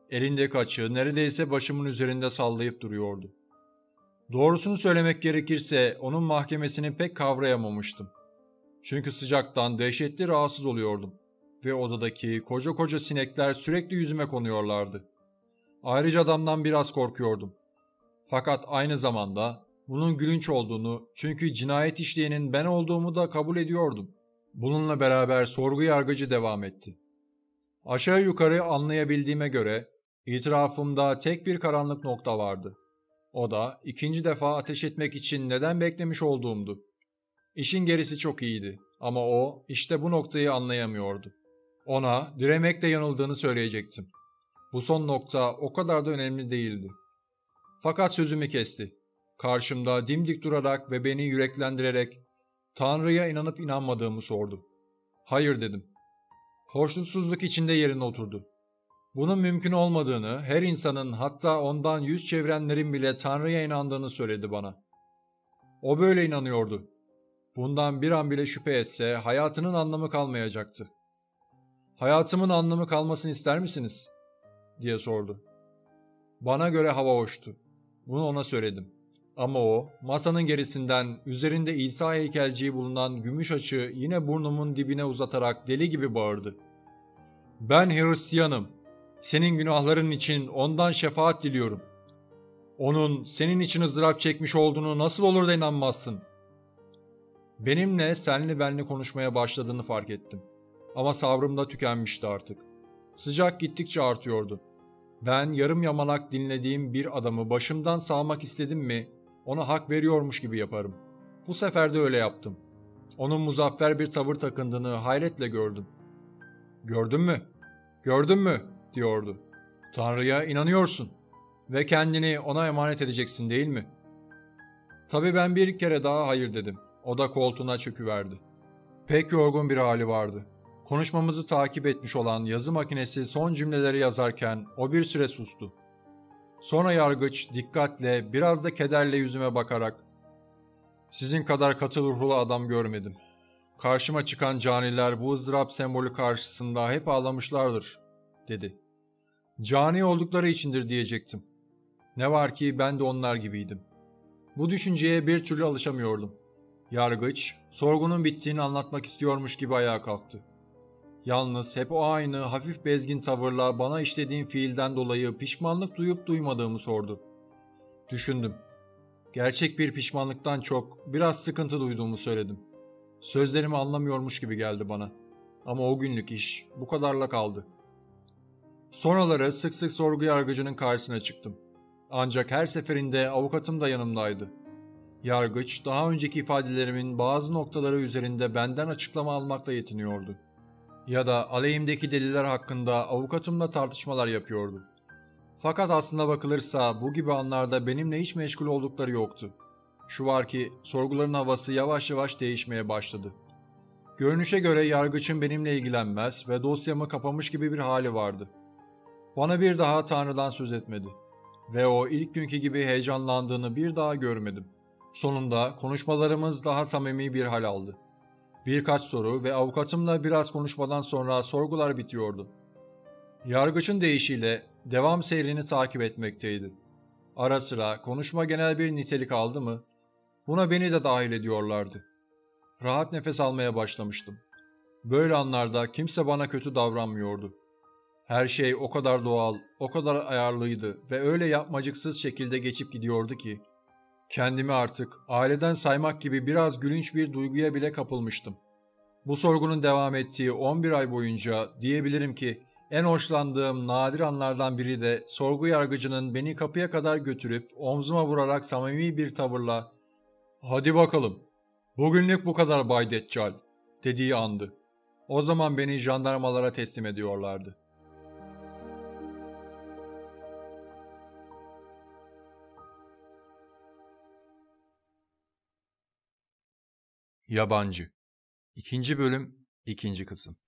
Elindeki açığı neredeyse başımın üzerinde sallayıp duruyordu. Doğrusunu söylemek gerekirse onun mahkemesini pek kavrayamamıştım. Çünkü sıcaktan dehşetli rahatsız oluyordum ve odadaki koca koca sinekler sürekli yüzüme konuyorlardı. Ayrıca adamdan biraz korkuyordum. Fakat aynı zamanda bunun gülünç olduğunu, çünkü cinayet işleyenin ben olduğumu da kabul ediyordum. Bununla beraber sorgu yargıcı devam etti. Aşağı yukarı anlayabildiğime göre itirafımda tek bir karanlık nokta vardı. O da ikinci defa ateş etmek için neden beklemiş olduğumdu. İşin gerisi çok iyiydi ama o işte bu noktayı anlayamıyordu. Ona diremekle yanıldığını söyleyecektim. Bu son nokta o kadar da önemli değildi. Fakat sözümü kesti. Karşımda dimdik durarak ve beni yüreklendirerek Tanrı'ya inanıp inanmadığımı sordu. Hayır dedim. Hoşnutsuzluk içinde yerine oturdu. Bunun mümkün olmadığını, her insanın, hatta ondan yüz çevirenlerin bile Tanrı'ya inandığını söyledi bana. O böyle inanıyordu. Bundan bir an bile şüphe etse hayatının anlamı kalmayacaktı. "Hayatımın anlamı kalmasını ister misiniz?" diye sordu. Bana göre hava hoştu. Bunu ona söyledim. Ama o, masanın gerisinden üzerinde İsa heykelciği bulunan gümüş açığı yine burnumun dibine uzatarak deli gibi bağırdı. "Ben Hristiyanım. Senin günahların için ondan şefaat diliyorum. Onun senin için ızdırap çekmiş olduğunu nasıl olur da inanmazsın?" Benimle senli benli konuşmaya başladığını fark ettim. Ama sabrım da tükenmişti artık. Sıcak gittikçe artıyordu. Ben yarım yamalak dinlediğim bir adamı başımdan salmak istedim mi, ona hak veriyormuş gibi yaparım. Bu sefer de öyle yaptım. Onun muzaffer bir tavır takındığını hayretle gördüm. "Gördün mü? Gördün mü?" diyordu. "Tanrı'ya inanıyorsun ve kendini ona emanet edeceksin değil mi?" Tabii ben bir kere daha hayır dedim. O da koltuğuna çöküverdi. Pek yorgun bir hali vardı. Konuşmamızı takip etmiş olan yazı makinesi son cümleleri yazarken o bir süre sustu. Sonra yargıç dikkatle, biraz da kederle yüzüme bakarak "Sizin kadar katı ruhlu adam görmedim. Karşıma çıkan caniler bu ızdırap sembolü karşısında hep ağlamışlardır," dedi. "Cani oldukları içindir diyecektim. Ne var ki ben de onlar gibiydim. Bu düşünceye bir türlü alışamıyordum." Yargıç, sorgunun bittiğini anlatmak istiyormuş gibi ayağa kalktı. Yalnız hep o aynı hafif bezgin tavırla bana işlediğim fiilden dolayı pişmanlık duyup duymadığımı sordu. Düşündüm. Gerçek bir pişmanlıktan çok biraz sıkıntı duyduğumu söyledim. Sözlerimi anlamıyormuş gibi geldi bana. Ama o günlük iş bu kadarla kaldı. Sonraları sık sık sorgu yargıcının karşısına çıktım. Ancak her seferinde avukatım da yanımdaydı. Yargıç daha önceki ifadelerimin bazı noktaları üzerinde benden açıklama almakla yetiniyordu. Ya da aleyhimdeki deliller hakkında avukatımla tartışmalar yapıyordu. Fakat aslına bakılırsa bu gibi anlarda benimle hiç meşgul oldukları yoktu. Şu var ki sorguların havası yavaş yavaş değişmeye başladı. Görünüşe göre yargıçın benimle ilgilenmez ve dosyamı kapamış gibi bir hali vardı. Bana bir daha Tanrı'dan söz etmedi. Ve o ilk günkü gibi heyecanlandığını bir daha görmedim. Sonunda konuşmalarımız daha samimi bir hal aldı. Birkaç soru ve avukatımla biraz konuşmadan sonra sorgular bitiyordu. Yargıçın deyişiyle devam seyrini takip etmekteydi. Ara sıra konuşma genel bir nitelik aldı mı, buna beni de dahil ediyorlardı. Rahat nefes almaya başlamıştım. Böyle anlarda kimse bana kötü davranmıyordu. Her şey o kadar doğal, o kadar ayarlıydı ve öyle yapmacıksız şekilde geçip gidiyordu ki, kendimi artık aileden saymak gibi biraz gülünç bir duyguya bile kapılmıştım. Bu sorgunun devam ettiği on bir ay boyunca diyebilirim ki en hoşlandığım nadir anlardan biri de sorgu yargıcının beni kapıya kadar götürüp omzuma vurarak samimi bir tavırla "Hadi bakalım, bugünlük bu kadar Bay Deccal," dediği andı. O zaman beni jandarmalara teslim ediyorlardı. Yabancı İkinci bölüm, ikinci kısım.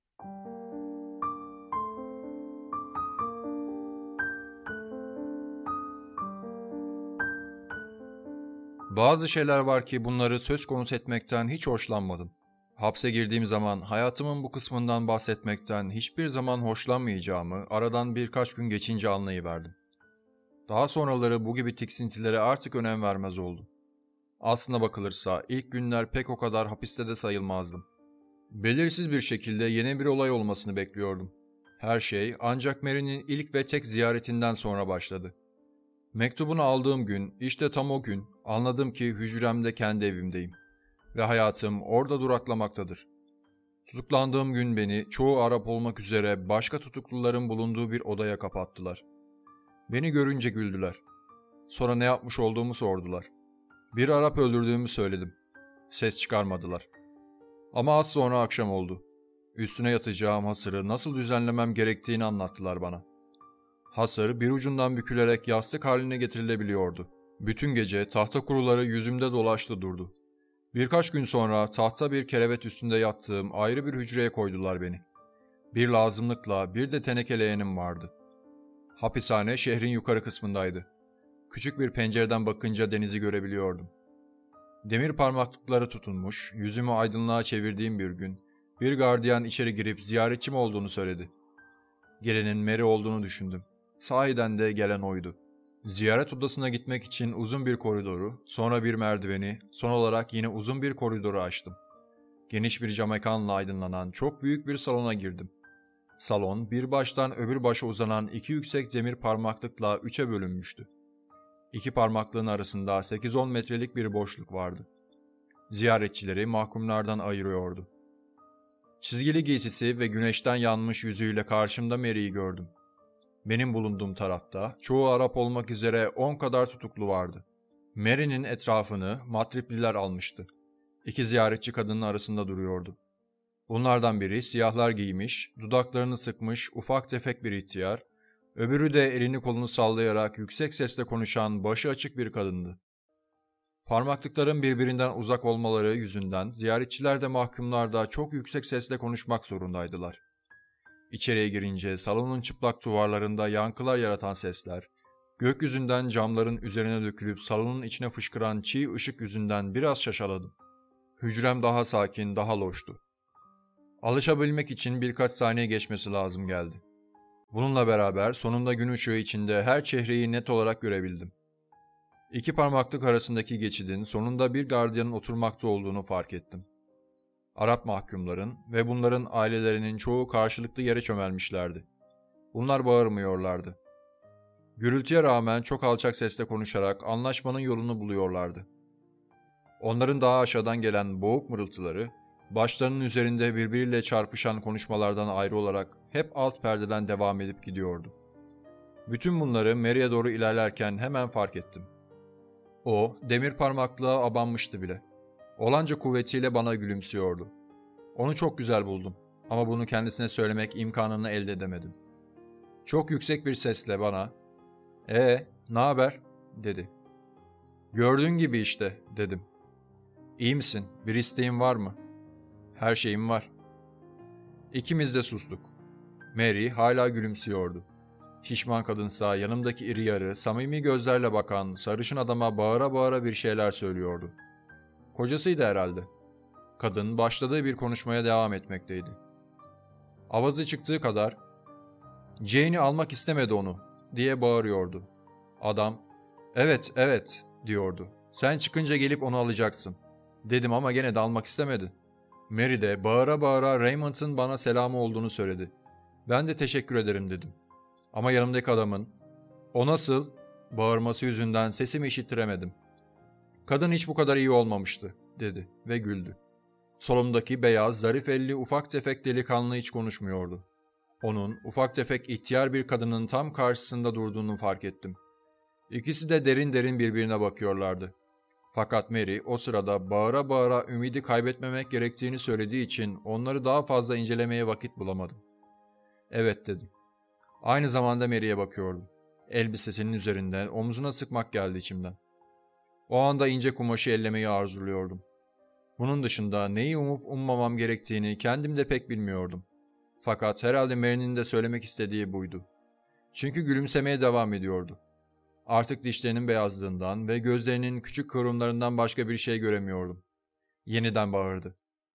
Bazı şeyler var ki bunları söz konusu etmekten hiç hoşlanmadım. Hapse girdiğim zaman hayatımın bu kısmından bahsetmekten hiçbir zaman hoşlanmayacağımı aradan birkaç gün geçince anlayıverdim. Daha sonraları bu gibi tiksintilere artık önem vermez oldum. Aslına bakılırsa ilk günler pek o kadar hapiste de sayılmazdım. Belirsiz bir şekilde yeni bir olay olmasını bekliyordum. Her şey ancak Mary'nin ilk ve tek ziyaretinden sonra başladı. Mektubunu aldığım gün, işte tam o gün anladım ki hücremde kendi evimdeyim ve hayatım orada duraklamaktadır. Tutuklandığım gün beni çoğu Arap olmak üzere başka tutukluların bulunduğu bir odaya kapattılar. Beni görünce güldüler. Sonra ne yapmış olduğumu sordular. Bir Arap öldürdüğümü söyledim. Ses çıkarmadılar. Ama az sonra akşam oldu. Üstüne yatacağım hasırı nasıl düzenlemem gerektiğini anlattılar bana. Hasır bir ucundan bükülerek yastık haline getirilebiliyordu. Bütün gece tahta kuruları yüzümde dolaştı durdu. Birkaç gün sonra tahta bir kerevet üstünde yattığım ayrı bir hücreye koydular beni. Bir lazımlıkla bir de teneke leğenim vardı. Hapishane şehrin yukarı kısmındaydı. Küçük bir pencereden bakınca denizi görebiliyordum. Demir parmaklıkları tutunmuş, yüzümü aydınlığa çevirdiğim bir gün, bir gardiyan içeri girip ziyaretçim olduğunu söyledi. Gelenin Mary olduğunu düşündüm. Sahiden de gelen oydu. Ziyaret odasına gitmek için uzun bir koridoru, sonra bir merdiveni, son olarak yine uzun bir koridoru açtım. Geniş bir cam ekranla aydınlanan çok büyük bir salona girdim. Salon bir baştan öbür başa uzanan iki yüksek demir parmaklıkla üçe bölünmüştü. İki parmaklığın arasında sekiz on metrelik bir boşluk vardı. Ziyaretçileri mahkumlardan ayırıyordu. Çizgili giysisi ve güneşten yanmış yüzüyle karşımda Mary'i gördüm. Benim bulunduğum tarafta çoğu Arap olmak üzere on kadar tutuklu vardı. Mary'nin etrafını Matripliler almıştı. İki ziyaretçi kadının arasında duruyordu. Bunlardan biri siyahlar giymiş, dudaklarını sıkmış ufak tefek bir ihtiyar, öbürü de elini kolunu sallayarak yüksek sesle konuşan başı açık bir kadındı. Parmaklıkların birbirinden uzak olmaları yüzünden ziyaretçiler de mahkumlar da çok yüksek sesle konuşmak zorundaydılar. İçeriye girince salonun çıplak duvarlarında yankılar yaratan sesler, gökyüzünden camların üzerine dökülüp salonun içine fışkıran çiğ ışık yüzünden biraz şaşaladım. Hücrem daha sakin, daha loştu. Alışabilmek için birkaç saniye geçmesi lazım geldi. Bununla beraber sonunda gün ışığı içinde her çehreyi net olarak görebildim. İki parmaklık arasındaki geçidin sonunda bir gardiyanın oturmakta olduğunu fark ettim. Arap mahkumların ve bunların ailelerinin çoğu karşılıklı yere çömelmişlerdi. Bunlar bağırmıyorlardı. Gürültüye rağmen çok alçak sesle konuşarak anlaşmanın yolunu buluyorlardı. Onların daha aşağıdan gelen boğuk mırıltıları, başlarının üzerinde birbiriyle çarpışan konuşmalardan ayrı olarak hep alt perdeden devam edip gidiyordu. Bütün bunları Mary'e doğru ilerlerken hemen fark ettim. O, demir parmaklığa abanmıştı bile. Olanca kuvvetiyle bana gülümsüyordu. Onu çok güzel buldum ama bunu kendisine söylemek imkanını elde edemedim. Çok yüksek bir sesle bana, ''Ee, ne haber?'' dedi. ''Gördüğün gibi işte'' dedim. ''İyi misin? Bir isteğin var mı?'' ''Her şeyim var.'' İkimiz de sustuk. Mary hala gülümsüyordu. Şişman kadınsa yanımdaki iri yarı, samimi gözlerle bakan, sarışın adama bağıra bağıra bir şeyler söylüyordu. Kocasıydı herhalde. Kadın başladığı bir konuşmaya devam etmekteydi. Avazı çıktığı kadar, ''Jane'i almak istemedi onu'' diye bağırıyordu. Adam, ''Evet, evet'' diyordu. ''Sen çıkınca gelip onu alacaksın.'' Dedim ama gene de almak istemedi. Mary de bağıra bağıra Raymond'ın bana selamı olduğunu söyledi. Ben de teşekkür ederim dedim. Ama yanımdaki adamın, ''O nasıl?'' bağırması yüzünden sesimi işittiremedim. ''Kadın hiç bu kadar iyi olmamıştı'' dedi ve güldü. Solumdaki beyaz, zarif elli ufak tefek delikanlı hiç konuşmuyordu. Onun ufak tefek ihtiyar bir kadının tam karşısında durduğunu fark ettim. İkisi de derin derin birbirine bakıyorlardı. Fakat Mary o sırada bağıra bağıra ümidi kaybetmemek gerektiğini söylediği için onları daha fazla incelemeye vakit bulamadım. ''Evet'' dedim. Aynı zamanda Mary'e bakıyordum. Elbisesinin üzerinden omzuna sıkmak geldi içimden. O anda ince kumaşı ellemeyi arzuluyordum. Bunun dışında neyi umup ummamam gerektiğini kendim de pek bilmiyordum. Fakat herhalde Mary'nin de söylemek istediği buydu. Çünkü gülümsemeye devam ediyordu. Artık dişlerinin beyazlığından ve gözlerinin küçük kıvrımlarından başka bir şey göremiyordum. Yeniden bağırdı.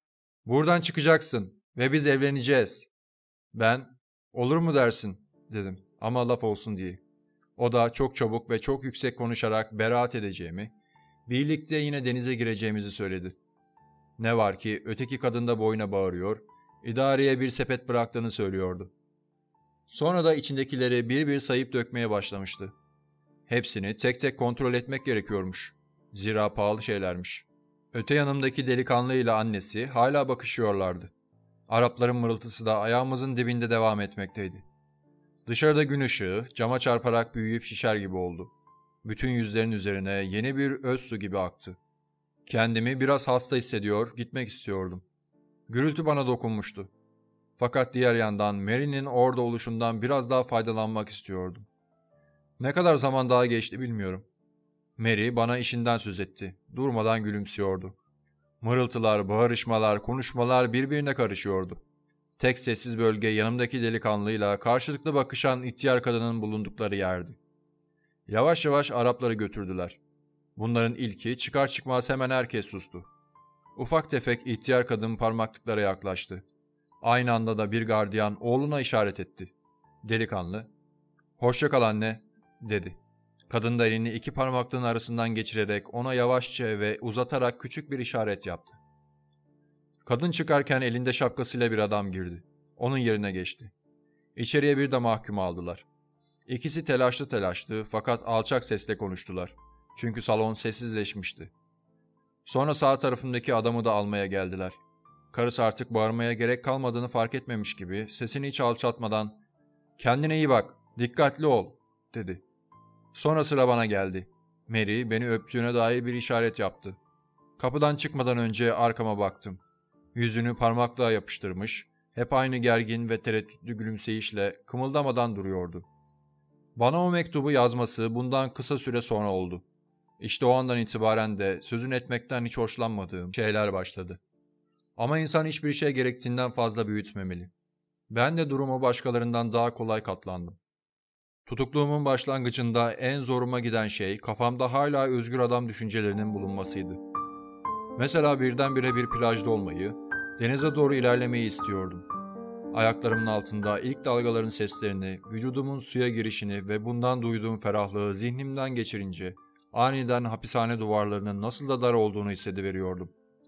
Buradan çıkacaksın ve biz evleneceğiz. Ben, olur mu dersin dedim ama laf olsun diye. O da çok çabuk ve çok yüksek konuşarak beraat edeceğimi, birlikte yine denize gireceğimizi söyledi. Ne var ki öteki kadın da boyuna bağırıyor, idareye bir sepet bıraktığını söylüyordu. Sonra da içindekileri bir bir sayıp dökmeye başlamıştı. Hepsini tek tek kontrol etmek gerekiyormuş. Zira pahalı şeylermiş. Öte yanımdaki delikanlıyla annesi hala bakışıyorlardı. Arapların mırıltısı da ayağımızın dibinde devam etmekteydi. Dışarıda gün ışığı cama çarparak büyüyüp şişer gibi oldu. Bütün yüzlerin üzerine yeni bir öz su gibi aktı. Kendimi biraz hasta hissediyor, gitmek istiyordum. Gürültü bana dokunmuştu. Fakat diğer yandan Mary'nin orada oluşundan biraz daha faydalanmak istiyordum. Ne kadar zaman daha geçti bilmiyorum. Mary bana işinden söz etti. Durmadan gülümsüyordu. Mırıltılar, bağırışmalar, konuşmalar birbirine karışıyordu. Tek sessiz bölge yanımdaki delikanlıyla karşılıklı bakışan ihtiyar kadının bulundukları yerdi. Yavaş yavaş Arapları götürdüler. Bunların ilki çıkar çıkmaz hemen herkes sustu. Ufak tefek ihtiyar kadın parmaklıklara yaklaştı. Aynı anda da bir gardiyan oğluna işaret etti. Delikanlı, "Hoşça kal anne," dedi. Kadın da elini iki parmaklığın arasından geçirerek ona yavaşça ve uzatarak küçük bir işaret yaptı. Kadın çıkarken elinde şapkasıyla bir adam girdi. Onun yerine geçti. İçeriye bir de mahkumu aldılar. İkisi telaşlı telaşlı fakat alçak sesle konuştular. Çünkü salon sessizleşmişti. Sonra sağ tarafındaki adamı da almaya geldiler. Karısı artık bağırmaya gerek kalmadığını fark etmemiş gibi sesini hiç alçaltmadan "Kendine iyi bak, dikkatli ol," dedi. Sonra sıra bana geldi. Mary beni öptüğüne dair bir işaret yaptı. Kapıdan çıkmadan önce arkama baktım. Yüzünü parmaklığa yapıştırmış, hep aynı gergin ve tereddütlü gülümseyişle kımıldamadan duruyordu. Bana o mektubu yazması bundan kısa süre sonra oldu. İşte o andan itibaren de sözün etmekten hiç hoşlanmadığım şeyler başladı. Ama insan hiçbir şey gerektiğinden fazla büyütmemeli. Ben de durumu başkalarından daha kolay katlandım. Tutukluğumun başlangıcında en zoruma giden şey kafamda hala özgür adam düşüncelerinin bulunmasıydı. Mesela birdenbire bir plajda olmayı, denize doğru ilerlemeyi istiyordum. Ayaklarımın altında ilk dalgaların seslerini, vücudumun suya girişini ve bundan duyduğum ferahlığı zihnimden geçirince aniden hapishane duvarlarının nasıl da dar olduğunu hissediveriyordum.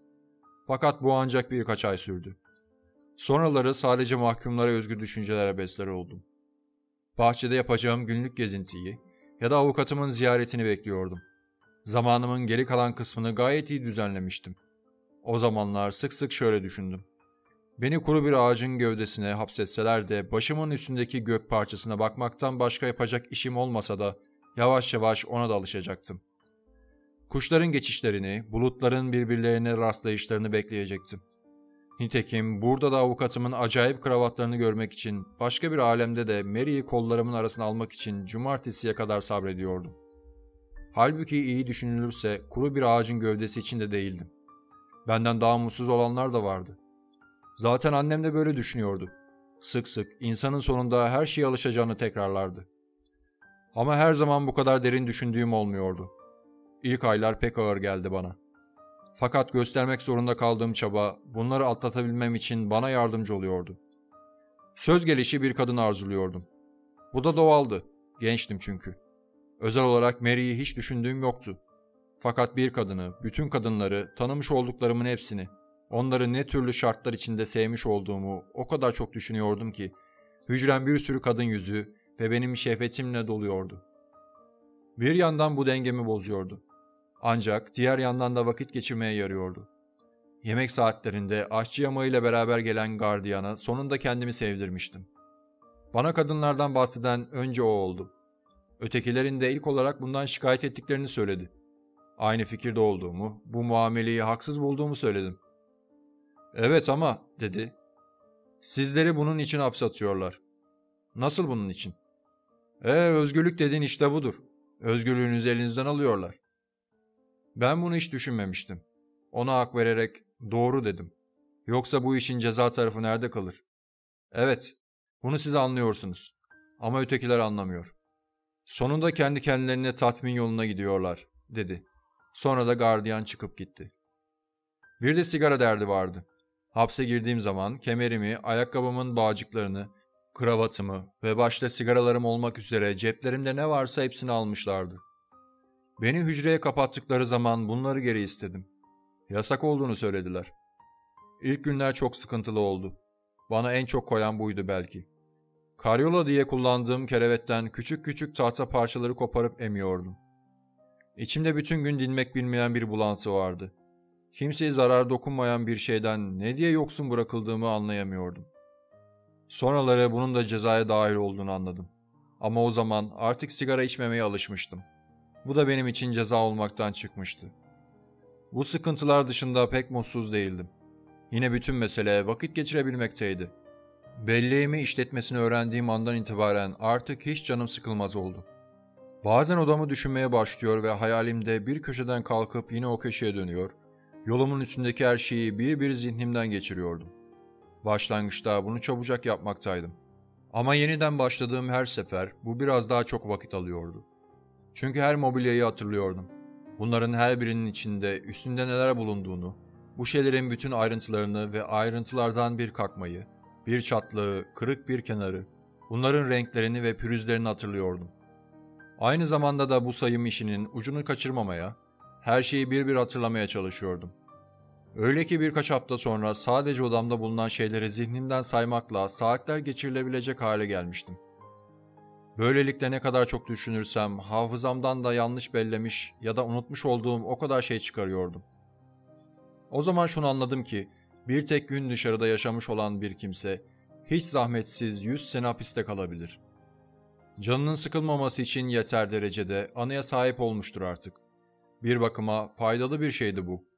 Fakat bu ancak birkaç ay sürdü. Sonraları sadece mahkumlara özgü düşüncelere besler oldum. Bahçede yapacağım günlük gezintiyi ya da avukatımın ziyaretini bekliyordum. Zamanımın geri kalan kısmını gayet iyi düzenlemiştim. O zamanlar sık sık şöyle düşündüm. Beni kuru bir ağacın gövdesine hapsetseler de başımın üstündeki gök parçasına bakmaktan başka yapacak işim olmasa da yavaş yavaş ona da alışacaktım. Kuşların geçişlerini, bulutların birbirlerine rastlayışlarını bekleyecektim. Nitekim burada da avukatımın acayip kravatlarını görmek için, başka bir alemde de Mary'i kollarımın arasına almak için cumartesiye kadar sabrediyordum. Halbuki iyi düşünülürse kuru bir ağacın gövdesi içinde değildim. Benden daha mutsuz olanlar da vardı. Zaten annem de böyle düşünüyordu. Sık sık insanın sonunda her şeye alışacağını tekrarlardı. Ama her zaman bu kadar derin düşündüğüm olmuyordu. İlk aylar pek ağır geldi bana. Fakat göstermek zorunda kaldığım çaba bunları atlatabilmem için bana yardımcı oluyordu. Söz gelişi bir kadın arzuluyordum. Bu da doğaldı. Gençtim çünkü. Özel olarak Mary'i hiç düşündüğüm yoktu. Fakat bir kadını, bütün kadınları, tanımış olduklarımın hepsini, onları ne türlü şartlar içinde sevmiş olduğumu o kadar çok düşünüyordum ki, hücrem bir sürü kadın yüzü ve benim şehvetimle doluyordu. Bir yandan bu dengemi bozuyordu. Ancak diğer yandan da vakit geçirmeye yarıyordu. Yemek saatlerinde aşçı yamayla beraber gelen gardiyana sonunda kendimi sevdirmiştim. Bana kadınlardan bahseden önce o oldu. Ötekilerin de ilk olarak bundan şikayet ettiklerini söyledi. Aynı fikirde olduğumu, bu muameleyi haksız bulduğumu söyledim. "Evet ama," dedi, "sizleri bunun için hapse atıyorlar." "Nasıl bunun için?" "Ee, özgürlük dediğin işte budur. Özgürlüğünüzü elinizden alıyorlar." Ben bunu hiç düşünmemiştim. Ona hak vererek doğru dedim. Yoksa bu işin ceza tarafı nerede kalır? Evet, bunu siz anlıyorsunuz. Ama ötekiler anlamıyor. Sonunda kendi kendilerine tatmin yoluna gidiyorlar, dedi. Sonra da gardiyan çıkıp gitti. Bir de sigara derdi vardı. Hapse girdiğim zaman kemerimi, ayakkabımın bağcıklarını, kravatımı ve başta sigaralarım olmak üzere ceplerimde ne varsa hepsini almışlardı. Beni hücreye kapattıkları zaman bunları geri istedim. Yasak olduğunu söylediler. İlk günler çok sıkıntılı oldu. Bana en çok koyan buydu belki. Karyola diye kullandığım kerevetten küçük küçük tahta parçaları koparıp emiyordum. İçimde bütün gün dinmek bilmeyen bir bulantı vardı. Kimseye zarar dokunmayan bir şeyden ne diye yoksun bırakıldığımı anlayamıyordum. Sonraları bunun da cezaya dahil olduğunu anladım. Ama o zaman artık sigara içmemeye alışmıştım. Bu da benim için ceza olmaktan çıkmıştı. Bu sıkıntılar dışında pek mutsuz değildim. Yine bütün mesele vakit geçirebilmekteydi. Belleğimi işletmesini öğrendiğim andan itibaren artık hiç canım sıkılmaz oldu. Bazen odamı düşünmeye başlıyor ve hayalimde bir köşeden kalkıp yine o köşeye dönüyor, yolumun üstündeki her şeyi bir bir zihnimden geçiriyordum. Başlangıçta bunu çabucak yapmaktaydım. Ama yeniden başladığım her sefer bu biraz daha çok vakit alıyordu. Çünkü her mobilyayı hatırlıyordum. Bunların her birinin içinde üstünde neler bulunduğunu, bu şeylerin bütün ayrıntılarını ve ayrıntılardan bir kalkmayı, bir çatlağı, kırık bir kenarı, bunların renklerini ve pürüzlerini hatırlıyordum. Aynı zamanda da bu sayım işinin ucunu kaçırmamaya, her şeyi bir bir hatırlamaya çalışıyordum. Öyle ki birkaç hafta sonra sadece odamda bulunan şeyleri zihnimden saymakla saatler geçirilebilecek hale gelmiştim. Böylelikle ne kadar çok düşünürsem hafızamdan da yanlış bellemiş ya da unutmuş olduğum o kadar şey çıkarıyordum. O zaman şunu anladım ki bir tek gün dışarıda yaşamış olan bir kimse hiç zahmetsiz yüz sene hapiste kalabilir. Canının sıkılmaması için yeter derecede anıya sahip olmuştur artık. Bir bakıma faydalı bir şeydi bu.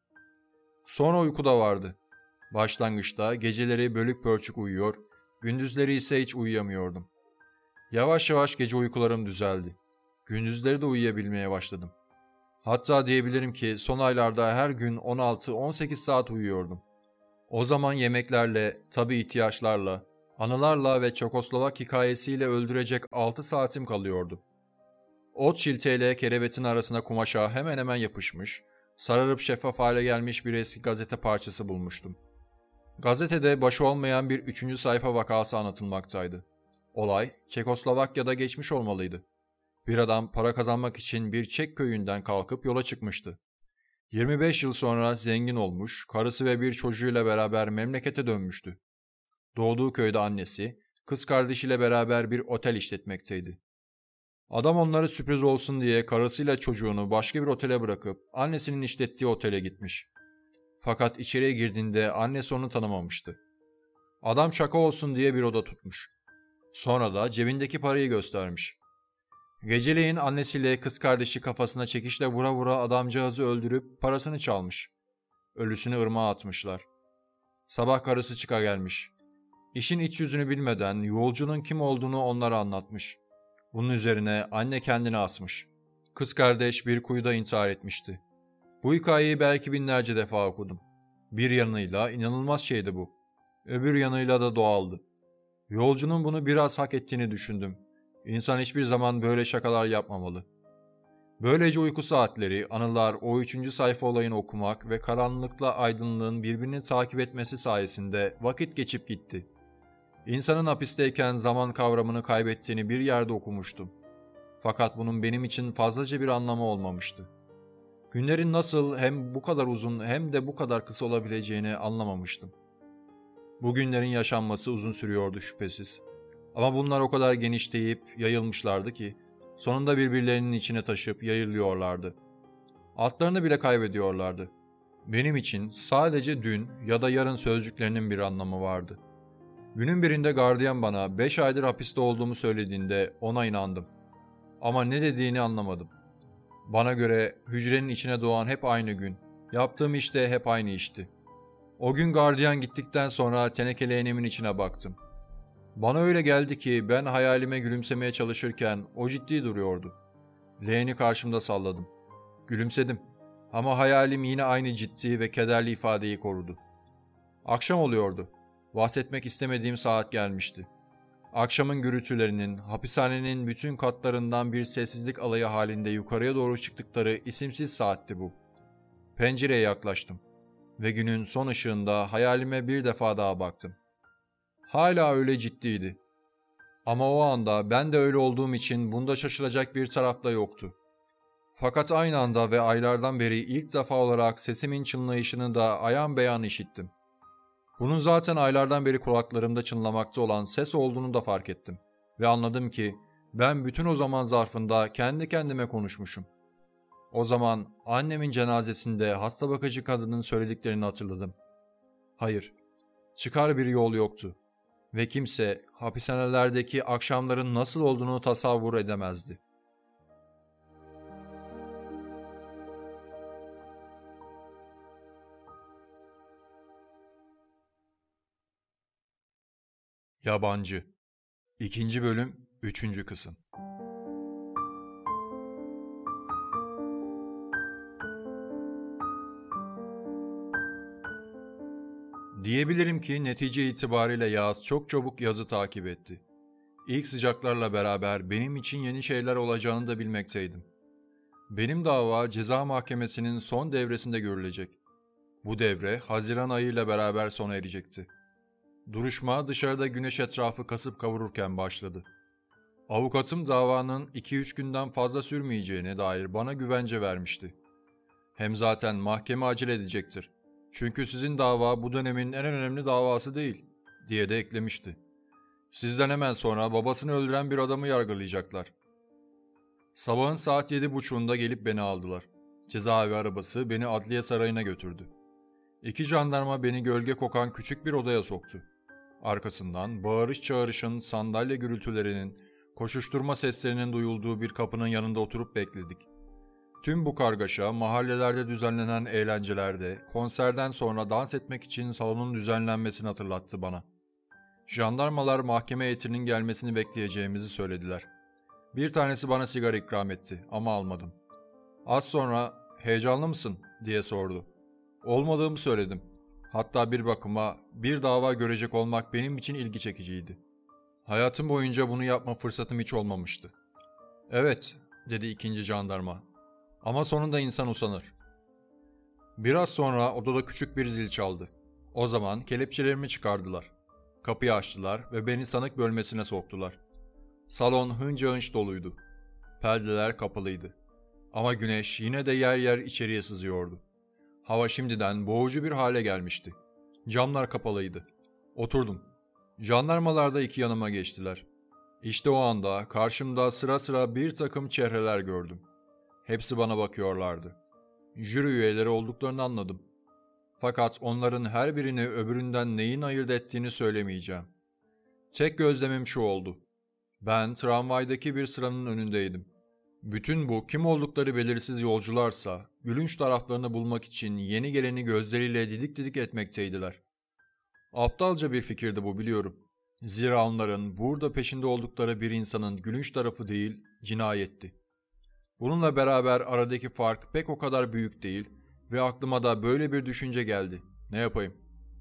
Sonra uyku da vardı. Başlangıçta geceleri bölük pörçük uyuyor, gündüzleri ise hiç uyuyamıyordum. Yavaş yavaş gece uykularım düzeldi. Gündüzleri de uyuyabilmeye başladım. Hatta diyebilirim ki son aylarda her gün on altı on sekiz saat uyuyordum. O zaman yemeklerle, tabii ihtiyaçlarla, anılarla ve Çekoslovak hikayesiyle öldürecek altı saatim kalıyordu. Ot şilteyle kerevetin arasına kumaşa hemen hemen yapışmış, sararıp şeffaf hale gelmiş bir eski gazete parçası bulmuştum. Gazetede başı olmayan bir üçüncü sayfa vakası anlatılmaktaydı. Olay Çekoslovakya'da geçmiş olmalıydı. Bir adam para kazanmak için bir Çek köyünden kalkıp yola çıkmıştı. yirmi beş yıl sonra zengin olmuş, karısı ve bir çocuğuyla beraber memlekete dönmüştü. Doğduğu köyde annesi, kız kardeşiyle beraber bir otel işletmekteydi. Adam onları sürpriz olsun diye karısıyla çocuğunu başka bir otele bırakıp annesinin işlettiği otele gitmiş. Fakat içeriye girdiğinde annesi onu tanımamıştı. Adam şaka olsun diye bir oda tutmuş. Sonra da cebindeki parayı göstermiş. Geceleyin annesiyle kız kardeşi kafasına çekişle vura vura adamcağızı öldürüp parasını çalmış. Ölüsünü ırmağa atmışlar. Sabah karısı çıka gelmiş. İşin iç yüzünü bilmeden yolcunun kim olduğunu onlara anlatmış. Bunun üzerine anne kendini asmış. Kız kardeş bir kuyuda intihar etmişti. Bu hikayeyi belki binlerce defa okudum. Bir yanıyla inanılmaz şeydi bu. Öbür yanıyla da doğaldı. Yolcunun bunu biraz hak ettiğini düşündüm. İnsan hiçbir zaman böyle şakalar yapmamalı. Böylece uyku saatleri, anılar, o üçüncü sayfa olayını okumak ve karanlıkla aydınlığın birbirini takip etmesi sayesinde vakit geçip gitti. İnsanın hapisteyken zaman kavramını kaybettiğini bir yerde okumuştum. Fakat bunun benim için fazlaca bir anlamı olmamıştı. Günlerin nasıl hem bu kadar uzun hem de bu kadar kısa olabileceğini anlamamıştım. Bu günlerin yaşanması uzun sürüyordu şüphesiz. Ama bunlar o kadar genişleyip yayılmışlardı ki sonunda birbirlerinin içine taşıp yayılıyorlardı. Altlarını bile kaybediyorlardı. Benim için sadece dün ya da yarın sözcüklerinin bir anlamı vardı. Günün birinde gardiyan bana beş aydır hapiste olduğumu söylediğinde ona inandım. Ama ne dediğini anlamadım. Bana göre hücrenin içine doğan hep aynı gün, yaptığım iş de hep aynı işti. O gün gardiyan gittikten sonra teneke leğenimin içine baktım. Bana öyle geldi ki ben hayalime gülümsemeye çalışırken o ciddi duruyordu. Leğeni karşımda salladım. Gülümsedim. Ama hayalim yine aynı ciddi ve kederli ifadeyi korudu. Akşam oluyordu. Bahsetmek istemediğim saat gelmişti. Akşamın gürültülerinin, hapishanenin bütün katlarından bir sessizlik alayı halinde yukarıya doğru çıktıkları isimsiz saatti bu. Pencereye yaklaştım. Ve günün son ışığında hayalime bir defa daha baktım. Hala öyle ciddiydi. Ama o anda ben de öyle olduğum için bunda şaşılacak bir taraf da yoktu. Fakat aynı anda ve aylardan beri ilk defa olarak sesimin çınlayışını da ayan beyan işittim. Bunun zaten aylardan beri kulaklarımda çınlamakta olan ses olduğunu da fark ettim. Ve anladım ki ben bütün o zaman zarfında kendi kendime konuşmuşum. O zaman annemin cenazesinde hasta bakıcı kadının söylediklerini hatırladım. Hayır, çıkar bir yol yoktu. Ve kimse hapishanelerdeki akşamların nasıl olduğunu tasavvur edemezdi. Yabancı İkinci bölüm, üçüncü kısım. Diyebilirim ki netice itibariyle yaz çok çabuk yazı takip etti. İlk sıcaklarla beraber benim için yeni şeyler olacağını da bilmekteydim. Benim dava ceza mahkemesinin son devresinde görülecek. Bu devre Haziran ayıyla beraber sona erecekti. Duruşma dışarıda güneş etrafı kasıp kavururken başladı. Avukatım davanın iki üç günden fazla sürmeyeceğine dair bana güvence vermişti. Hem zaten mahkeme acele edecektir. Çünkü sizin dava bu dönemin en önemli davası değil, diye de eklemişti. Sizden hemen sonra babasını öldüren bir adamı yargılayacaklar. Sabahın saat yedi buçuğunda gelip beni aldılar. Cezaevi arabası beni adliye sarayına götürdü. İki jandarma beni gölge kokan küçük bir odaya soktu. Arkasından bağırış çağrışın, sandalye gürültülerinin, koşuşturma seslerinin duyulduğu bir kapının yanında oturup bekledik. Tüm bu kargaşa mahallelerde düzenlenen eğlencelerde, konserden sonra dans etmek için salonun düzenlenmesini hatırlattı bana. Jandarmalar mahkeme heyetinin gelmesini bekleyeceğimizi söylediler. Bir tanesi bana sigara ikram etti ama almadım. Az sonra "Heyecanlı mısın?" diye sordu. Olmadığımı söyledim. Hatta bir bakıma bir dava görecek olmak benim için ilgi çekiciydi. Hayatım boyunca bunu yapma fırsatım hiç olmamıştı. "Evet," dedi ikinci jandarma. "Ama sonunda insan usanır." Biraz sonra odada küçük bir zil çaldı. O zaman kelepçelerimi çıkardılar. Kapıyı açtılar ve beni sanık bölmesine soktular. Salon hınca hınç doluydu. Perdeler kapalıydı. Ama güneş yine de yer yer içeriye sızıyordu. Hava şimdiden boğucu bir hale gelmişti. Camlar kapalıydı. Oturdum. Jandarmalar da iki yanıma geçtiler. İşte o anda karşımda sıra sıra bir takım çehreler gördüm. Hepsi bana bakıyorlardı. Jüri üyeleri olduklarını anladım. Fakat onların her birini öbüründen neyin ayırt ettiğini söylemeyeceğim. Tek gözlemim şu oldu. Ben tramvaydaki bir sıranın önündeydim. Bütün bu kim oldukları belirsiz yolcularsa gülünç taraflarını bulmak için yeni geleni gözleriyle didik didik etmekteydiler. Aptalca bir fikirdi bu, biliyorum. Zira onların burada peşinde oldukları bir insanın gülünç tarafı değil, cinayetti. Bununla beraber aradaki fark pek o kadar büyük değil ve aklıma da böyle bir düşünce geldi. Ne yapayım?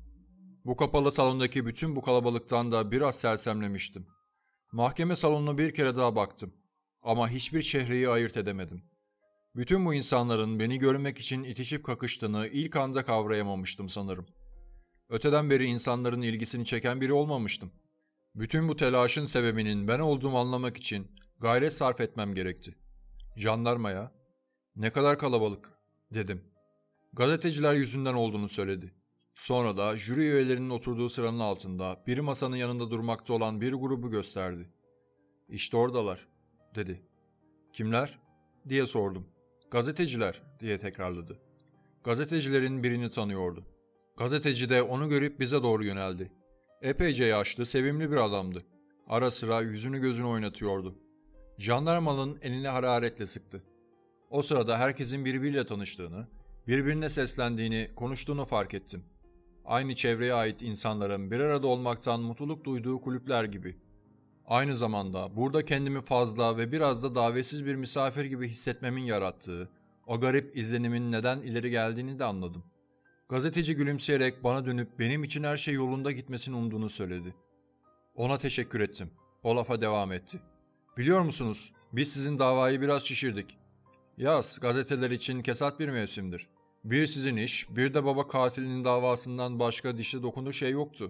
Bu kapalı salondaki bütün bu kalabalıktan da biraz sersemlemiştim. Mahkeme salonuna bir kere daha baktım. Ama hiçbir çehreyi ayırt edemedim. Bütün bu insanların beni görmek için itişip kakıştığını ilk anda kavrayamamıştım sanırım. Öteden beri insanların ilgisini çeken biri olmamıştım. Bütün bu telaşın sebebinin ben olduğumu anlamak için gayret sarf etmem gerekti. Jandarmaya, "Ne kadar kalabalık," dedim. Gazeteciler yüzünden olduğunu söyledi. Sonra da jüri üyelerinin oturduğu sıranın altında bir masanın yanında durmakta olan bir grubu gösterdi. "İşte oradalar," dedi. "Kimler?" diye sordum. "Gazeteciler," diye tekrarladı. Gazetecilerin birini tanıyordu. Gazeteci de onu görüp bize doğru yöneldi. Epeyce yaşlı, sevimli bir adamdı. Ara sıra yüzünü gözünü oynatıyordu. Jandarmanın elini hararetle sıktı. O sırada herkesin birbiriyle tanıştığını, birbirine seslendiğini, konuştuğunu fark ettim. Aynı çevreye ait insanların bir arada olmaktan mutluluk duyduğu kulüpler gibi. Aynı zamanda burada kendimi fazla ve biraz da davetsiz bir misafir gibi hissetmemin yarattığı o garip izlenimin neden ileri geldiğini de anladım. Gazeteci gülümseyerek bana dönüp benim için her şey yolunda gitmesini umduğunu söyledi. Ona teşekkür ettim. O lafa devam etti. "Biliyor musunuz, biz sizin davayı biraz şişirdik. Yaz gazeteler için kesat bir mevsimdir. Bir sizin iş, bir de baba katilinin davasından başka dişe dokunduğu şey yoktu.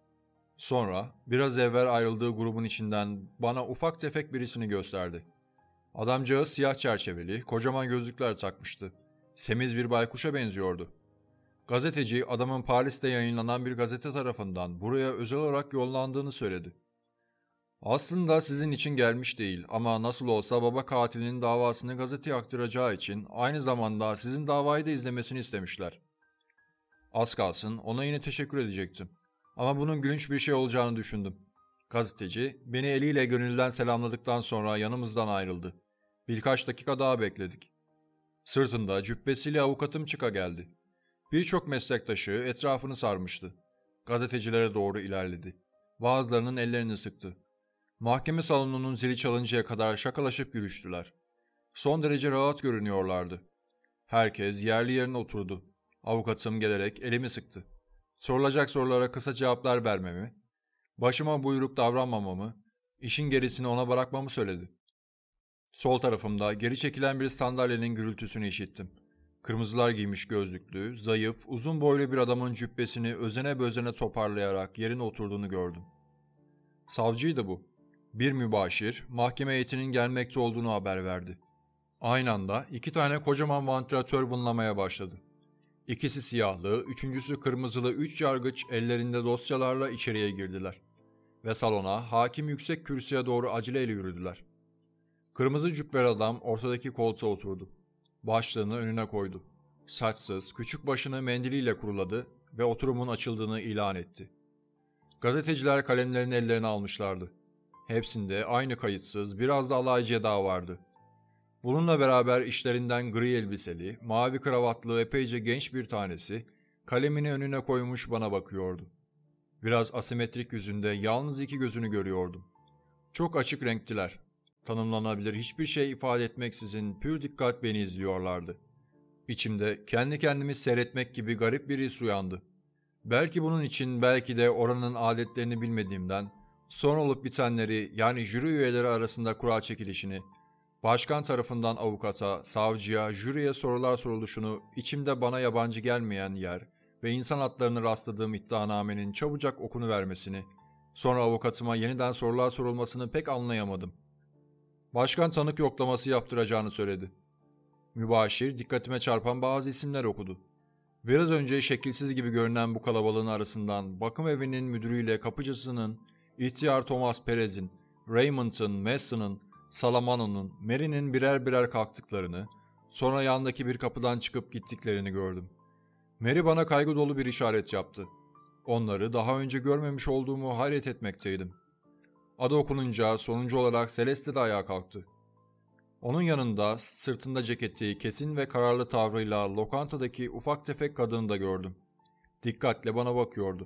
Sonra biraz evvel ayrıldığı grubun içinden bana ufak tefek birisini gösterdi. Adamcağız siyah çerçeveli, kocaman gözlükler takmıştı. Semiz bir baykuşa benziyordu. Gazeteci adamın Paris'te yayınlanan bir gazete tarafından buraya özel olarak yollandığını söyledi. Aslında sizin için gelmiş değil ama nasıl olsa baba katilinin davasını gazeteye aktaracağı için aynı zamanda sizin davayı da izlemesini istemişler. Az kalsın ona yine teşekkür edecektim. Ama bunun gülünç bir şey olacağını düşündüm. Gazeteci beni eliyle gönülden selamladıktan sonra yanımızdan ayrıldı. Birkaç dakika daha bekledik. Sırtında cübbesiyle avukatım çıka geldi. Birçok meslektaşı etrafını sarmıştı. Gazetecilere doğru ilerledi. Bazılarının ellerini sıktı. Mahkeme salonunun zili çalıncaya kadar şakalaşıp gülüştüler. Son derece rahat görünüyorlardı. Herkes yerli yerine oturdu. Avukatım gelerek elimi sıktı. Sorulacak sorulara kısa cevaplar vermemi, başıma buyruk davranmamamı, işin gerisini ona bırakmamı söyledi. Sol tarafımda geri çekilen bir sandalyenin gürültüsünü işittim. Kırmızılar giymiş gözlüklü, zayıf, uzun boylu bir adamın cübbesini özene bözene toparlayarak yerine oturduğunu gördüm. Savcıydı bu. Bir mübaşir, mahkeme heyetinin gelmekte olduğunu haber verdi. Aynı anda iki tane kocaman vantilatör vınlamaya başladı. İkisi siyahlı, üçüncüsü kırmızılı üç yargıç ellerinde dosyalarla içeriye girdiler. Ve salona, hakim yüksek kürsüye doğru aceleyle yürüdüler. Kırmızı cübbeli adam ortadaki koltuğa oturdu. Başlığını önüne koydu. Saçsız, küçük başını mendiliyle kuruladı ve oturumun açıldığını ilan etti. Gazeteciler kalemlerini ellerine almışlardı. Hepsinde aynı kayıtsız, biraz da alaycı eda vardı. Bununla beraber işlerinden gri elbiseli, mavi kravatlı epeyce genç bir tanesi, kalemini önüne koymuş bana bakıyordu. Biraz asimetrik yüzünde yalnız iki gözünü görüyordum. Çok açık renktiler. Tanımlanabilir hiçbir şey ifade etmeksizin pür dikkat beni izliyorlardı. İçimde kendi kendimi seyretmek gibi garip bir his uyandı. Belki bunun için, belki de oranın adetlerini bilmediğimden, son olup bitenleri yani jüri üyeleri arasında kura çekilişini, başkan tarafından avukata, savcıya, jüriye sorular soruluşunu içimde bana yabancı gelmeyen yer ve insan adlarını rastladığım iddianamenin çabucak okunu vermesini, sonra avukatıma yeniden sorular sorulmasını pek anlayamadım. Başkan tanık yoklaması yaptıracağını söyledi. Mübaşir dikkatime çarpan bazı isimler okudu. Biraz önce şekilsiz gibi görünen bu kalabalığın arasından bakım evinin müdürüyle kapıcısının, ihtiyar Thomas Perez'in, Raymond'ın, Mason'ın, Salamano'nun, Mary'nin birer birer kalktıklarını, sonra yandaki bir kapıdan çıkıp gittiklerini gördüm. Mary bana kaygı dolu bir işaret yaptı. Onları daha önce görmemiş olduğumu hayret etmekteydim. Adı okununca sonuncu olarak Celeste de ayağa kalktı. Onun yanında sırtında ceketi kesin ve kararlı tavrıyla lokantadaki ufak tefek kadını da gördüm. Dikkatle bana bakıyordu.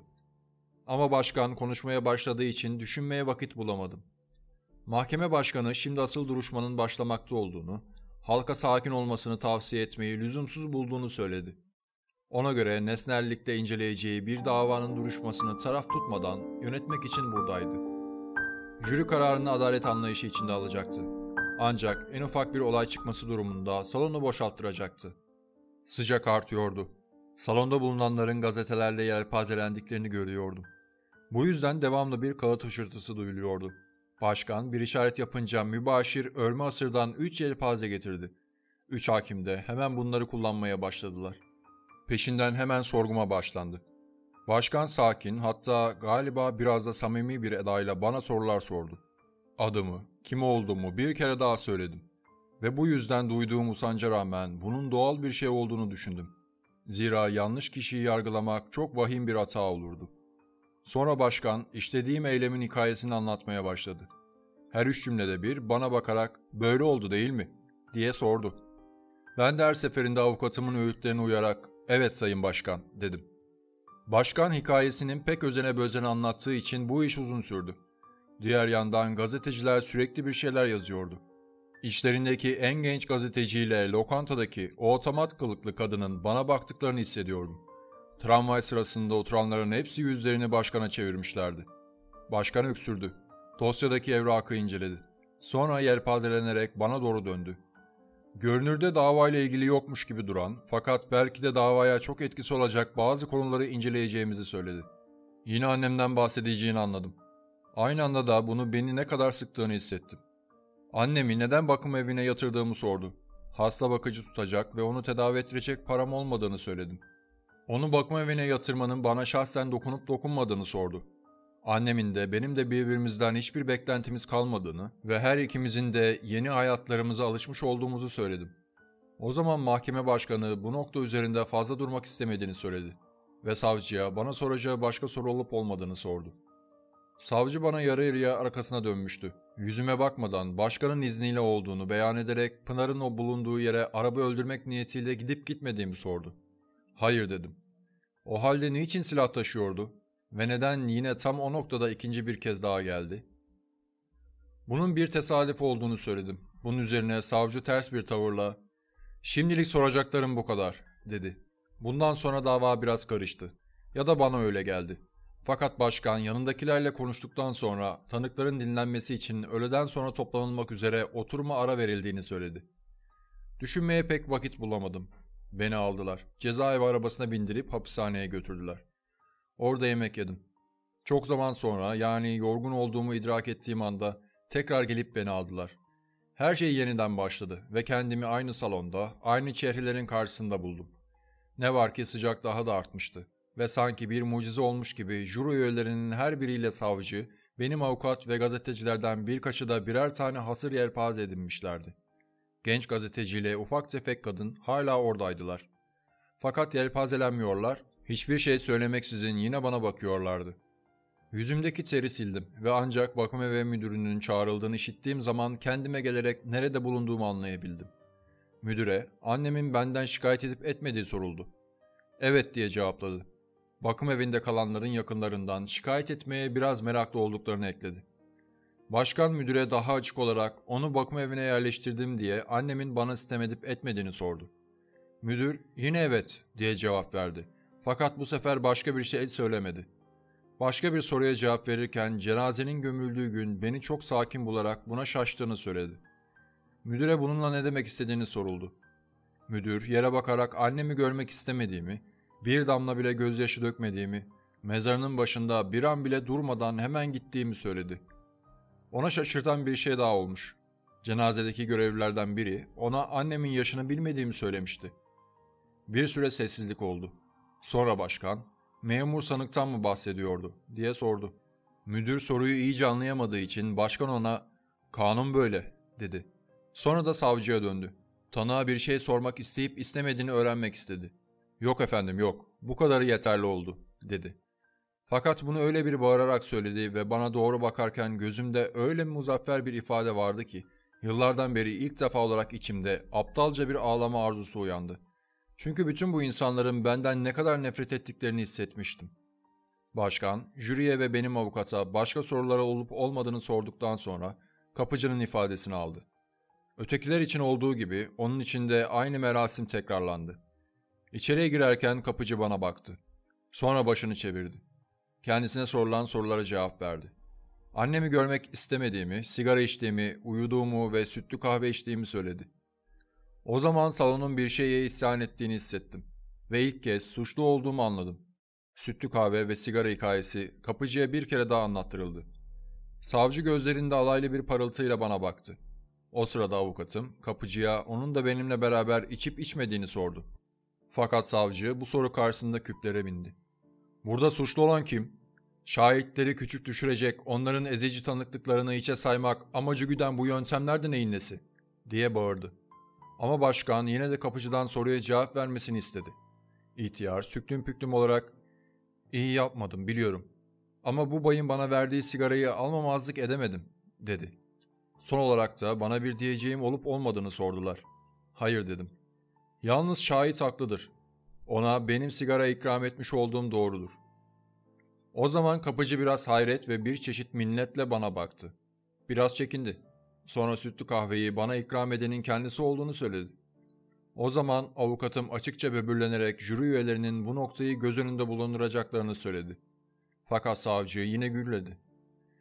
Ama başkan konuşmaya başladığı için düşünmeye vakit bulamadım. Mahkeme başkanı şimdi asıl duruşmanın başlamakta olduğunu, halka sakin olmasını tavsiye etmeyi lüzumsuz bulduğunu söyledi. Ona göre nesnellikte inceleyeceği bir davanın duruşmasını taraf tutmadan yönetmek için buradaydı. Jüri kararını adalet anlayışı içinde alacaktı. Ancak en ufak bir olay çıkması durumunda salonu boşalttıracaktı. Sıcak artıyordu. Salonda bulunanların gazetelerle yelpazelendiklerini görüyordum. Bu yüzden devamlı bir kağıt hışırtısı duyuluyordu. Başkan bir işaret yapınca mübaşir örme asırdan üç yelpaze getirdi. Üç hakim de hemen bunları kullanmaya başladılar. Peşinden hemen sorguma başlandı. Başkan sakin, hatta galiba biraz da samimi bir edayla bana sorular sordu. Adımı, kim olduğumu bir kere daha söyledim. Ve bu yüzden duyduğum usanca rağmen bunun doğal bir şey olduğunu düşündüm. Zira yanlış kişiyi yargılamak çok vahim bir hata olurdu. Sonra başkan işlediğim eylemin hikayesini anlatmaya başladı. Her üç cümlede bir bana bakarak "Böyle oldu değil mi?" diye sordu. Ben de her seferinde avukatımın öğütlerine uyarak "Evet sayın başkan" dedim. Başkan hikayesinin pek özene bözene anlattığı için bu iş uzun sürdü. Diğer yandan gazeteciler sürekli bir şeyler yazıyordu. İşlerindeki en genç gazeteciyle lokantadaki o otomat kılıklı kadının bana baktıklarını hissediyordum. Tramvay sırasında oturanların hepsi yüzlerini başkana çevirmişlerdi. Başkan öksürdü. Dosyadaki evrakı inceledi. Sonra yelpazelenerek bana doğru döndü. Görünürde davayla ilgili yokmuş gibi duran fakat belki de davaya çok etkisi olacak bazı konuları inceleyeceğimizi söyledi. Yine annemden bahsedeceğini anladım. Aynı anda da bunu beni ne kadar sıktığını hissettim. Annemi neden bakım evine yatırdığımı sordu. Hasta bakıcı tutacak ve onu tedavi ettirecek param olmadığını söyledim. Onu bakım evine yatırmanın bana şahsen dokunup dokunmadığını sordu. Annemin de benim de birbirimizden hiçbir beklentimiz kalmadığını ve her ikimizin de yeni hayatlarımıza alışmış olduğumuzu söyledim. O zaman mahkeme başkanı bu nokta üzerinde fazla durmak istemediğini söyledi ve savcıya bana soracağı başka soru olup olmadığını sordu. Savcı bana yarı yarıya arkasına dönmüştü. Yüzüme bakmadan başkanın izniyle olduğunu beyan ederek Pınar'ın o bulunduğu yere araba öldürmek niyetiyle gidip gitmediğimi sordu. Hayır dedim. O halde niçin silah taşıyordu ve neden yine tam o noktada ikinci bir kez daha geldi? Bunun bir tesadüf olduğunu söyledim. Bunun üzerine savcı ters bir tavırla "Şimdilik soracaklarım bu kadar," dedi. Bundan sonra dava biraz karıştı. Ya da bana öyle geldi. Fakat başkan yanındakilerle konuştuktan sonra tanıkların dinlenmesi için öğleden sonra toplanılmak üzere oturuma ara verildiğini söyledi. Düşünmeye pek vakit bulamadım. Beni aldılar. Cezaevi arabasına bindirip hapishaneye götürdüler. Orada yemek yedim. Çok zaman sonra, yani yorgun olduğumu idrak ettiğim anda tekrar gelip beni aldılar. Her şey yeniden başladı ve kendimi aynı salonda, aynı çehrelerin karşısında buldum. Ne var ki sıcak daha da artmıştı ve sanki bir mucize olmuş gibi jüri üyelerinin her biriyle savcı, benim avukat ve gazetecilerden birkaçı da birer tane hasır yelpaze edinmişlerdi. Genç gazeteciyle ufak tefek kadın hala oradaydılar. Fakat yelpazelenmiyorlar, hiçbir şey söylemeksizin yine bana bakıyorlardı. Yüzümdeki teri sildim ve ancak bakım evi müdürünün çağrıldığını işittiğim zaman kendime gelerek nerede bulunduğumu anlayabildim. Müdüre, annemin benden şikayet edip etmediği soruldu. Evet diye cevapladı. Bakım evinde kalanların yakınlarından şikayet etmeye biraz meraklı olduklarını ekledi. Başkan müdüre daha açık olarak onu bakım evine yerleştirdim diye annemin bana sitem edip etmediğini sordu. Müdür yine evet diye cevap verdi. Fakat bu sefer başka bir şey söylemedi. Başka bir soruya cevap verirken cenazenin gömüldüğü gün beni çok sakin bularak buna şaştığını söyledi. Müdüre bununla ne demek istediğini soruldu. Müdür yere bakarak annemi görmek istemediğimi, bir damla bile gözyaşı dökmediğimi, mezarının başında bir an bile durmadan hemen gittiğimi söyledi. Ona şaşırtan bir şey daha olmuş. Cenazedeki görevlilerden biri ona annemin yaşını bilmediğimi söylemişti. Bir süre sessizlik oldu. Sonra başkan, "Memur sanıktan mı bahsediyordu?" diye sordu. Müdür soruyu iyice anlayamadığı için başkan ona "Kanun böyle," dedi. Sonra da savcıya döndü. Tanığa bir şey sormak isteyip istemediğini öğrenmek istedi. "Yok efendim yok, bu kadarı yeterli oldu," dedi. Fakat bunu öyle bir bağırarak söyledi ve bana doğru bakarken gözümde öyle muzaffer bir ifade vardı ki yıllardan beri ilk defa olarak içimde aptalca bir ağlama arzusu uyandı. Çünkü bütün bu insanların benden ne kadar nefret ettiklerini hissetmiştim. Başkan, jüriye ve benim avukata başka sorulara olup olmadığını sorduktan sonra kapıcının ifadesini aldı. Ötekiler için olduğu gibi onun için de aynı merasim tekrarlandı. İçeriye girerken kapıcı bana baktı. Sonra başını çevirdi. Kendisine sorulan sorulara cevap verdi. Annemi görmek istemediğimi, sigara içtiğimi, uyuduğumu ve sütlü kahve içtiğimi söyledi. O zaman salonun bir şeye isyan ettiğini hissettim ve ilk kez suçlu olduğumu anladım. Sütlü kahve ve sigara hikayesi kapıcıya bir kere daha anlattırıldı. Savcı gözlerinde alaylı bir parıltıyla bana baktı. O sırada avukatım kapıcıya onun da benimle beraber içip içmediğini sordu. Fakat savcı bu soru karşısında küplere bindi. "Burada suçlu olan kim? Şahitleri küçük düşürecek, onların ezici tanıklıklarını hiçe saymak, amacı güden bu yöntemler de neyin nesi?" diye bağırdı. Ama başkan yine de kapıcıdan soruya cevap vermesini istedi. İhtiyar süklüm püklüm olarak "İyi yapmadım biliyorum. Ama bu bayın bana verdiği sigarayı almamazlık edemedim," dedi. Son olarak da bana bir diyeceğim olup olmadığını sordular. "Hayır," dedim. "Yalnız şahit haklıdır. Ona benim sigara ikram etmiş olduğum doğrudur." O zaman kapıcı biraz hayret ve bir çeşit minnetle bana baktı. Biraz çekindi. Sonra sütlü kahveyi bana ikram edenin kendisi olduğunu söyledi. O zaman avukatım açıkça böbürlenerek jüri üyelerinin bu noktayı göz önünde bulunduracaklarını söyledi. Fakat savcı yine gürledi.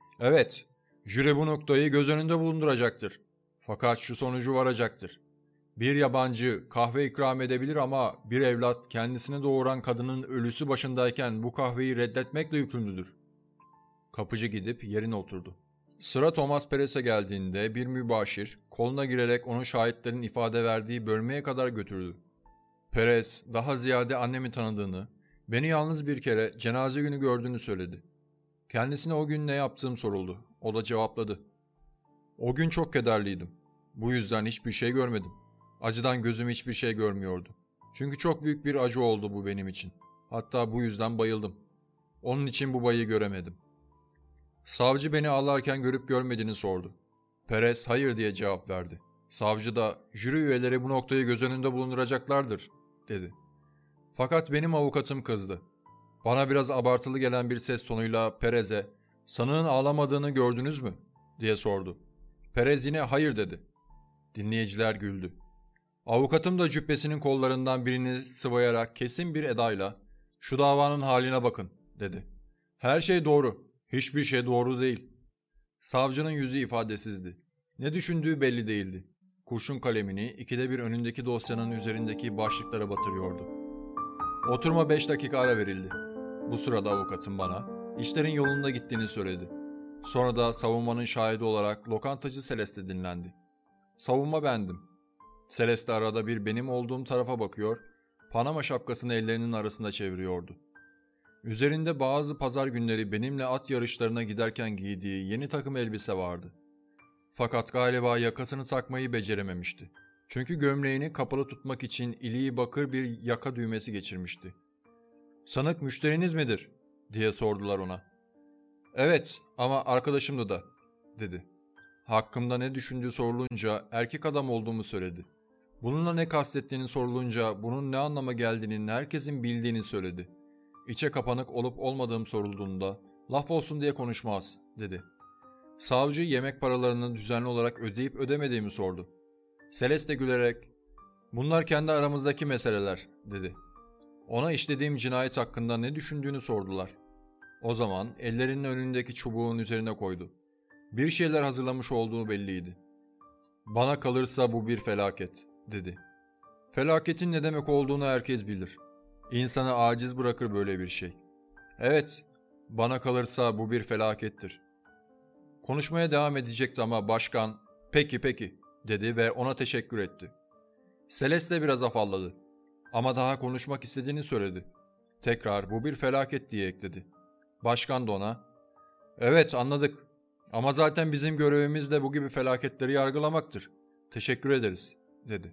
"Evet, jüri bu noktayı göz önünde bulunduracaktır. Fakat şu sonucu varacaktır. Bir yabancı kahve ikram edebilir ama bir evlat kendisini doğuran kadının ölüsü başındayken bu kahveyi reddetmekle yükümlüdür. Kapıcı gidip yerine oturdu. Sıra Thomas Perez'e geldiğinde bir mübaşir koluna girerek onu şahitlerin ifade verdiği bölmeye kadar götürdü. Perez daha ziyade annemi tanıdığını, beni yalnız bir kere cenaze günü gördüğünü söyledi. Kendisine o gün ne yaptığım soruldu. O da cevapladı. O gün çok kederliydim. Bu yüzden hiçbir şey görmedim. Acıdan gözüm hiçbir şey görmüyordu. Çünkü çok büyük bir acı oldu bu benim için. Hatta bu yüzden bayıldım. Onun için bu bayı göremedim. Savcı beni ağlarken görüp görmediğini sordu. Perez hayır diye cevap verdi. Savcı da jüri üyeleri bu noktayı göz önünde bulunduracaklardır dedi. Fakat benim avukatım kızdı. Bana biraz abartılı gelen bir ses tonuyla Perez'e sanığın ağlamadığını gördünüz mü diye sordu. Perez yine hayır dedi. Dinleyiciler güldü. Avukatım da cübbesinin kollarından birini sıvayarak kesin bir edayla şu davanın haline bakın dedi. Her şey doğru. Hiçbir şey doğru değil. Savcının yüzü ifadesizdi. Ne düşündüğü belli değildi. Kurşun kalemini ikide bir önündeki dosyanın üzerindeki başlıklara batırıyordu. Oturma beş dakika ara verildi. Bu sırada avukatım bana işlerin yolunda gittiğini söyledi. Sonra da savunmanın şahidi olarak lokantacı Celeste dinlendi. Savunma bendim. Celeste arada bir benim olduğum tarafa bakıyor, Panama şapkasını ellerinin arasında çeviriyordu. Üzerinde bazı pazar günleri benimle at yarışlarına giderken giydiği yeni takım elbise vardı. Fakat galiba yakasını takmayı becerememişti. Çünkü gömleğini kapalı tutmak için iliği bakır bir yaka düğmesi geçirmişti. "Sanık müşteriniz midir?" diye sordular ona. "Evet ama arkadaşımdı da," dedi. Hakkımda ne düşündüğü sorulunca erkek adam olduğumu söyledi. Bununla ne kastettiğini sorulunca bunun ne anlama geldiğini herkesin bildiğini söyledi. İçe kapanık olup olmadığım sorulduğunda laf olsun diye konuşmaz dedi. Savcı yemek paralarını düzenli olarak ödeyip ödemediğimi sordu. Celeste gülerek bunlar kendi aramızdaki meseleler dedi. Ona işlediğim cinayet hakkında ne düşündüğünü sordular. O zaman ellerinin önündeki çubuğun üzerine koydu. Bir şeyler hazırlamış olduğu belliydi. Bana kalırsa bu bir felaket dedi. Felaketin ne demek olduğunu herkes bilir. İnsanı aciz bırakır böyle bir şey. Evet, bana kalırsa bu bir felakettir. Konuşmaya devam edecekti ama başkan, peki peki dedi ve ona teşekkür etti. Celeste biraz afalladı. Ama daha konuşmak istediğini söyledi. Tekrar bu bir felaket diye ekledi. Başkan da ona, evet anladık ama zaten bizim görevimiz de bu gibi felaketleri yargılamaktır. Teşekkür ederiz dedi.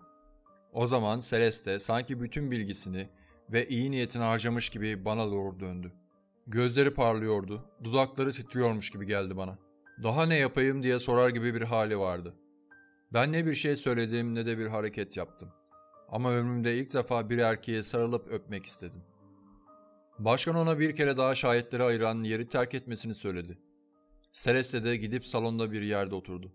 O zaman Celeste sanki bütün bilgisini ve iyi niyetini harcamış gibi bana doğru döndü. Gözleri parlıyordu, dudakları titriyormuş gibi geldi bana. Daha ne yapayım diye sorar gibi bir hali vardı. Ben ne bir şey söyledim ne de bir hareket yaptım. Ama ömrümde ilk defa bir erkeğe sarılıp öpmek istedim. Başkan ona bir kere daha şahitleri ayıran yeri terk etmesini söyledi. Celeste de gidip salonda bir yerde oturdu.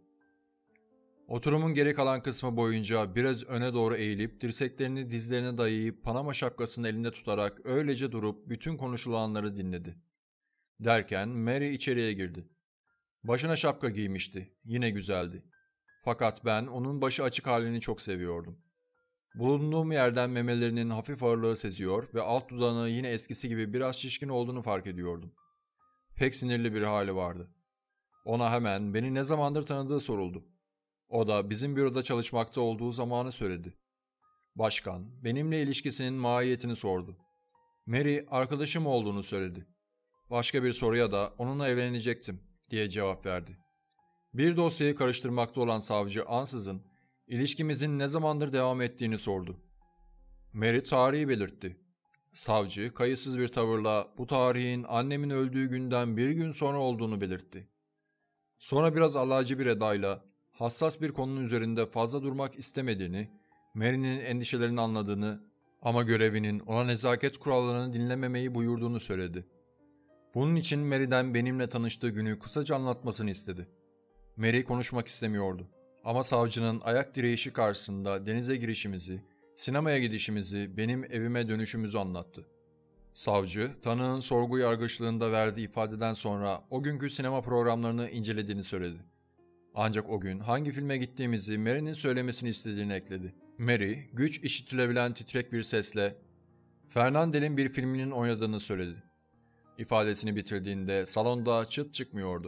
Oturumun geri kalan kısmı boyunca biraz öne doğru eğilip dirseklerini dizlerine dayayıp Panama şapkasını elinde tutarak öylece durup bütün konuşulanları dinledi. Derken Mary içeriye girdi. Başına şapka giymişti, yine güzeldi. Fakat ben onun başı açık halini çok seviyordum. Bulunduğum yerden memelerinin hafif ağırlığı seziyor ve alt dudağının yine eskisi gibi biraz şişkin olduğunu fark ediyordum. Pek sinirli bir hali vardı. Ona hemen beni ne zamandır tanıdığı soruldu. O da bizim büroda çalışmakta olduğu zamanı söyledi. Başkan, benimle ilişkisinin mahiyetini sordu. Mary, arkadaşım olduğunu söyledi. Başka bir soruya da onunla evlenecektim diye cevap verdi. Bir dosyayı karıştırmakta olan savcı ansızın ilişkimizin ne zamandır devam ettiğini sordu. Mary tarihi belirtti. Savcı kayıtsız bir tavırla bu tarihin annemin öldüğü günden bir gün sonra olduğunu belirtti. Sonra biraz alaycı bir edayla hassas bir konunun üzerinde fazla durmak istemediğini, Mary'nin endişelerini anladığını ama görevinin ona nezaket kurallarını dinlememeyi buyurduğunu söyledi. Bunun için Mary'den benimle tanıştığı günü kısaca anlatmasını istedi. Mary konuşmak istemiyordu. Ama savcının ayak direyişi karşısında denize girişimizi, sinemaya gidişimizi, benim evime dönüşümüzü anlattı. Savcı, tanığın sorgu yargıçlığında verdiği ifadeden sonra o günkü sinema programlarını incelediğini söyledi. Ancak o gün hangi filme gittiğimizi Mary'nin söylemesini istediğini ekledi. Mary, güç işitilebilen titrek bir sesle Fernandel'in bir filminin oynadığını söyledi. İfadesini bitirdiğinde salonda çıt çıkmıyordu.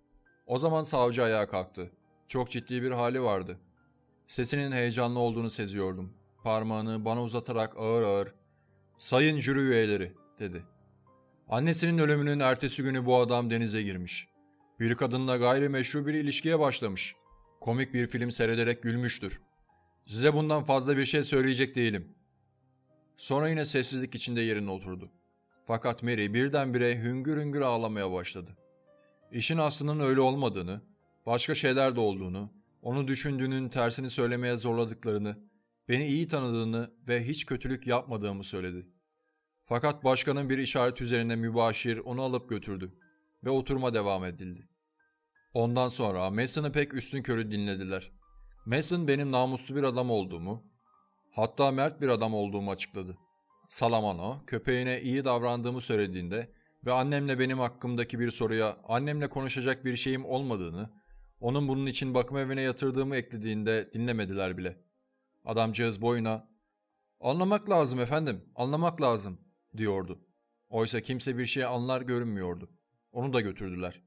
O zaman savcı ayağa kalktı. Çok ciddi bir hali vardı. Sesinin heyecanlı olduğunu seziyordum. Parmağını bana uzatarak ağır ağır "Sayın jüri üyeleri," dedi. Annesinin ölümünün ertesi günü bu adam denize girmiş. Bir kadınla gayrimeşru bir ilişkiye başlamış. Komik bir film seyrederek gülmüştür. Size bundan fazla bir şey söyleyecek değilim. Sonra yine sessizlik içinde yerine oturdu. Fakat Mary birdenbire hüngür hüngür ağlamaya başladı. İşin aslının öyle olmadığını, başka şeyler de olduğunu, onu düşündüğünün tersini söylemeye zorladıklarını, beni iyi tanıdığını ve hiç kötülük yapmadığımı söyledi. Fakat başkanın bir işaret üzerine mübaşir onu alıp götürdü ve oturuma devam edildi. Ondan sonra Mason'ı pek üstünkörü dinlediler. Mason benim namuslu bir adam olduğumu, hatta mert bir adam olduğumu açıkladı. Salamano, köpeğine iyi davrandığımı söylediğinde ve annemle benim hakkımdaki bir soruya annemle konuşacak bir şeyim olmadığını, onun bunun için bakım evine yatırdığımı eklediğinde dinlemediler bile. Adamcağız boyuna, "Anlamak lazım efendim, anlamak lazım," diyordu. Oysa kimse bir şey anlar görünmüyordu. Onu da götürdüler.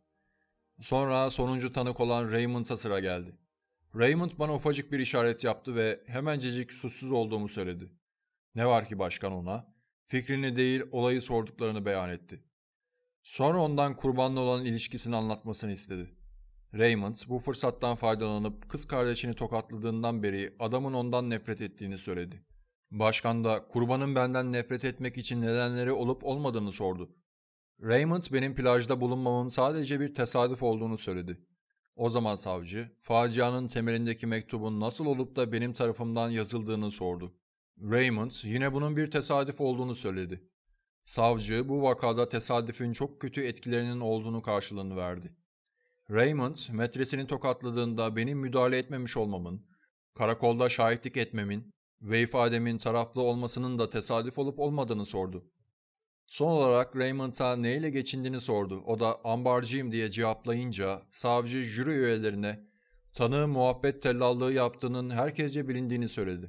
Sonra sonuncu tanık olan Raymond'a sıra geldi. Raymond bana ufacık bir işaret yaptı ve hemencecik suçsuz olduğumu söyledi. Ne var ki başkan ona, fikrini değil olayı sorduklarını beyan etti. Sonra ondan kurbanla olan ilişkisini anlatmasını istedi. Raymond bu fırsattan faydalanıp kız kardeşini tokatladığından beri adamın ondan nefret ettiğini söyledi. Başkan da kurbanın benden nefret etmek için nedenleri olup olmadığını sordu. Raymond benim plajda bulunmamın sadece bir tesadüf olduğunu söyledi. O zaman savcı, facianın temelindeki mektubun nasıl olup da benim tarafımdan yazıldığını sordu. Raymond yine bunun bir tesadüf olduğunu söyledi. Savcı bu vakada tesadüfün çok kötü etkilerinin olduğunu karşılığını verdi. Raymond, metresini tokatladığında benim müdahale etmemiş olmamın, karakolda şahitlik etmemin ve ifademin taraflı olmasının da tesadüf olup olmadığını sordu. Son olarak Raymond'a neyle geçindiğini sordu. O da ambarcıyım diye cevaplayınca savcı jüri üyelerine tanığı muhabbet tellallığı yaptığının herkesce bilindiğini söyledi.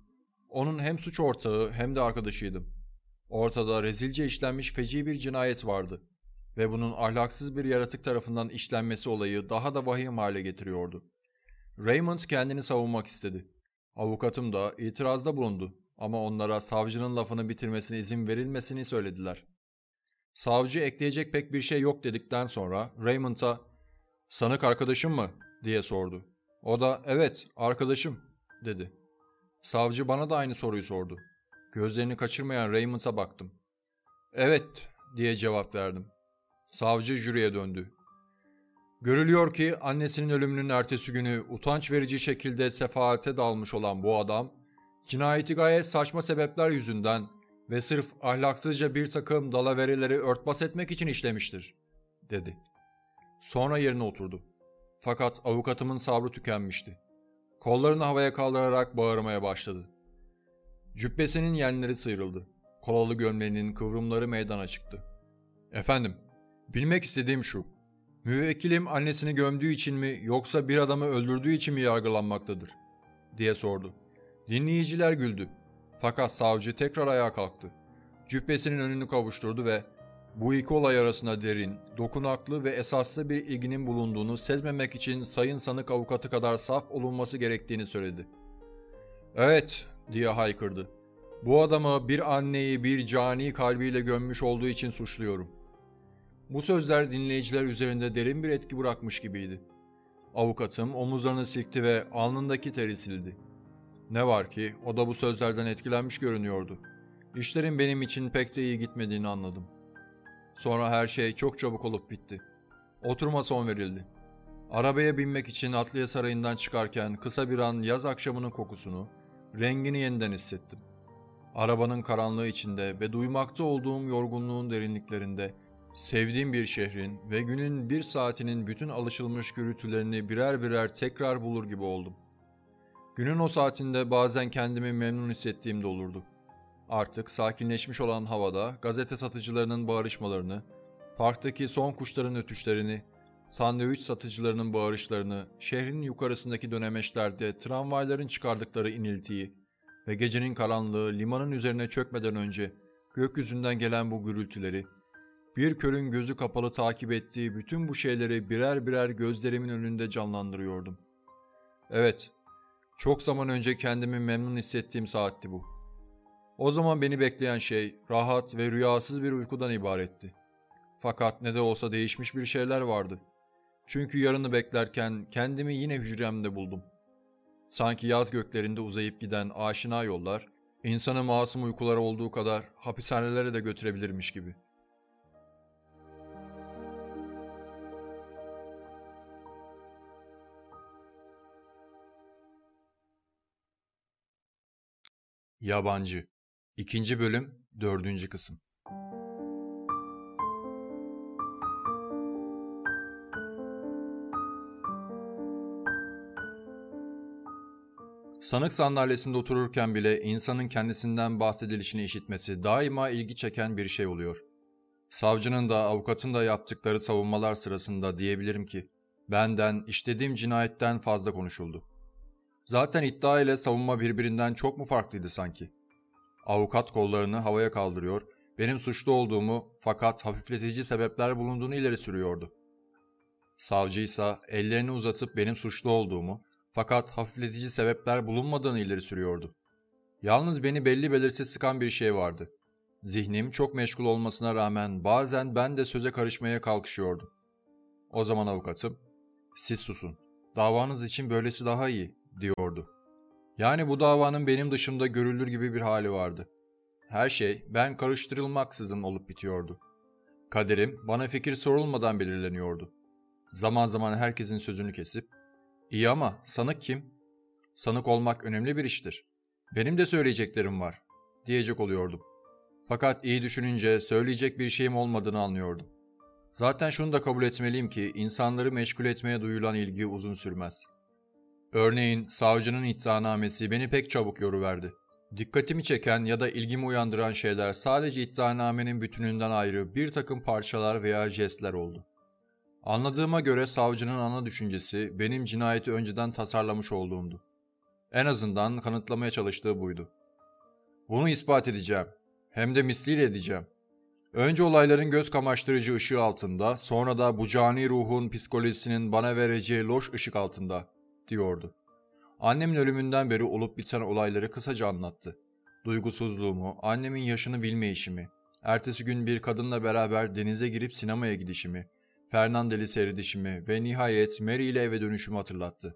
Onun hem suç ortağı hem de arkadaşıydım. Ortada rezilce işlenmiş feci bir cinayet vardı ve bunun ahlaksız bir yaratık tarafından işlenmesi olayı daha da vahim hale getiriyordu. Raymond kendini savunmak istedi. Avukatım da itirazda bulundu ama onlara savcının lafını bitirmesine izin verilmesini söylediler. Savcı ekleyecek pek bir şey yok dedikten sonra Raymond'a "Sanık arkadaşım mı?" diye sordu. O da "Evet, arkadaşım," dedi. Savcı bana da aynı soruyu sordu. Gözlerini kaçırmayan Raymond'a baktım. "Evet," diye cevap verdim. Savcı jüriye döndü. "Görülüyor ki annesinin ölümünün ertesi günü utanç verici şekilde sefaate dalmış olan bu adam, cinayeti gayet saçma sebepler yüzünden ve sırf ahlaksızca bir takım dalavereleri örtbas etmek için işlemiştir," dedi. Sonra yerine oturdu. Fakat avukatımın sabrı tükenmişti. Kollarını havaya kaldırarak bağırmaya başladı. Cübbesinin yenleri sıyrıldı. Kolalı gömleğinin kıvrımları meydana çıktı. "Efendim, bilmek istediğim şu. Müvekkilim annesini gömdüğü için mi yoksa bir adamı öldürdüğü için mi yargılanmaktadır?" diye sordu. Dinleyiciler güldü. Fakat savcı tekrar ayağa kalktı. Cübbesinin önünü kavuşturdu ve bu iki olay arasında derin, dokunaklı ve esaslı bir ilginin bulunduğunu sezmemek için sayın sanık avukatı kadar saf olunması gerektiğini söyledi. "Evet," diye haykırdı. "Bu adamı bir anneyi bir cani kalbiyle gömmüş olduğu için suçluyorum." Bu sözler dinleyiciler üzerinde derin bir etki bırakmış gibiydi. Avukatım omuzlarını silkti ve alnındaki teri sildi. Ne var ki o da bu sözlerden etkilenmiş görünüyordu. İşlerin benim için pek de iyi gitmediğini anladım. Sonra her şey çok çabuk olup bitti. Oturuma son verildi. Arabaya binmek için Atliye Sarayı'ndan çıkarken kısa bir an yaz akşamının kokusunu, rengini yeniden hissettim. Arabanın karanlığı içinde ve duymakta olduğum yorgunluğun derinliklerinde sevdiğim bir şehrin ve günün bir saatinin bütün alışılmış gürültülerini birer birer tekrar bulur gibi oldum. Günün o saatinde bazen kendimi memnun hissettiğim de olurdu. Artık sakinleşmiş olan havada gazete satıcılarının bağırışmalarını, parktaki son kuşların ötüşlerini, sandviç satıcılarının bağırışlarını, şehrin yukarısındaki dönemeçlerde tramvayların çıkardıkları iniltiyi ve gecenin karanlığı limanın üzerine çökmeden önce gökyüzünden gelen bu gürültüleri, bir körün gözü kapalı takip ettiği bütün bu şeyleri birer birer gözlerimin önünde canlandırıyordum. Evet, çok zaman önce kendimi memnun hissettiğim saatti bu. O zaman beni bekleyen şey rahat ve rüyasız bir uykudan ibaretti. Fakat ne de olsa değişmiş bir şeyler vardı. Çünkü yarını beklerken kendimi yine hücremde buldum. Sanki yaz göklerinde uzayıp giden aşina yollar, insanı masum uykulara olduğu kadar hapishanelere de götürebilirmiş gibi. Yabancı İkinci bölüm, dördüncü kısım. Sanık sandalyesinde otururken bile insanın kendisinden bahsedilişini işitmesi daima ilgi çeken bir şey oluyor. Savcının da avukatın da yaptıkları savunmalar sırasında diyebilirim ki, benden işlediğim cinayetten fazla konuşuldu. Zaten iddia ile savunma birbirinden çok mu farklıydı sanki? Avukat kollarını havaya kaldırıyor, benim suçlu olduğumu fakat hafifletici sebepler bulunduğunu ileri sürüyordu. Savcı ise ellerini uzatıp benim suçlu olduğumu fakat hafifletici sebepler bulunmadığını ileri sürüyordu. Yalnız beni belli belirsiz sıkan bir şey vardı. Zihnim çok meşgul olmasına rağmen bazen ben de söze karışmaya kalkışıyordum. O zaman avukatım, "Siz susun, davanız için böylesi daha iyi," diyordu. Yani bu davanın benim dışımda görülür gibi bir hali vardı. Her şey ben karıştırılmaksızın olup bitiyordu. Kaderim bana fikir sorulmadan belirleniyordu. Zaman zaman herkesin sözünü kesip, "İyi ama sanık kim? Sanık olmak önemli bir iştir. Benim de söyleyeceklerim var," diyecek oluyordum. Fakat iyi düşününce söyleyecek bir şeyim olmadığını anlıyordum. Zaten şunu da kabul etmeliyim ki insanları meşgul etmeye duyulan ilgi uzun sürmez. Örneğin savcının iddianamesi beni pek çabuk yoruverdi. Dikkatimi çeken ya da ilgimi uyandıran şeyler sadece iddianamenin bütününden ayrı bir takım parçalar veya jestler oldu. Anladığıma göre savcının ana düşüncesi benim cinayeti önceden tasarlamış olduğumdu. En azından kanıtlamaya çalıştığı buydu. Bunu ispat edeceğim. Hem de misliyle edeceğim. Önce olayların göz kamaştırıcı ışığı altında, sonra da bu cani ruhun psikolojisinin bana vereceği loş ışık altında, diyordu. Annemin ölümünden beri olup biten olayları kısaca anlattı. Duygusuzluğumu, annemin yaşını bilmeyişimi, ertesi gün bir kadınla beraber denize girip sinemaya gidişimi, Fernandel'i seyredişimi ve nihayet Mary ile eve dönüşümü hatırlattı.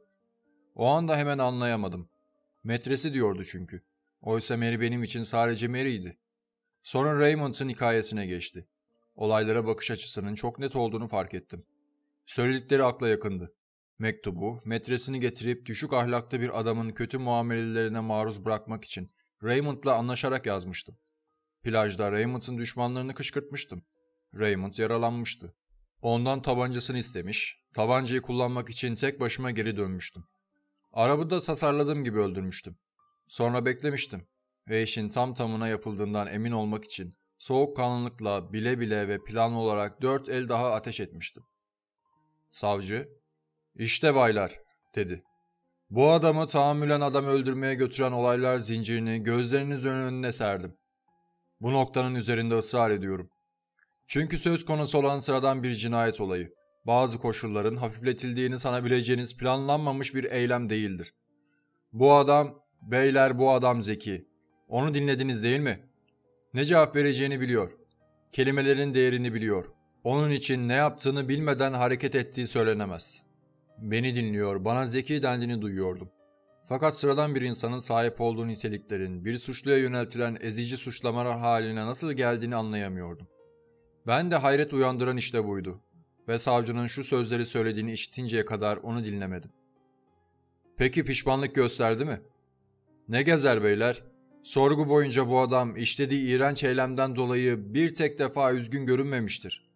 O anda hemen anlayamadım. Metresi diyordu çünkü. Oysa Mary benim için sadece Mary'ydi. Sonra Raymond'ın hikayesine geçti. Olaylara bakış açısının çok net olduğunu fark ettim. Söyledikleri akla yakındı. Mektubu, metresini getirip düşük ahlaklı bir adamın kötü muamelelerine maruz bırakmak için Raymond'la anlaşarak yazmıştım. Plajda Raymond'ın düşmanlarını kışkırtmıştım. Raymond yaralanmıştı. Ondan tabancasını istemiş, tabancayı kullanmak için tek başıma geri dönmüştüm. Arabada tasarladığım gibi öldürmüştüm. Sonra beklemiştim ve işin tam tamına yapıldığından emin olmak için soğukkanlılıkla bile bile ve planlı olarak dört el daha ateş etmiştim. Savcı, "İşte baylar," dedi. "Bu adamı tahammülen adam öldürmeye götüren olaylar zincirini gözlerinizin önüne serdim. Bu noktanın üzerinde ısrar ediyorum. Çünkü söz konusu olan sıradan bir cinayet olayı, bazı koşulların hafifletildiğini sanabileceğiniz planlanmamış bir eylem değildir. Bu adam, beyler bu adam zeki. Onu dinlediniz değil mi? Ne cevap vereceğini biliyor. Kelimelerin değerini biliyor. Onun için ne yaptığını bilmeden hareket ettiği söylenemez. Beni dinliyor, bana zeki dendiğini duyuyordum. Fakat sıradan bir insanın sahip olduğu niteliklerin bir suçluya yöneltilen ezici suçlamalar haline nasıl geldiğini anlayamıyordum. Ben de hayret uyandıran işte buydu ve savcının şu sözleri söylediğini işitinceye kadar onu dinlemedim. Peki pişmanlık gösterdi mi? Ne gezer beyler? Sorgu boyunca bu adam işlediği iğrenç eylemden dolayı bir tek defa üzgün görünmemiştir.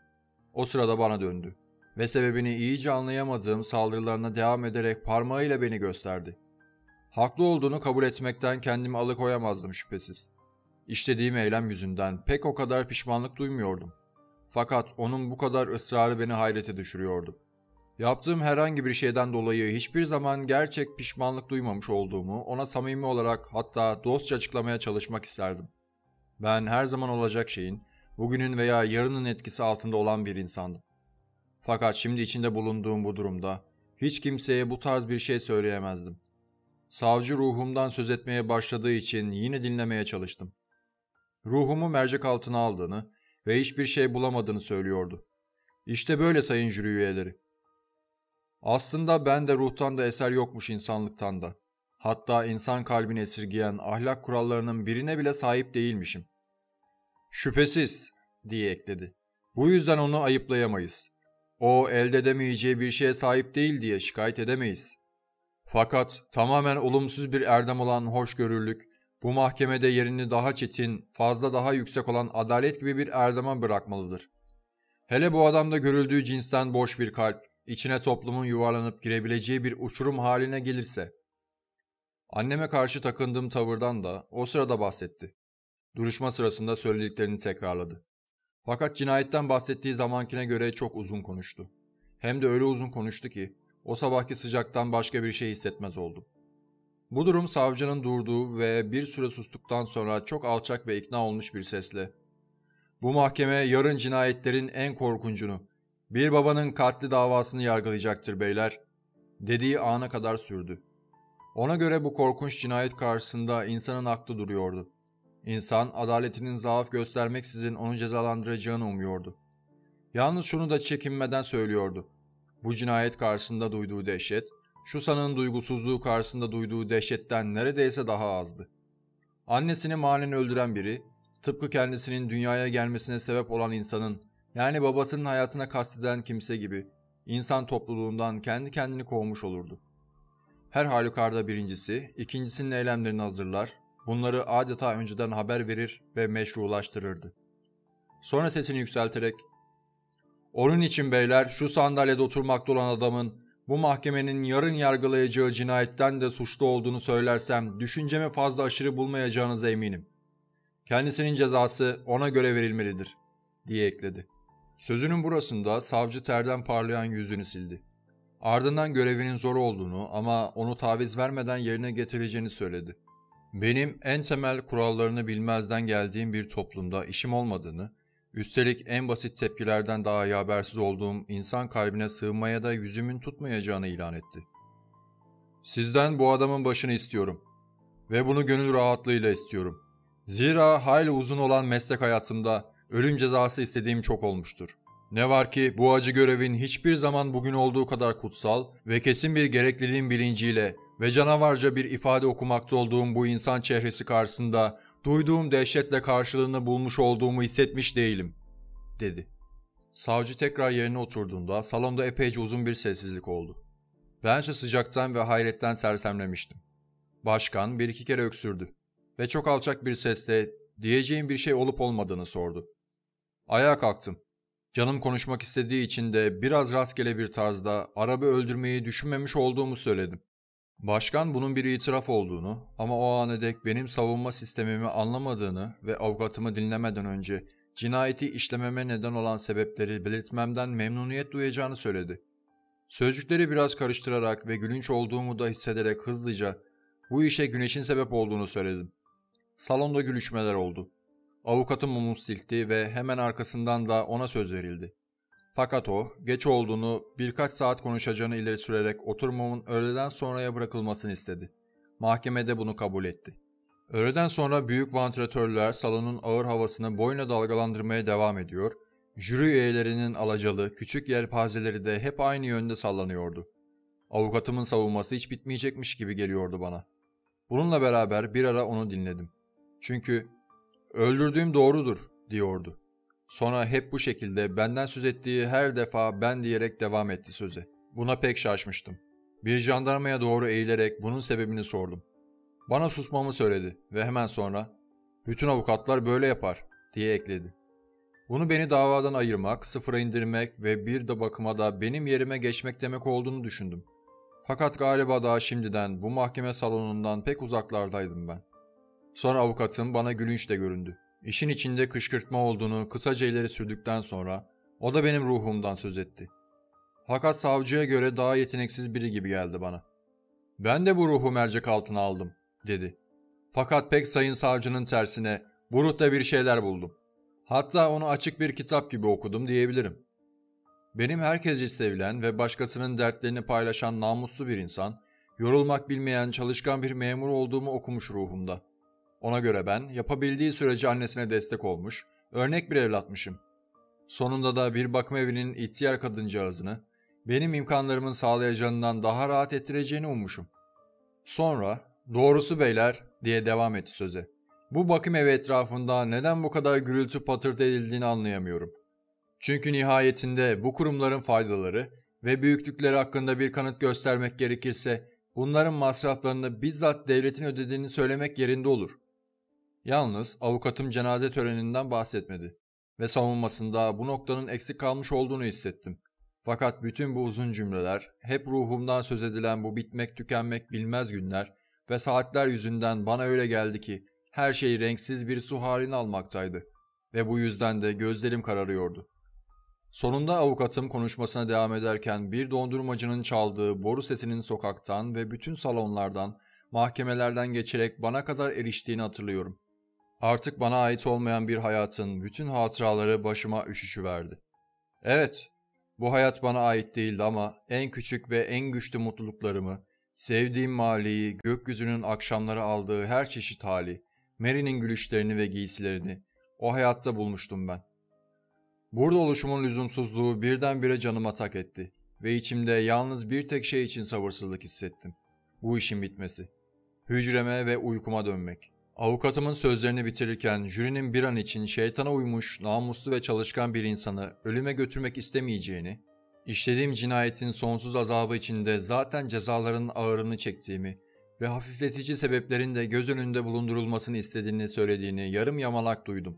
O sırada bana döndü ve sebebini iyice anlayamadığım saldırılarına devam ederek parmağıyla beni gösterdi. Haklı olduğunu kabul etmekten kendimi alıkoyamazdım şüphesiz. İşlediğim eylem yüzünden pek o kadar pişmanlık duymuyordum. Fakat onun bu kadar ısrarı beni hayrete düşürüyordu. Yaptığım herhangi bir şeyden dolayı hiçbir zaman gerçek pişmanlık duymamış olduğumu ona samimi olarak, hatta dostça açıklamaya çalışmak isterdim. Ben her zaman olacak şeyin, bugünün veya yarının etkisi altında olan bir insandım. Fakat şimdi içinde bulunduğum bu durumda hiç kimseye bu tarz bir şey söyleyemezdim. Savcı ruhumdan söz etmeye başladığı için yine dinlemeye çalıştım. Ruhumu mercek altına aldığını ve hiçbir şey bulamadığını söylüyordu. İşte böyle sayın jüri üyeleri. Aslında ben de ruhtan da eser yokmuş, insanlıktan da. Hatta insan kalbini esirgeyen ahlak kurallarının birine bile sahip değilmişim. Şüphesiz, diye ekledi. Bu yüzden onu ayıplayamayız. O elde edemeyeceği bir şeye sahip değil diye şikayet edemeyiz. Fakat tamamen olumsuz bir erdem olan hoşgörülük, bu mahkemede yerini daha çetin, fazla daha yüksek olan adalet gibi bir erdeme bırakmalıdır. Hele bu adamda görüldüğü cinsten boş bir kalp, içine toplumun yuvarlanıp girebileceği bir uçurum haline gelirse. Anneme karşı takındığım tavırdan da o sırada bahsetti. Duruşma sırasında söylediklerini tekrarladı. Fakat cinayetten bahsettiği zamankine göre çok uzun konuştu. Hem de öyle uzun konuştu ki o sabahki sıcaktan başka bir şey hissetmez oldum. Bu durum savcının durduğu ve bir süre sustuktan sonra çok alçak ve ikna olmuş bir sesle "Bu mahkeme yarın cinayetlerin en korkuncunu, bir babanın katli davasını yargılayacaktır beyler," dediği ana kadar sürdü. Ona göre bu korkunç cinayet karşısında insanın aklı duruyordu. İnsan adaletinin zaaf göstermeksizin onu cezalandıracağını umuyordu. Yalnız şunu da çekinmeden söylüyordu. Bu cinayet karşısında duyduğu dehşet, şu sanığın duygusuzluğu karşısında duyduğu dehşetten neredeyse daha azdı. Annesini manen öldüren biri, tıpkı kendisinin dünyaya gelmesine sebep olan insanın, yani babasının hayatına kasteden kimse gibi, insan topluluğundan kendi kendini kovmuş olurdu. Her halükarda birincisi, ikincisinin eylemlerini hazırlar, bunları adeta önceden haber verir ve meşrulaştırırdı. Sonra sesini yükselterek, "Onun için beyler, şu sandalyede oturmakta olan adamın, bu mahkemenin yarın yargılayacağı cinayetten de suçlu olduğunu söylersem, düşüncemi fazla aşırı bulmayacağınıza eminim. Kendisinin cezası ona göre verilmelidir," diye ekledi. Sözünün burasında savcı terden parlayan yüzünü sildi. Ardından görevinin zor olduğunu ama onu taviz vermeden yerine getireceğini söyledi. Benim en temel kurallarını bilmezden geldiğim bir toplumda işim olmadığını, üstelik en basit tepkilerden daha iyi habersiz olduğum insan kalbine sığmaya da yüzümün tutmayacağını ilan etti. "Sizden bu adamın başını istiyorum ve bunu gönül rahatlığıyla istiyorum. Zira hayli uzun olan meslek hayatımda ölüm cezası istediğim çok olmuştur. Ne var ki bu acı görevin hiçbir zaman bugün olduğu kadar kutsal ve kesin bir gerekliliğin bilinciyle ve canavarca bir ifade okumakta olduğum bu insan çehresi karşısında duyduğum dehşetle karşılığını bulmuş olduğumu hissetmiş değilim," dedi. Savcı tekrar yerine oturduğunda salonda epeyce uzun bir sessizlik oldu. Bense sıcaktan ve hayretten sersemlemiştim. Başkan bir iki kere öksürdü ve çok alçak bir sesle diyeceğim bir şey olup olmadığını sordu. Ayağa kalktım. Canım konuşmak istediği için de biraz rastgele bir tarzda Arap'ı öldürmeyi düşünmemiş olduğumu söyledim. Başkan bunun bir itiraf olduğunu ama o ana dek benim savunma sistemimi anlamadığını ve avukatımı dinlemeden önce cinayeti işlememe neden olan sebepleri belirtmemden memnuniyet duyacağını söyledi. Sözcükleri biraz karıştırarak ve gülünç olduğumu da hissederek hızlıca bu işe güneşin sebep olduğunu söyledim. Salonda gülüşmeler oldu. Avukatım mumu silkti ve hemen arkasından da ona söz verildi. Fakat o, geç olduğunu, birkaç saat konuşacağını ileri sürerek oturmamın öğleden sonraya bırakılmasını istedi. Mahkemede bunu kabul etti. Öğleden sonra büyük vantilatörler salonun ağır havasını boyuna dalgalandırmaya devam ediyor, jüri üyelerinin alacalı, küçük yelpazeleri de hep aynı yönde sallanıyordu. Avukatımın savunması hiç bitmeyecekmiş gibi geliyordu bana. Bununla beraber bir ara onu dinledim. Çünkü "Öldürdüğüm doğrudur," diyordu. Sonra hep bu şekilde benden söz ettiği her defa ben diyerek devam etti söze. Buna pek şaşmıştım. Bir jandarmaya doğru eğilerek bunun sebebini sordum. Bana susmamı söyledi ve hemen sonra "Bütün avukatlar böyle yapar," diye ekledi. Bunu beni davadan ayırmak, sıfıra indirmek ve bir de bakıma da benim yerime geçmek demek olduğunu düşündüm. Fakat galiba daha şimdiden bu mahkeme salonundan pek uzaklardaydım ben. Sonra avukatım bana gülünç de göründü. İşin içinde kışkırtma olduğunu kısaca ileri sürdükten sonra o da benim ruhumdan söz etti. Fakat savcıya göre daha yeteneksiz biri gibi geldi bana. Ben de bu ruhu mercek altına aldım, dedi. Fakat pek sayın savcının tersine bu ruhta bir şeyler buldum. Hatta onu açık bir kitap gibi okudum diyebilirim. Benim herkesce sevilen ve başkasının dertlerini paylaşan namuslu bir insan, yorulmak bilmeyen çalışkan bir memur olduğumu okumuş ruhumda. Ona göre ben yapabildiği sürece annesine destek olmuş, örnek bir evlatmışım. Sonunda da bir bakım evinin ihtiyar kadıncağızını benim imkanlarımın sağlayacağından daha rahat ettireceğini ummuşum. Sonra, doğrusu beyler diye devam etti söze. Bu bakım evi etrafında neden bu kadar gürültü patırtı edildiğini anlayamıyorum. Çünkü nihayetinde bu kurumların faydaları ve büyüklükleri hakkında bir kanıt göstermek gerekirse bunların masraflarını bizzat devletin ödediğini söylemek yerinde olur. Yalnız avukatım cenaze töreninden bahsetmedi ve savunmasında bu noktanın eksik kalmış olduğunu hissettim. Fakat bütün bu uzun cümleler, hep ruhumdan söz edilen bu bitmek tükenmek bilmez günler ve saatler yüzünden bana öyle geldi ki her şey renksiz bir su halini almaktaydı ve bu yüzden de gözlerim kararıyordu. Sonunda avukatım konuşmasına devam ederken bir dondurmacının çaldığı boru sesinin sokaktan ve bütün salonlardan, mahkemelerden geçerek bana kadar eriştiğini hatırlıyorum. Artık bana ait olmayan bir hayatın bütün hatıraları başıma üşüşüverdi. Evet, bu hayat bana ait değildi ama en küçük ve en güçlü mutluluklarımı, sevdiğim mahalleyi, gökyüzünün akşamları aldığı her çeşit hali, Mary'nin gülüşlerini ve giysilerini o hayatta bulmuştum ben. Burada oluşumun lüzumsuzluğu birdenbire canıma tak etti ve içimde yalnız bir tek şey için sabırsızlık hissettim. Bu işin bitmesi. Hücreme ve uykuma dönmek. Avukatımın sözlerini bitirirken jürinin bir an için şeytana uymuş, namuslu ve çalışkan bir insanı ölüme götürmek istemeyeceğini, işlediğim cinayetin sonsuz azabı içinde zaten cezaların ağırını çektiğimi ve hafifletici sebeplerin de göz önünde bulundurulmasını istediğini söylediğini yarım yamalak duydum.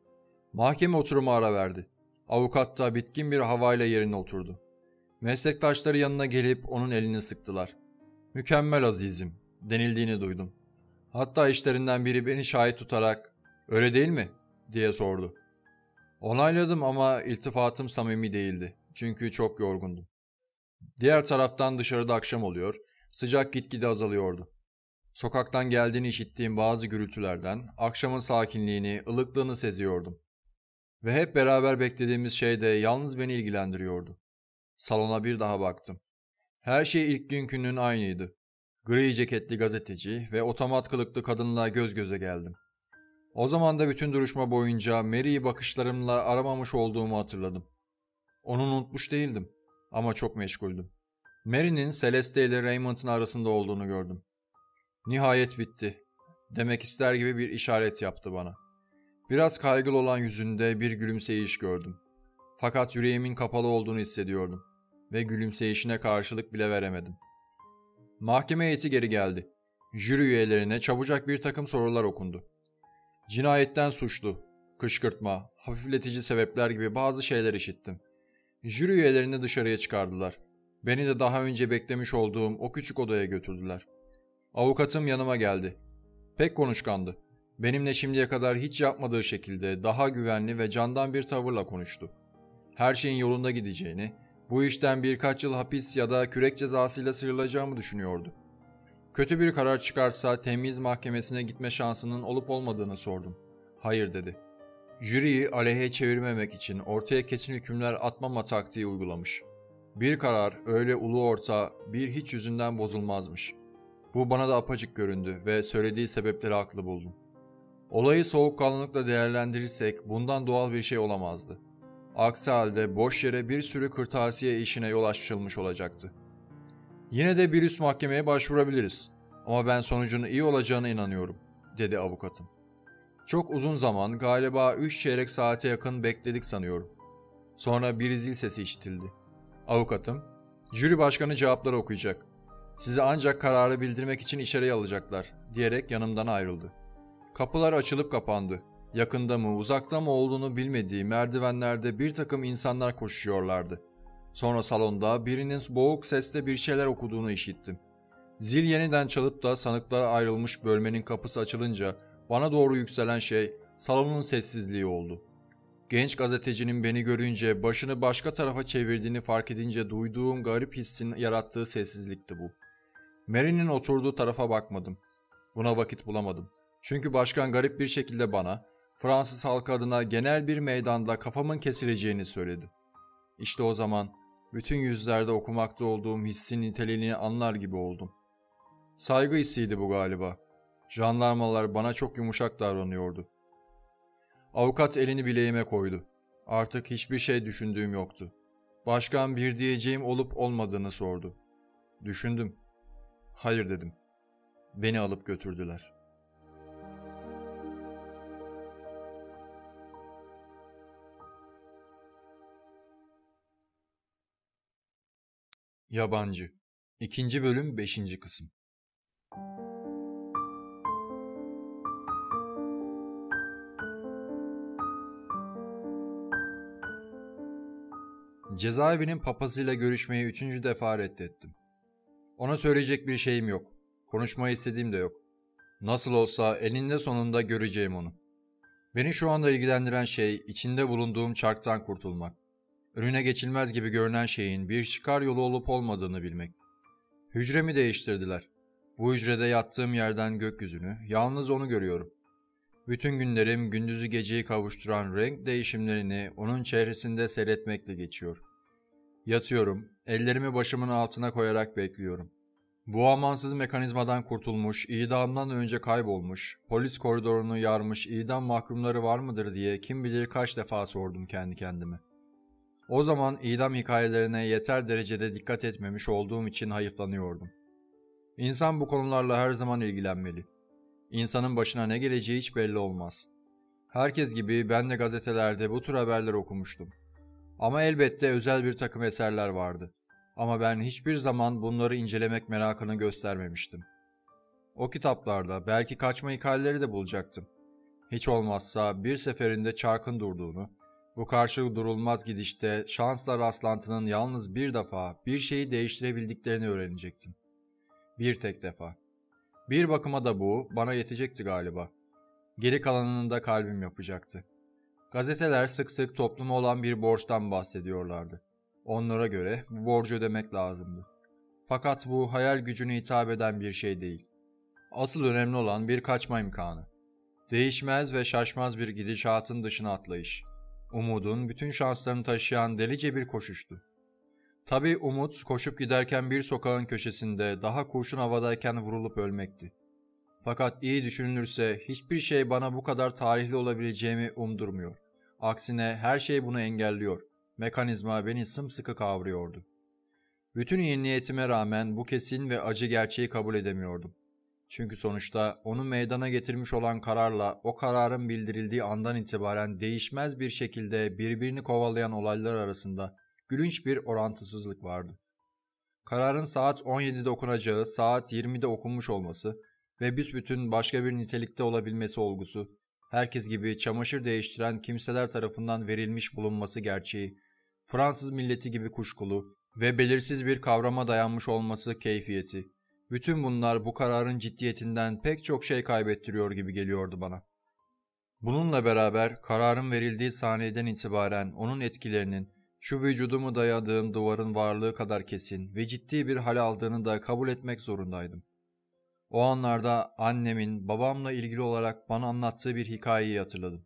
Mahkeme oturumu ara verdi. Avukat da bitkin bir havayla yerine oturdu. Meslektaşları yanına gelip onun elini sıktılar. "Mükemmel azizim," denildiğini duydum. Hatta işlerinden biri beni şahit tutarak "Öyle değil mi?" diye sordu. Onayladım ama iltifatım samimi değildi. Çünkü çok yorgundum. Diğer taraftan dışarıda akşam oluyor, sıcak gitgide azalıyordu. Sokaktan geldiğini işittiğim bazı gürültülerden akşamın sakinliğini, ılıklığını seziyordum. Ve hep beraber beklediğimiz şey de yalnız beni ilgilendiriyordu. Salona bir daha baktım. Her şey ilk günkünün aynıydı. Gri ceketli gazeteci ve otomat kılıklı kadınla göz göze geldim. O zaman da bütün duruşma boyunca Mary'i bakışlarımla aramamış olduğumu hatırladım. Onu unutmuş değildim ama çok meşguldüm. Mary'nin Celeste ile Raymond'ın arasında olduğunu gördüm. Nihayet bitti demek ister gibi bir işaret yaptı bana. Biraz kaygılı olan yüzünde bir gülümseyiş gördüm. Fakat yüreğimin kapalı olduğunu hissediyordum ve gülümseyişine karşılık bile veremedim. Mahkeme heyeti geri geldi. Jüri üyelerine çabucak bir takım sorular okundu. Cinayetten suçlu, kışkırtma, hafifletici sebepler gibi bazı şeyler işittim. Jüri üyelerini dışarıya çıkardılar. Beni de daha önce beklemiş olduğum o küçük odaya götürdüler. Avukatım yanıma geldi. Pek konuşkandı. Benimle şimdiye kadar hiç yapmadığı şekilde daha güvenli ve candan bir tavırla konuştu. Her şeyin yolunda gideceğini, bu işten birkaç yıl hapis ya da kürek cezasıyla sıyrılacağımı düşünüyordu. Kötü bir karar çıkarsa temyiz mahkemesine gitme şansının olup olmadığını sordum. Hayır dedi. Jüriyi aleyhe çevirmemek için ortaya kesin hükümler atmama taktiği uygulamış. Bir karar öyle ulu orta bir hiç yüzünden bozulmazmış. Bu bana da apaçık göründü ve söylediği sebepleri haklı buldum. Olayı soğukkanlılıkla değerlendirirsek bundan doğal bir şey olamazdı. Aksi halde boş yere bir sürü kırtasiye işine yol açılmış olacaktı. Yine de bir üst mahkemeye başvurabiliriz. Ama ben sonucunun iyi olacağına inanıyorum, dedi avukatım. Çok uzun zaman, galiba üç çeyrek saate yakın bekledik sanıyorum. Sonra bir zil sesi işitildi. Avukatım, jüri başkanı cevapları okuyacak. Sizi ancak kararı bildirmek için içeriye alacaklar, diyerek yanımdan ayrıldı. Kapılar açılıp kapandı. Yakında mı, uzakta mı olduğunu bilmediği merdivenlerde bir takım insanlar koşuyorlardı. Sonra salonda birinin boğuk sesle bir şeyler okuduğunu işittim. Zil yeniden çalıp da sanıklara ayrılmış bölmenin kapısı açılınca bana doğru yükselen şey Salonun sessizliği oldu. Genç gazetecinin beni görünce başını başka tarafa çevirdiğini fark edince duyduğum garip hissin yarattığı sessizlikti bu. Mary'nin oturduğu tarafa bakmadım. Buna vakit bulamadım. Çünkü başkan garip bir şekilde bana, Fransız halkı adına genel bir meydanda kafamın kesileceğini söyledi. İşte o zaman bütün yüzlerde okumakta olduğum hissin niteliğini anlar gibi oldum. Saygı hissiydi bu galiba. Jandarmalar bana çok yumuşak davranıyordu. Avukat elini bileğime koydu. Artık hiçbir şey düşündüğüm yoktu. Başkan bir diyeceğim olup olmadığını sordu. Düşündüm. Hayır dedim. Beni alıp götürdüler. Yabancı. İkinci bölüm beşinci kısım. Cezaevinin papazıyla görüşmeyi üçüncü defa reddettim. Ona söyleyecek bir şeyim yok. Konuşmayı istediğim de yok. Nasıl olsa eninde sonunda göreceğim onu. Beni şu anda ilgilendiren şey içinde bulunduğum çarktan kurtulmak. Önüne geçilmez gibi görünen şeyin bir çıkar yolu olup olmadığını bilmek. Hücremi değiştirdiler. Bu hücrede yattığım yerden gökyüzünü, yalnız onu görüyorum. Bütün günlerim gündüzü geceyi kavuşturan renk değişimlerini onun çehresinde seyretmekle geçiyor. Yatıyorum, ellerimi başımın altına koyarak bekliyorum. Bu amansız mekanizmadan kurtulmuş, idamdan önce kaybolmuş, polis koridorunu yarmış idam mahkumları var mıdır diye kim bilir kaç defa sordum kendi kendime. O zaman idam hikayelerine yeter derecede dikkat etmemiş olduğum için hayıflanıyordum. İnsan bu konularla her zaman ilgilenmeli. İnsanın başına ne geleceği hiç belli olmaz. Herkes gibi ben de gazetelerde bu tür haberler okumuştum. Ama elbette özel bir takım eserler vardı. Ama ben hiçbir zaman bunları incelemek merakını göstermemiştim. O kitaplarda belki kaçma hikayeleri de bulacaktım. Hiç olmazsa bir seferinde çarkın durduğunu, bu karşı durulmaz gidişte şansla rastlantının yalnız bir defa bir şeyi değiştirebildiklerini öğrenecektim. Bir tek defa. Bir bakıma da bu bana yetecekti galiba. Geri kalanını da kalbim yapacaktı. Gazeteler sık sık topluma olan bir borçtan bahsediyorlardı. Onlara göre bu borcu ödemek lazımdı. Fakat bu hayal gücüne hitap eden bir şey değil. Asıl önemli olan bir kaçma imkanı. Değişmez ve şaşmaz bir gidişatın dışına atlayış. Umudun bütün şanslarını taşıyan delice bir koşuştu. Tabii umut koşup giderken bir sokağın köşesinde daha kurşun havadayken vurulup ölmekti. Fakat iyi düşünülürse hiçbir şey bana bu kadar tarihli olabileceğimi umdurmuyor. Aksine her şey bunu engelliyor. Mekanizma beni sımsıkı kavruyordu. Bütün iyi niyetime rağmen bu kesin ve acı gerçeği kabul edemiyordum. Çünkü sonuçta onu meydana getirmiş olan kararla o kararın bildirildiği andan itibaren değişmez bir şekilde birbirini kovalayan olaylar arasında gülünç bir orantısızlık vardı. Kararın saat on yedide okunacağı saat yirmide okunmuş olması ve büsbütün başka bir nitelikte olabilmesi olgusu, herkes gibi çamaşır değiştiren kimseler tarafından verilmiş bulunması gerçeği, Fransız milleti gibi kuşkulu ve belirsiz bir kavrama dayanmış olması keyfiyeti, bütün bunlar bu kararın ciddiyetinden pek çok şey kaybettiriyor gibi geliyordu bana. Bununla beraber kararın verildiği saniyeden itibaren onun etkilerinin şu vücudumu dayadığım duvarın varlığı kadar kesin ve ciddi bir hal aldığını da kabul etmek zorundaydım. O anlarda annemin babamla ilgili olarak bana anlattığı bir hikayeyi hatırladım.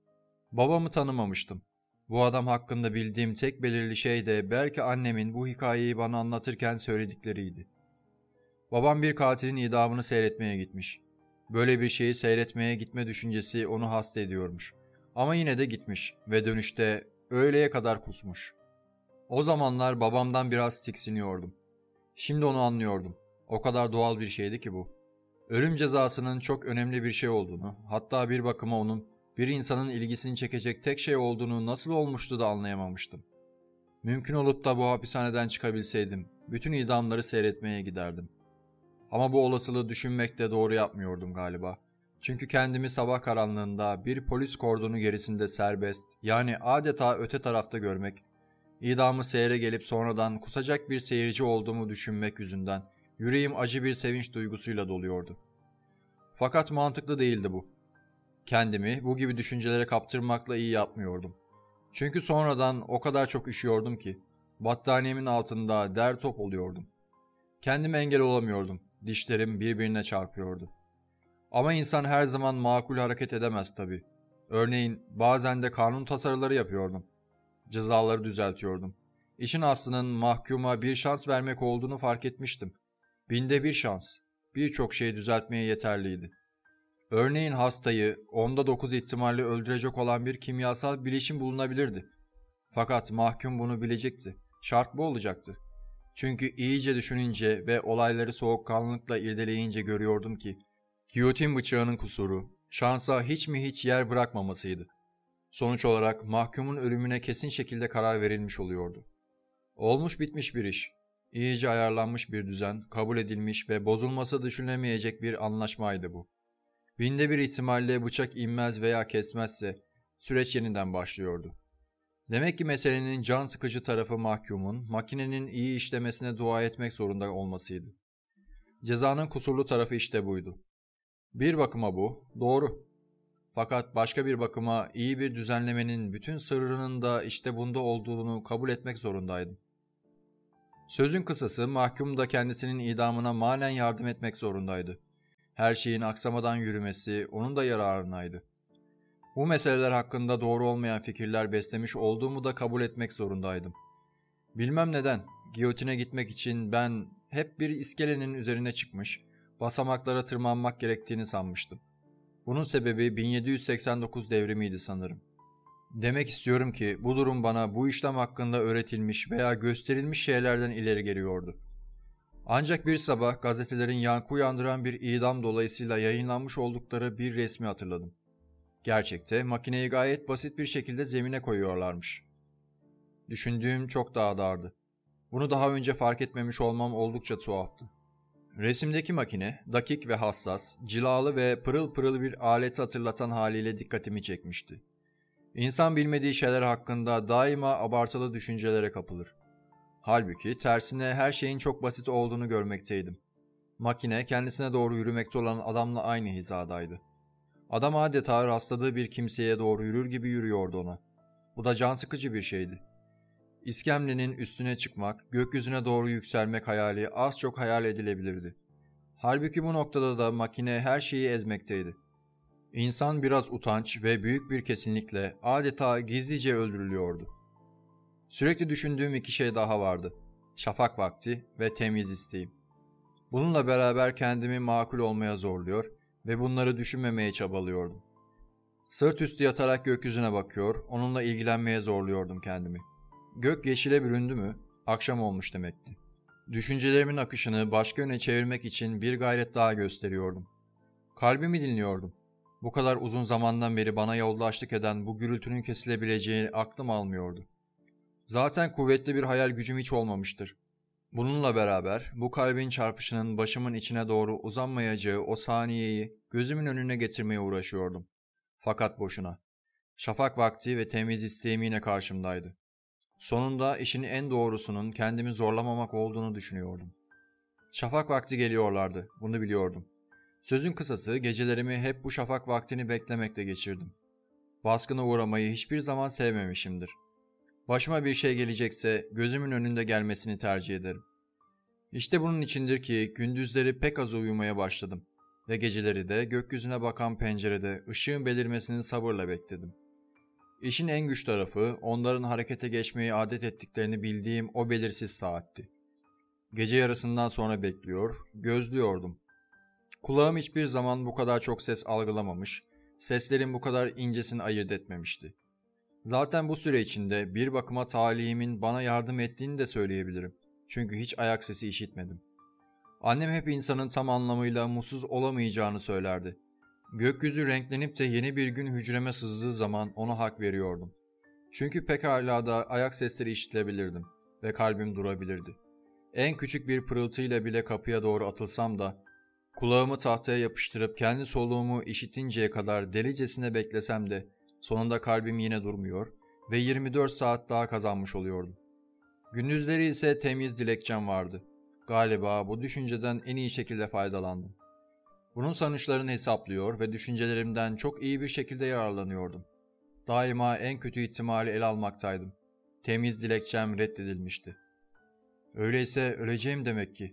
Babamı tanımamıştım. Bu adam hakkında bildiğim tek belirli şey de belki annemin bu hikayeyi bana anlatırken söyledikleriydi. Babam bir katilin idamını seyretmeye gitmiş. Böyle bir şeyi seyretmeye gitme düşüncesi onu hasta ediyormuş. Ama yine de gitmiş ve dönüşte öğleye kadar kusmuş. O zamanlar babamdan biraz tiksiniyordum. Şimdi onu anlıyordum. O kadar doğal bir şeydi ki bu. Ölüm cezasının çok önemli bir şey olduğunu, hatta bir bakıma onun bir insanın ilgisini çekecek tek şey olduğunu nasıl olmuştu da anlayamamıştım. Mümkün olup da bu hapishaneden çıkabilseydim, bütün idamları seyretmeye giderdim. Ama bu olasılığı düşünmekte doğru yapmıyordum galiba. Çünkü kendimi sabah karanlığında bir polis kordonu gerisinde serbest, yani adeta öte tarafta görmek, idamı seyre gelip sonradan kusacak bir seyirci olduğumu düşünmek yüzünden yüreğim acı bir sevinç duygusuyla doluyordu. Fakat mantıklı değildi bu. Kendimi bu gibi düşüncelere kaptırmakla iyi yapmıyordum. Çünkü sonradan o kadar çok üşüyordum ki battaniyemin altında der top oluyordum. Kendime engel olamıyordum. Dişlerim birbirine çarpıyordu. Ama insan her zaman makul hareket edemez tabii. Örneğin bazen de kanun tasarıları yapıyordum. Cezaları düzeltiyordum. İşin aslının mahkuma bir şans vermek olduğunu fark etmiştim. Binde bir şans. Birçok şeyi düzeltmeye yeterliydi. Örneğin hastayı onda dokuz ihtimalle öldürecek olan bir kimyasal bileşim bulunabilirdi. Fakat mahkum bunu bilecekti. Şart bu olacaktı. Çünkü iyice düşününce ve olayları soğukkanlılıkla irdeleyince görüyordum ki giyotin bıçağının kusuru şansa hiç mi hiç yer bırakmamasıydı. Sonuç olarak mahkumun ölümüne kesin şekilde karar verilmiş oluyordu. Olmuş bitmiş bir iş. İyice ayarlanmış bir düzen, kabul edilmiş ve bozulması düşünülemeyecek bir anlaşmaydı bu. Binde bir ihtimalle bıçak inmez veya kesmezse süreç yeniden başlıyordu. Demek ki meselenin can sıkıcı tarafı mahkumun, makinenin iyi işlemesine dua etmek zorunda olmasıydı. Cezanın kusurlu tarafı işte buydu. Bir bakıma bu, doğru. Fakat başka bir bakıma iyi bir düzenlemenin bütün sırrının da işte bunda olduğunu kabul etmek zorundaydım. Sözün kısası mahkum da kendisinin idamına manen yardım etmek zorundaydı. Her şeyin aksamadan yürümesi onun da yararınaydı. Bu meseleler hakkında doğru olmayan fikirler beslemiş olduğumu da kabul etmek zorundaydım. Bilmem neden, giyotine gitmek için ben hep bir iskelenin üzerine çıkmış, basamaklara tırmanmak gerektiğini sanmıştım. Bunun sebebi bin yedi yüz seksen dokuz devrimiydi sanırım. Demek istiyorum ki bu durum bana bu işlem hakkında öğretilmiş veya gösterilmiş şeylerden ileri geliyordu. Ancak bir sabah gazetelerin yankı uyandıran bir idam dolayısıyla yayınlanmış oldukları bir resmi hatırladım. Gerçekte makineyi gayet basit bir şekilde zemine koyuyorlarmış. Düşündüğüm çok daha dardı. Bunu daha önce fark etmemiş olmam oldukça tuhaftı. Resimdeki makine, dakik ve hassas, cilalı ve pırıl pırıl bir aleti hatırlatan haliyle dikkatimi çekmişti. İnsan bilmediği şeyler hakkında daima abartılı düşüncelere kapılır. Halbuki tersine her şeyin çok basit olduğunu görmekteydim. Makine kendisine doğru yürümekte olan adamla aynı hizadaydı. Adam adeta rastladığı bir kimseye doğru yürür gibi yürüyordu ona. Bu da can sıkıcı bir şeydi. İskemlenin üstüne çıkmak, gökyüzüne doğru yükselmek hayali az çok hayal edilebilirdi. Halbuki bu noktada da makine her şeyi ezmekteydi. İnsan biraz utanç ve büyük bir kesinlikle adeta gizlice öldürülüyordu. Sürekli düşündüğüm iki şey daha vardı. Şafak vakti ve temiz isteğim. Bununla beraber kendimi makul olmaya zorluyor ve bunları düşünmemeye çabalıyordum. Sırt üstü yatarak gökyüzüne bakıyor, onunla ilgilenmeye zorluyordum kendimi. Gök yeşile büründü mü, akşam olmuş demekti. Düşüncelerimin akışını başka yöne çevirmek için bir gayret daha gösteriyordum. Kalbimi dinliyordum. Bu kadar uzun zamandan beri bana yoldaşlık eden bu gürültünün kesilebileceğini aklım almıyordu. Zaten kuvvetli bir hayal gücüm hiç olmamıştır. Bununla beraber bu kalbin çarpışının başımın içine doğru uzanmayacağı o saniyeyi gözümün önüne getirmeye uğraşıyordum. Fakat boşuna. Şafak vakti ve temiz isteğim yine karşımdaydı. Sonunda işin en doğrusunun kendimi zorlamamak olduğunu düşünüyordum. Şafak vakti geliyorlardı, bunu biliyordum. Sözün kısası gecelerimi hep bu şafak vaktini beklemekle geçirdim. Baskına uğramayı hiçbir zaman sevmemişimdir. Başıma bir şey gelecekse gözümün önünde gelmesini tercih ederim. İşte bunun içindir ki gündüzleri pek az uyumaya başladım ve geceleri de gökyüzüne bakan pencerede ışığın belirmesini sabırla bekledim. İşin en güç tarafı onların harekete geçmeyi adet ettiklerini bildiğim o belirsiz saatti. Gece yarısından sonra bekliyor, gözlüyordum. Kulağım hiçbir zaman bu kadar çok ses algılamamış, seslerin bu kadar incesini ayırt etmemişti. Zaten bu süre içinde bir bakıma talihimin bana yardım ettiğini de söyleyebilirim. Çünkü hiç ayak sesi işitmedim. Annem hep insanın tam anlamıyla mutsuz olamayacağını söylerdi. Gökyüzü renklenip de yeni bir gün hücreme sızdığı zaman ona hak veriyordum. Çünkü pekala da ayak sesleri işitilebilirdim ve kalbim durabilirdi. En küçük bir pırıltıyla bile kapıya doğru atılsam da, kulağımı tahtaya yapıştırıp kendi soluğumu işitinceye kadar delicesine beklesem de, sonunda kalbim yine durmuyor ve yirmi dört saat daha kazanmış oluyordum. Gündüzleri ise temiz dilekçem vardı. Galiba bu düşünceden en iyi şekilde faydalandım. Bunun sonuçlarını hesaplıyor ve düşüncelerimden çok iyi bir şekilde yararlanıyordum. Daima en kötü ihtimali ele almaktaydım. Temiz dilekçem reddedilmişti. Öyleyse öleceğim demek ki.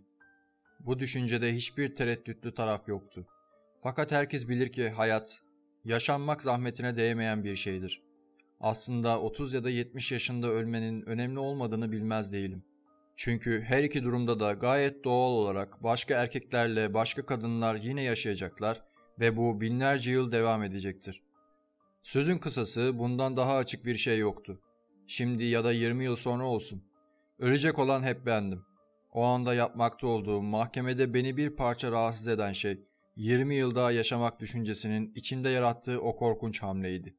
Bu düşüncede hiçbir tereddütlü taraf yoktu. Fakat herkes bilir ki hayat, yaşanmak zahmetine değmeyen bir şeydir. Aslında otuz ya da yetmiş yaşında ölmenin önemli olmadığını bilmez değilim. Çünkü her iki durumda da gayet doğal olarak başka erkeklerle başka kadınlar yine yaşayacaklar ve bu binlerce yıl devam edecektir. Sözün kısası bundan daha açık bir şey yoktu. Şimdi ya da yirmi yıl sonra olsun. Ölecek olan hep bendim. O anda yapmakta olduğum mahkemede beni bir parça rahatsız eden şey, yirmi yıl daha yaşamak düşüncesinin içimde yarattığı o korkunç hamleydi.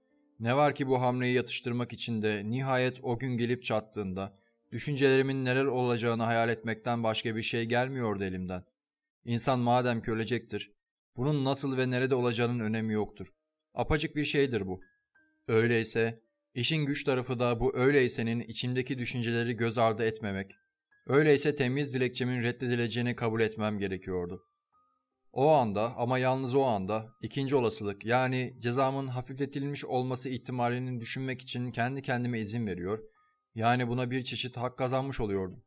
Ne var ki bu hamleyi yatıştırmak için de nihayet o gün gelip çattığında, düşüncelerimin neler olacağını hayal etmekten başka bir şey gelmiyordu elimden. İnsan madem ki ölecektir, bunun nasıl ve nerede olacağının önemi yoktur. Apacık bir şeydir bu. Öyleyse, işin güç tarafı da bu öyleysenin içimdeki düşünceleri göz ardı etmemek, öyleyse temiz dilekçemin reddedileceğini kabul etmem gerekiyordu. O anda ama yalnız o anda ikinci olasılık yani cezamın hafifletilmiş olması ihtimalini düşünmek için kendi kendime izin veriyor, yani buna bir çeşit hak kazanmış oluyordum.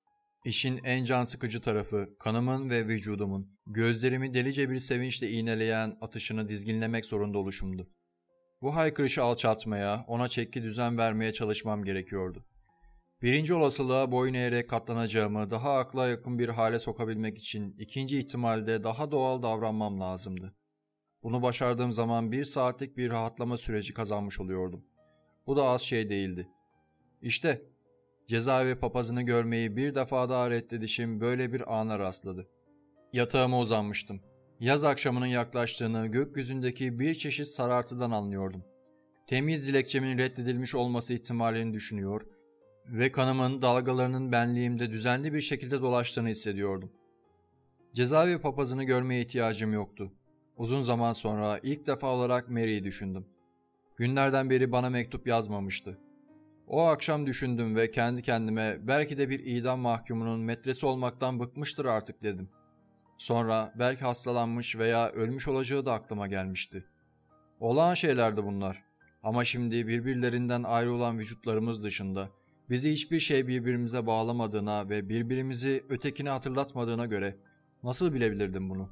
İşin en can sıkıcı tarafı kanımın ve vücudumun gözlerimi delice bir sevinçle iğneleyen atışını dizginlemek zorunda oluşumdu. Bu haykırışı alçaltmaya, ona çeki düzen vermeye çalışmam gerekiyordu. Birinci olasılığa boyun eğerek katlanacağımı daha akla yakın bir hale sokabilmek için ikinci ihtimalde daha doğal davranmam lazımdı. Bunu başardığım zaman bir saatlik bir rahatlama süreci kazanmış oluyordum. Bu da az şey değildi. İşte cezaevi papazını görmeyi bir defa daha reddedişim böyle bir ana rastladı. Yatağıma uzanmıştım. Yaz akşamının yaklaştığını gökyüzündeki bir çeşit sarartıdan anlıyordum. Temiz dilekçemin reddedilmiş olması ihtimalini düşünüyor ve kanımın dalgalarının benliğimde düzenli bir şekilde dolaştığını hissediyordum. Cezaevi papazını görmeye ihtiyacım yoktu. Uzun zaman sonra ilk defa olarak Mary'i düşündüm. Günlerden beri bana mektup yazmamıştı. O akşam düşündüm ve kendi kendime belki de bir idam mahkumunun metresi olmaktan bıkmıştır artık dedim. Sonra belki hastalanmış veya ölmüş olacağı da aklıma gelmişti. Olağan şeylerdi bunlar. Ama şimdi birbirlerinden ayrı olan vücutlarımız dışında bizi hiçbir şey birbirimize bağlamadığına ve birbirimizi ötekine hatırlatmadığına göre nasıl bilebilirdim bunu?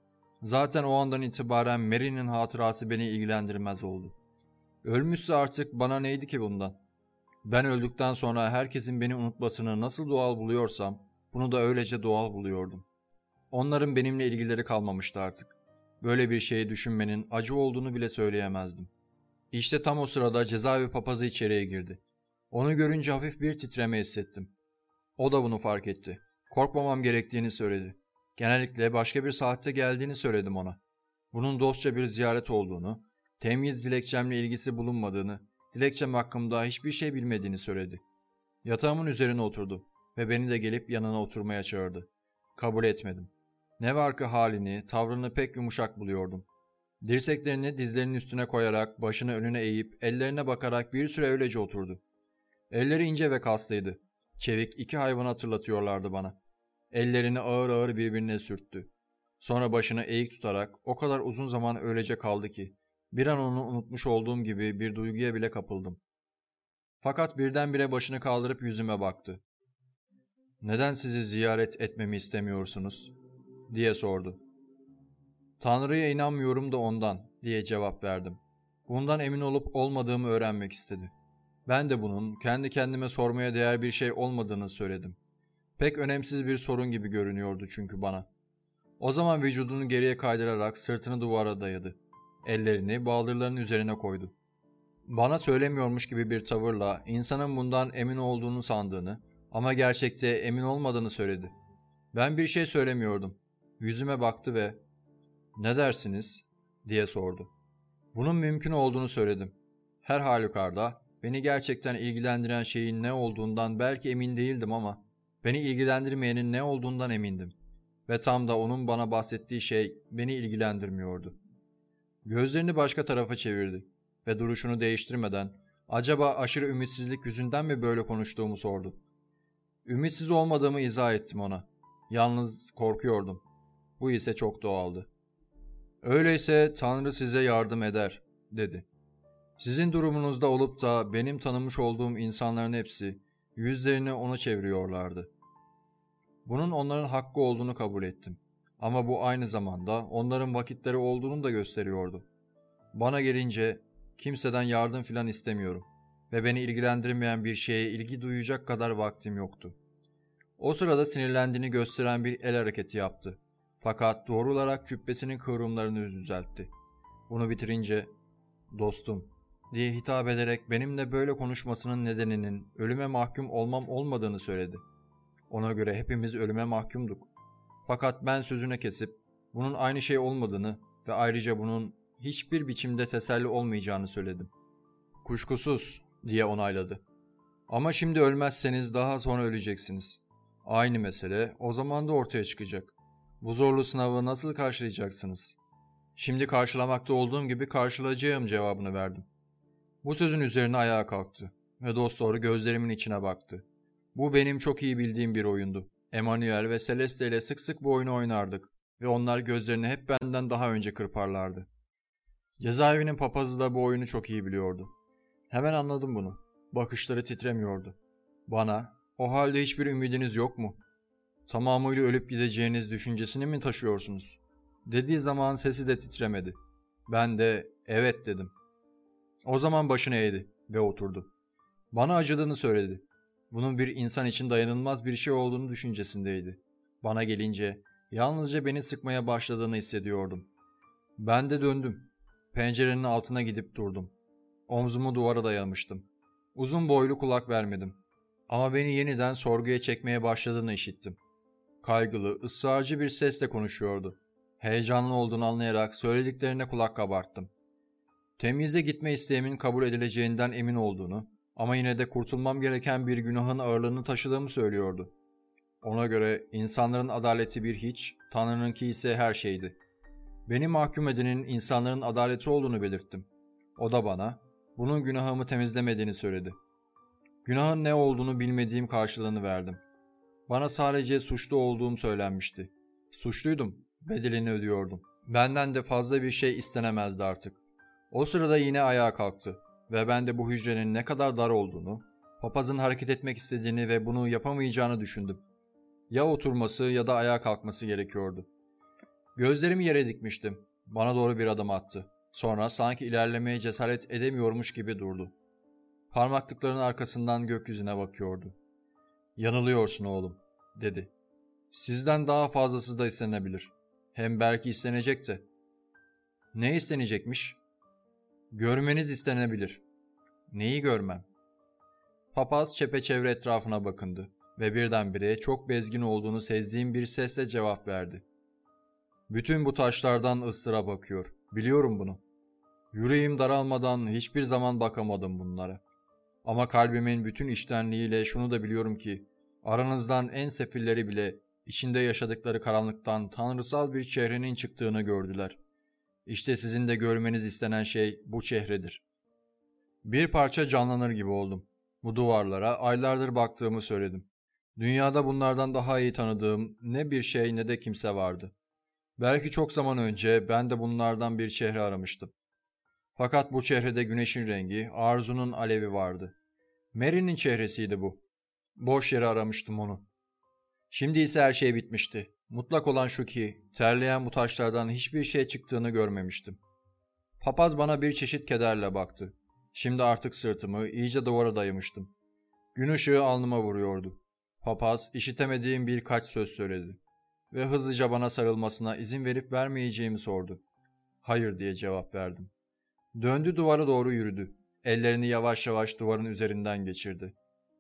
Zaten o andan itibaren Mary'nin hatırası beni ilgilendirmez oldu. Ölmüşse artık bana neydi ki bundan? Ben öldükten sonra herkesin beni unutmasını nasıl doğal buluyorsam bunu da öylece doğal buluyordum. Onların benimle ilgileri kalmamıştı artık. Böyle bir şeyi düşünmenin acı olduğunu bile söyleyemezdim. İşte tam o sırada cezaevi papazı içeriye girdi. Onu görünce hafif bir titreme hissettim. O da bunu fark etti. Korkmamam gerektiğini söyledi. Genellikle başka bir saatte geldiğini söyledim ona. Bunun dostça bir ziyaret olduğunu, temiz dilekçemle ilgisi bulunmadığını, dilekçem hakkımda hiçbir şey bilmediğini söyledi. Yatağımın üzerine oturdu ve beni de gelip yanına oturmaya çağırdı. Kabul etmedim. Ne var ki halini, tavrını pek yumuşak buluyordum. Dirseklerini dizlerinin üstüne koyarak, başını önüne eğip, ellerine bakarak bir süre öylece oturdu. Elleri ince ve kaslıydı. Çevik iki hayvanı hatırlatıyorlardı bana. Ellerini ağır ağır birbirine sürttü. Sonra başını eğik tutarak o kadar uzun zaman öylece kaldı ki, bir an onu unutmuş olduğum gibi bir duyguya bile kapıldım. Fakat birdenbire başını kaldırıp yüzüme baktı. "Neden sizi ziyaret etmemi istemiyorsunuz?" diye sordu. "Tanrı'ya inanmıyorum da ondan," diye cevap verdim. Bundan emin olup olmadığımı öğrenmek istedi. Ben de bunun kendi kendime sormaya değer bir şey olmadığını söyledim. Pek önemsiz bir sorun gibi görünüyordu çünkü bana. O zaman vücudunu geriye kaydırarak sırtını duvara dayadı. Ellerini baldırlarının üzerine koydu. Bana söylemiyormuş gibi bir tavırla insanın bundan emin olduğunu sandığını ama gerçekte emin olmadığını söyledi. Ben bir şey söylemiyordum. Yüzüme baktı ve "Ne dersiniz?" diye sordu. Bunun mümkün olduğunu söyledim. Her halükarda beni gerçekten ilgilendiren şeyin ne olduğundan belki emin değildim ama beni ilgilendirmeyenin ne olduğundan emindim. Ve tam da onun bana bahsettiği şey beni ilgilendirmiyordu. Gözlerini başka tarafa çevirdi ve duruşunu değiştirmeden acaba aşırı ümitsizlik yüzünden mi böyle konuştuğumu sordu. Ümitsiz olmadığımı izah ettim ona. Yalnız korkuyordum. Bu ise çok doğaldı. Öyleyse Tanrı size yardım eder, dedi. Sizin durumunuzda olup da benim tanımış olduğum insanların hepsi yüzlerini ona çeviriyorlardı. Bunun onların hakkı olduğunu kabul ettim. Ama bu aynı zamanda onların vakitleri olduğunu da gösteriyordu. Bana gelince kimseden yardım filan istemiyorum ve beni ilgilendirmeyen bir şeye ilgi duyacak kadar vaktim yoktu. O sırada sinirlendiğini gösteren bir el hareketi yaptı. Fakat doğrularak cübbesinin kıvrımlarını düzeltti. Bunu bitirince, "Dostum," diye hitap ederek benimle böyle konuşmasının nedeninin ölüme mahkum olmam olmadığını söyledi. Ona göre hepimiz ölüme mahkumduk. Fakat ben sözüne kesip bunun aynı şey olmadığını ve ayrıca bunun hiçbir biçimde teselli olmayacağını söyledim. "Kuşkusuz," diye onayladı. "Ama şimdi ölmezseniz daha sonra öleceksiniz. Aynı mesele o zaman da ortaya çıkacak. Bu zorlu sınavı nasıl karşılayacaksınız?" "Şimdi karşılamakta olduğum gibi karşılayacağım," cevabını verdim. Bu sözün üzerine ayağa kalktı ve dosdoğru gözlerimin içine baktı. Bu benim çok iyi bildiğim bir oyundu. Emmanuel ve Celeste ile sık sık bu oyunu oynardık ve onlar gözlerini hep benden daha önce kırparlardı. Cezaevinin papazı da bu oyunu çok iyi biliyordu. Hemen anladım bunu. Bakışları titremiyordu. Bana, "O halde hiçbir ümidiniz yok mu? Tamamıyla ölüp gideceğiniz düşüncesini mi taşıyorsunuz?" dediği zaman sesi de titremedi. Ben de "Evet," dedim. O zaman başını eğdi ve oturdu. Bana acıdığını söyledi. Bunun bir insan için dayanılmaz bir şey olduğunu düşüncesindeydi. Bana gelince yalnızca beni sıkmaya başladığını hissediyordum. Ben de döndüm. Pencerenin altına gidip durdum. Omzumu duvara dayamıştım. Uzun boylu kulak vermedim. Ama beni yeniden sorguya çekmeye başladığını işittim. Kaygılı, ısrarcı bir sesle konuşuyordu. Heyecanlı olduğunu anlayarak söylediklerine kulak kabarttım. Temyize gitme isteğimin kabul edileceğinden emin olduğunu ama yine de kurtulmam gereken bir günahın ağırlığını taşıdığımı söylüyordu. Ona göre insanların adaleti bir hiç, Tanrı'nınki ise her şeydi. Beni mahkum edenin insanların adaleti olduğunu belirttim. O da bana bunun günahımı temizlemediğini söyledi. Günahın ne olduğunu bilmediğim karşılığını verdim. Bana sadece suçlu olduğum söylenmişti. Suçluydum, bedelini ödüyordum. Benden de fazla bir şey istenemezdi artık. O sırada yine ayağa kalktı ve ben de bu hücrenin ne kadar dar olduğunu, papazın hareket etmek istediğini ve bunu yapamayacağını düşündüm. Ya oturması ya da ayağa kalkması gerekiyordu. Gözlerimi yere dikmiştim. Bana doğru bir adım attı. Sonra sanki ilerlemeye cesaret edemiyormuş gibi durdu. Parmaklıkların arkasından gökyüzüne bakıyordu. "Yanılıyorsun oğlum," dedi. "Sizden daha fazlası da istenebilir. Hem belki istenecek de." "Ne istenecekmiş?" "Görmeniz istenebilir." "Neyi görmem?" Papaz çepeçevre etrafına bakındı ve birdenbire çok bezgin olduğunu sezdiğim bir sesle cevap verdi. "Bütün bu taşlardan ıstırap akıyor. Biliyorum bunu. Yüreğim daralmadan hiçbir zaman bakamadım bunlara. Ama kalbimin bütün içtenliğiyle şunu da biliyorum ki aranızdan en sefilleri bile içinde yaşadıkları karanlıktan tanrısal bir çehrenin çıktığını gördüler. İşte sizin de görmeniz istenen şey bu çehredir." Bir parça canlanır gibi oldum. Bu duvarlara aylardır baktığımı söyledim. Dünyada bunlardan daha iyi tanıdığım ne bir şey ne de kimse vardı. Belki çok zaman önce ben de bunlardan bir çehre aramıştım. Fakat bu çehrede güneşin rengi, arzunun alevi vardı. Mary'nin çehresiydi bu. Boş yere aramıştım onu. Şimdi ise her şey bitmişti. Mutlak olan şu ki, terleyen bu taşlardan hiçbir şey çıktığını görmemiştim. Papaz bana bir çeşit kederle baktı. Şimdi artık sırtımı iyice duvara dayamıştım. Gün ışığı alnıma vuruyordu. Papaz işitemediğim birkaç söz söyledi ve hızlıca bana sarılmasına izin verip vermeyeceğimi sordu. "Hayır," diye cevap verdim. Döndü, duvara doğru yürüdü. Ellerini yavaş yavaş duvarın üzerinden geçirdi.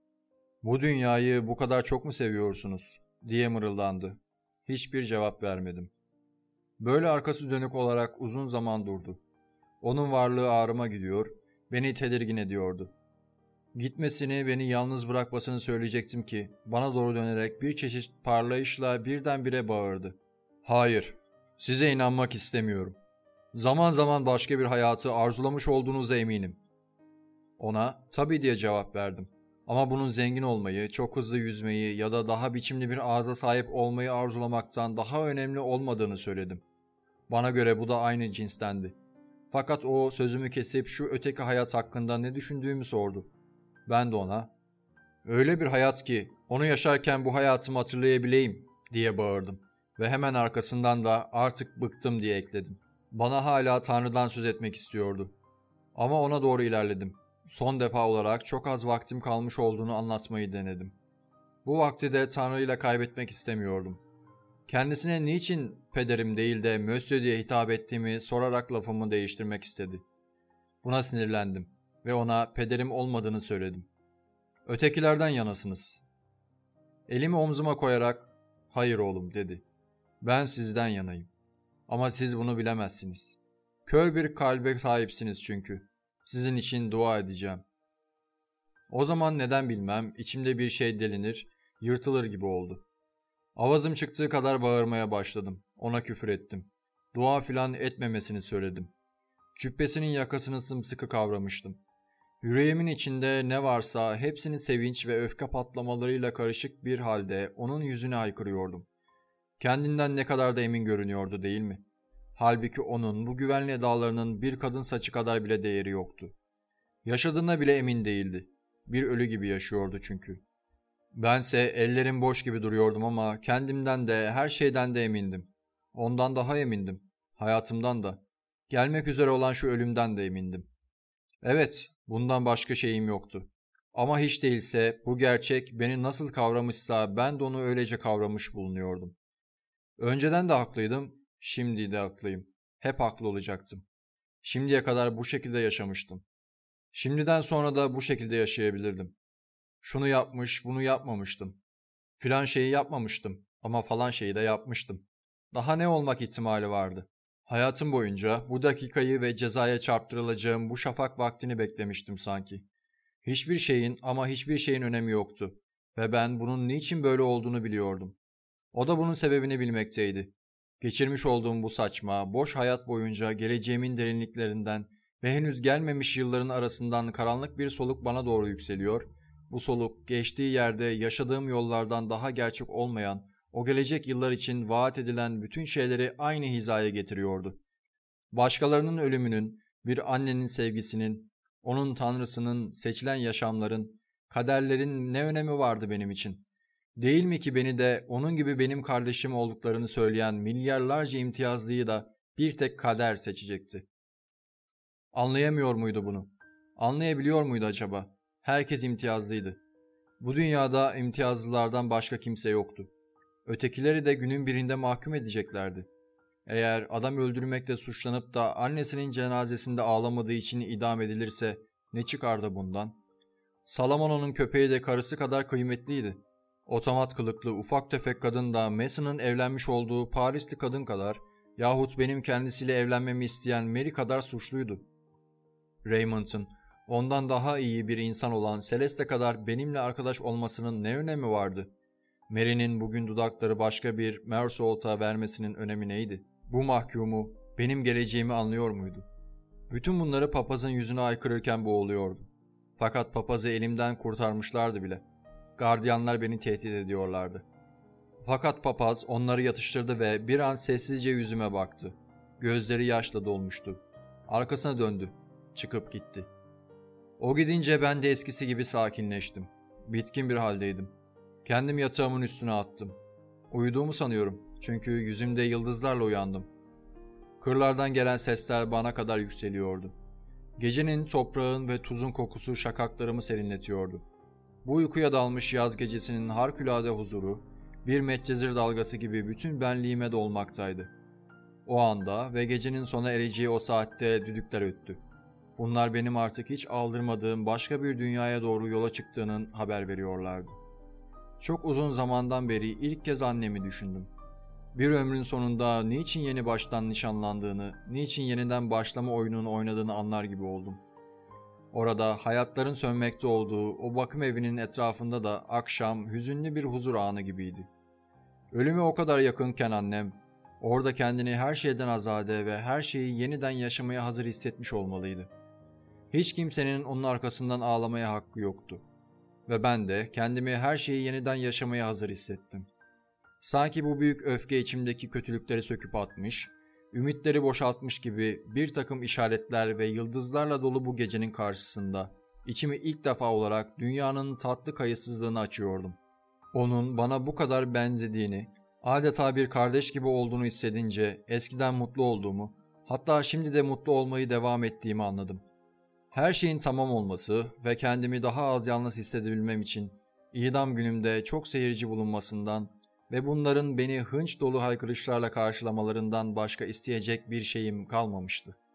"Bu dünyayı bu kadar çok mu seviyorsunuz?" diye mırıldandı. Hiçbir cevap vermedim. Böyle arkası dönük olarak uzun zaman durdu. Onun varlığı ağrıma gidiyor, beni tedirgin ediyordu. Gitmesini, beni yalnız bırakmasını söyleyecektim ki bana doğru dönerek bir çeşit parlayışla birdenbire bağırdı. "Hayır, size inanmak istemiyorum. Zaman zaman başka bir hayatı arzulamış olduğunuza eminim." Ona tabii diye cevap verdim. Ama bunun zengin olmayı, çok hızlı yüzmeyi ya da daha biçimli bir ağza sahip olmayı arzulamaktan daha önemli olmadığını söyledim. Bana göre bu da aynı cinstendi. Fakat o sözümü kesip şu öteki hayat hakkında ne düşündüğümü sordu. Ben de ona, "Öyle bir hayat ki onu yaşarken bu hayatımı hatırlayabileyim," diye bağırdım. Ve hemen arkasından da "artık bıktım," diye ekledim. Bana hala Tanrı'dan söz etmek istiyordu. Ama ona doğru ilerledim. Son defa olarak çok az vaktim kalmış olduğunu anlatmayı denedim. Bu vakti de Tanrı ile kaybetmek istemiyordum. Kendisine niçin pederim değil de Monsieur diye hitap ettiğimi sorarak lafımı değiştirmek istedi. Buna sinirlendim ve ona pederim olmadığını söyledim. "Ötekilerden yanasınız." Elimi omzuma koyarak, "Hayır oğlum," dedi. "Ben sizden yanayım. Ama siz bunu bilemezsiniz. Kör bir kalbe sahipsiniz çünkü. Sizin için dua edeceğim." O zaman neden bilmem içimde bir şey delinir, yırtılır gibi oldu. Avazım çıktığı kadar bağırmaya başladım. Ona küfür ettim. Dua filan etmemesini söyledim. Cübbesinin yakasını sımsıkı kavramıştım. Yüreğimin içinde ne varsa hepsini sevinç ve öfke patlamalarıyla karışık bir halde onun yüzüne haykırıyordum. Kendinden ne kadar da emin görünüyordu, değil mi? Halbuki onun bu güvenli edalarının bir kadın saçı kadar bile değeri yoktu. Yaşadığına bile emin değildi. Bir ölü gibi yaşıyordu çünkü. Bense ellerim boş gibi duruyordum ama kendimden de her şeyden de emindim. Ondan daha emindim. Hayatımdan da. Gelmek üzere olan şu ölümden de emindim. Evet, bundan başka şeyim yoktu. Ama hiç değilse bu gerçek beni nasıl kavramışsa ben de onu öylece kavramış bulunuyordum. Önceden de haklıydım, şimdi de haklıyım. Hep haklı olacaktım. Şimdiye kadar bu şekilde yaşamıştım. Şimdiden sonra da bu şekilde yaşayabilirdim. Şunu yapmış, bunu yapmamıştım. Filan şeyi yapmamıştım ama falan şeyi de yapmıştım. Daha ne olmak ihtimali vardı? Hayatım boyunca bu dakikayı ve cezaya çarptırılacağım bu şafak vaktini beklemiştim sanki. Hiçbir şeyin ama hiçbir şeyin önemi yoktu ve ben bunun niçin böyle olduğunu biliyordum. O da bunun sebebini bilmekteydi. Geçirmiş olduğum bu saçma, boş hayat boyunca geleceğimin derinliklerinden ve henüz gelmemiş yılların arasından karanlık bir soluk bana doğru yükseliyor. Bu soluk geçtiği yerde yaşadığım yollardan daha gerçek olmayan, o gelecek yıllar için vaat edilen bütün şeyleri aynı hizaya getiriyordu. Başkalarının ölümünün, bir annenin sevgisinin, onun tanrısının, seçilen yaşamların, kaderlerin ne önemi vardı benim için? Değil mi ki beni de onun gibi benim kardeşim olduklarını söyleyen milyarlarca imtiyazlıyı da bir tek kader seçecekti? Anlayamıyor muydu bunu? Anlayabiliyor muydu acaba? Herkes imtiyazlıydı. Bu dünyada imtiyazlılardan başka kimse yoktu. Ötekileri de günün birinde mahkum edeceklerdi. Eğer adam öldürmekle suçlanıp da annesinin cenazesinde ağlamadığı için idam edilirse ne çıkardı bundan? Salamono'nun köpeği de karısı kadar kıymetliydi. Otomat kılıklı ufak tefek kadın da Mason'ın evlenmiş olduğu Parisli kadın kadar yahut benim kendisiyle evlenmemi isteyen Mary kadar suçluydu. Raymond'ın ondan daha iyi bir insan olan Celeste kadar benimle arkadaş olmasının ne önemi vardı? Mary'nin bugün dudakları başka bir Mersault'a vermesinin önemi neydi? Bu mahkumu, benim geleceğimi anlıyor muydu? Bütün bunları papazın yüzüne aykırırken boğuluyordu. Fakat papazı elimden kurtarmışlardı bile. Gardiyanlar beni tehdit ediyorlardı. Fakat papaz onları yatıştırdı ve bir an sessizce yüzüme baktı. Gözleri yaşla dolmuştu. Arkasına döndü. Çıkıp gitti. O gidince ben de eskisi gibi sakinleştim. Bitkin bir haldeydim. Kendim yatağımın üstüne attım. Uyuduğumu sanıyorum. Çünkü yüzümde yıldızlarla uyandım. Kırlardan gelen sesler bana kadar yükseliyordu. Gecenin, toprağın ve tuzun kokusu şakaklarımı serinletiyordu. Bu uykuya dalmış yaz gecesinin harikulade huzuru, bir Medcezir dalgası gibi bütün benliğime dolmaktaydı. O anda ve gecenin sona ereceği o saatte düdükler öttü. Bunlar benim artık hiç aldırmadığım başka bir dünyaya doğru yola çıktığının haber veriyorlardı. Çok uzun zamandan beri ilk kez annemi düşündüm. Bir ömrün sonunda niçin yeni baştan nişanlandığını, niçin yeniden başlama oyununu oynadığını anlar gibi oldum. Orada hayatların sönmekte olduğu o bakım evinin etrafında da akşam hüzünlü bir huzur anı gibiydi. Ölüme o kadar yakınken annem, orada kendini her şeyden azade ve her şeyi yeniden yaşamaya hazır hissetmiş olmalıydı. Hiç kimsenin onun arkasından ağlamaya hakkı yoktu. ve ben de kendimi her şeyi yeniden yaşamaya hazır hissettim. Sanki bu büyük öfke içimdeki kötülükleri söküp atmış, ümitleri boşaltmış gibi bir takım işaretler ve yıldızlarla dolu bu gecenin karşısında içimi ilk defa olarak dünyanın tatlı kayıtsızlığını açıyordum. Onun bana bu kadar benzediğini, adeta bir kardeş gibi olduğunu hissedince eskiden mutlu olduğumu, hatta şimdi de mutlu olmayı devam ettiğimi anladım. Her şeyin tamam olması ve kendimi daha az yalnız hissedebilmem için idam günümde çok seyirci bulunmasından ve bunların beni hınç dolu haykırışlarla karşılamalarından başka isteyecek bir şeyim kalmamıştı.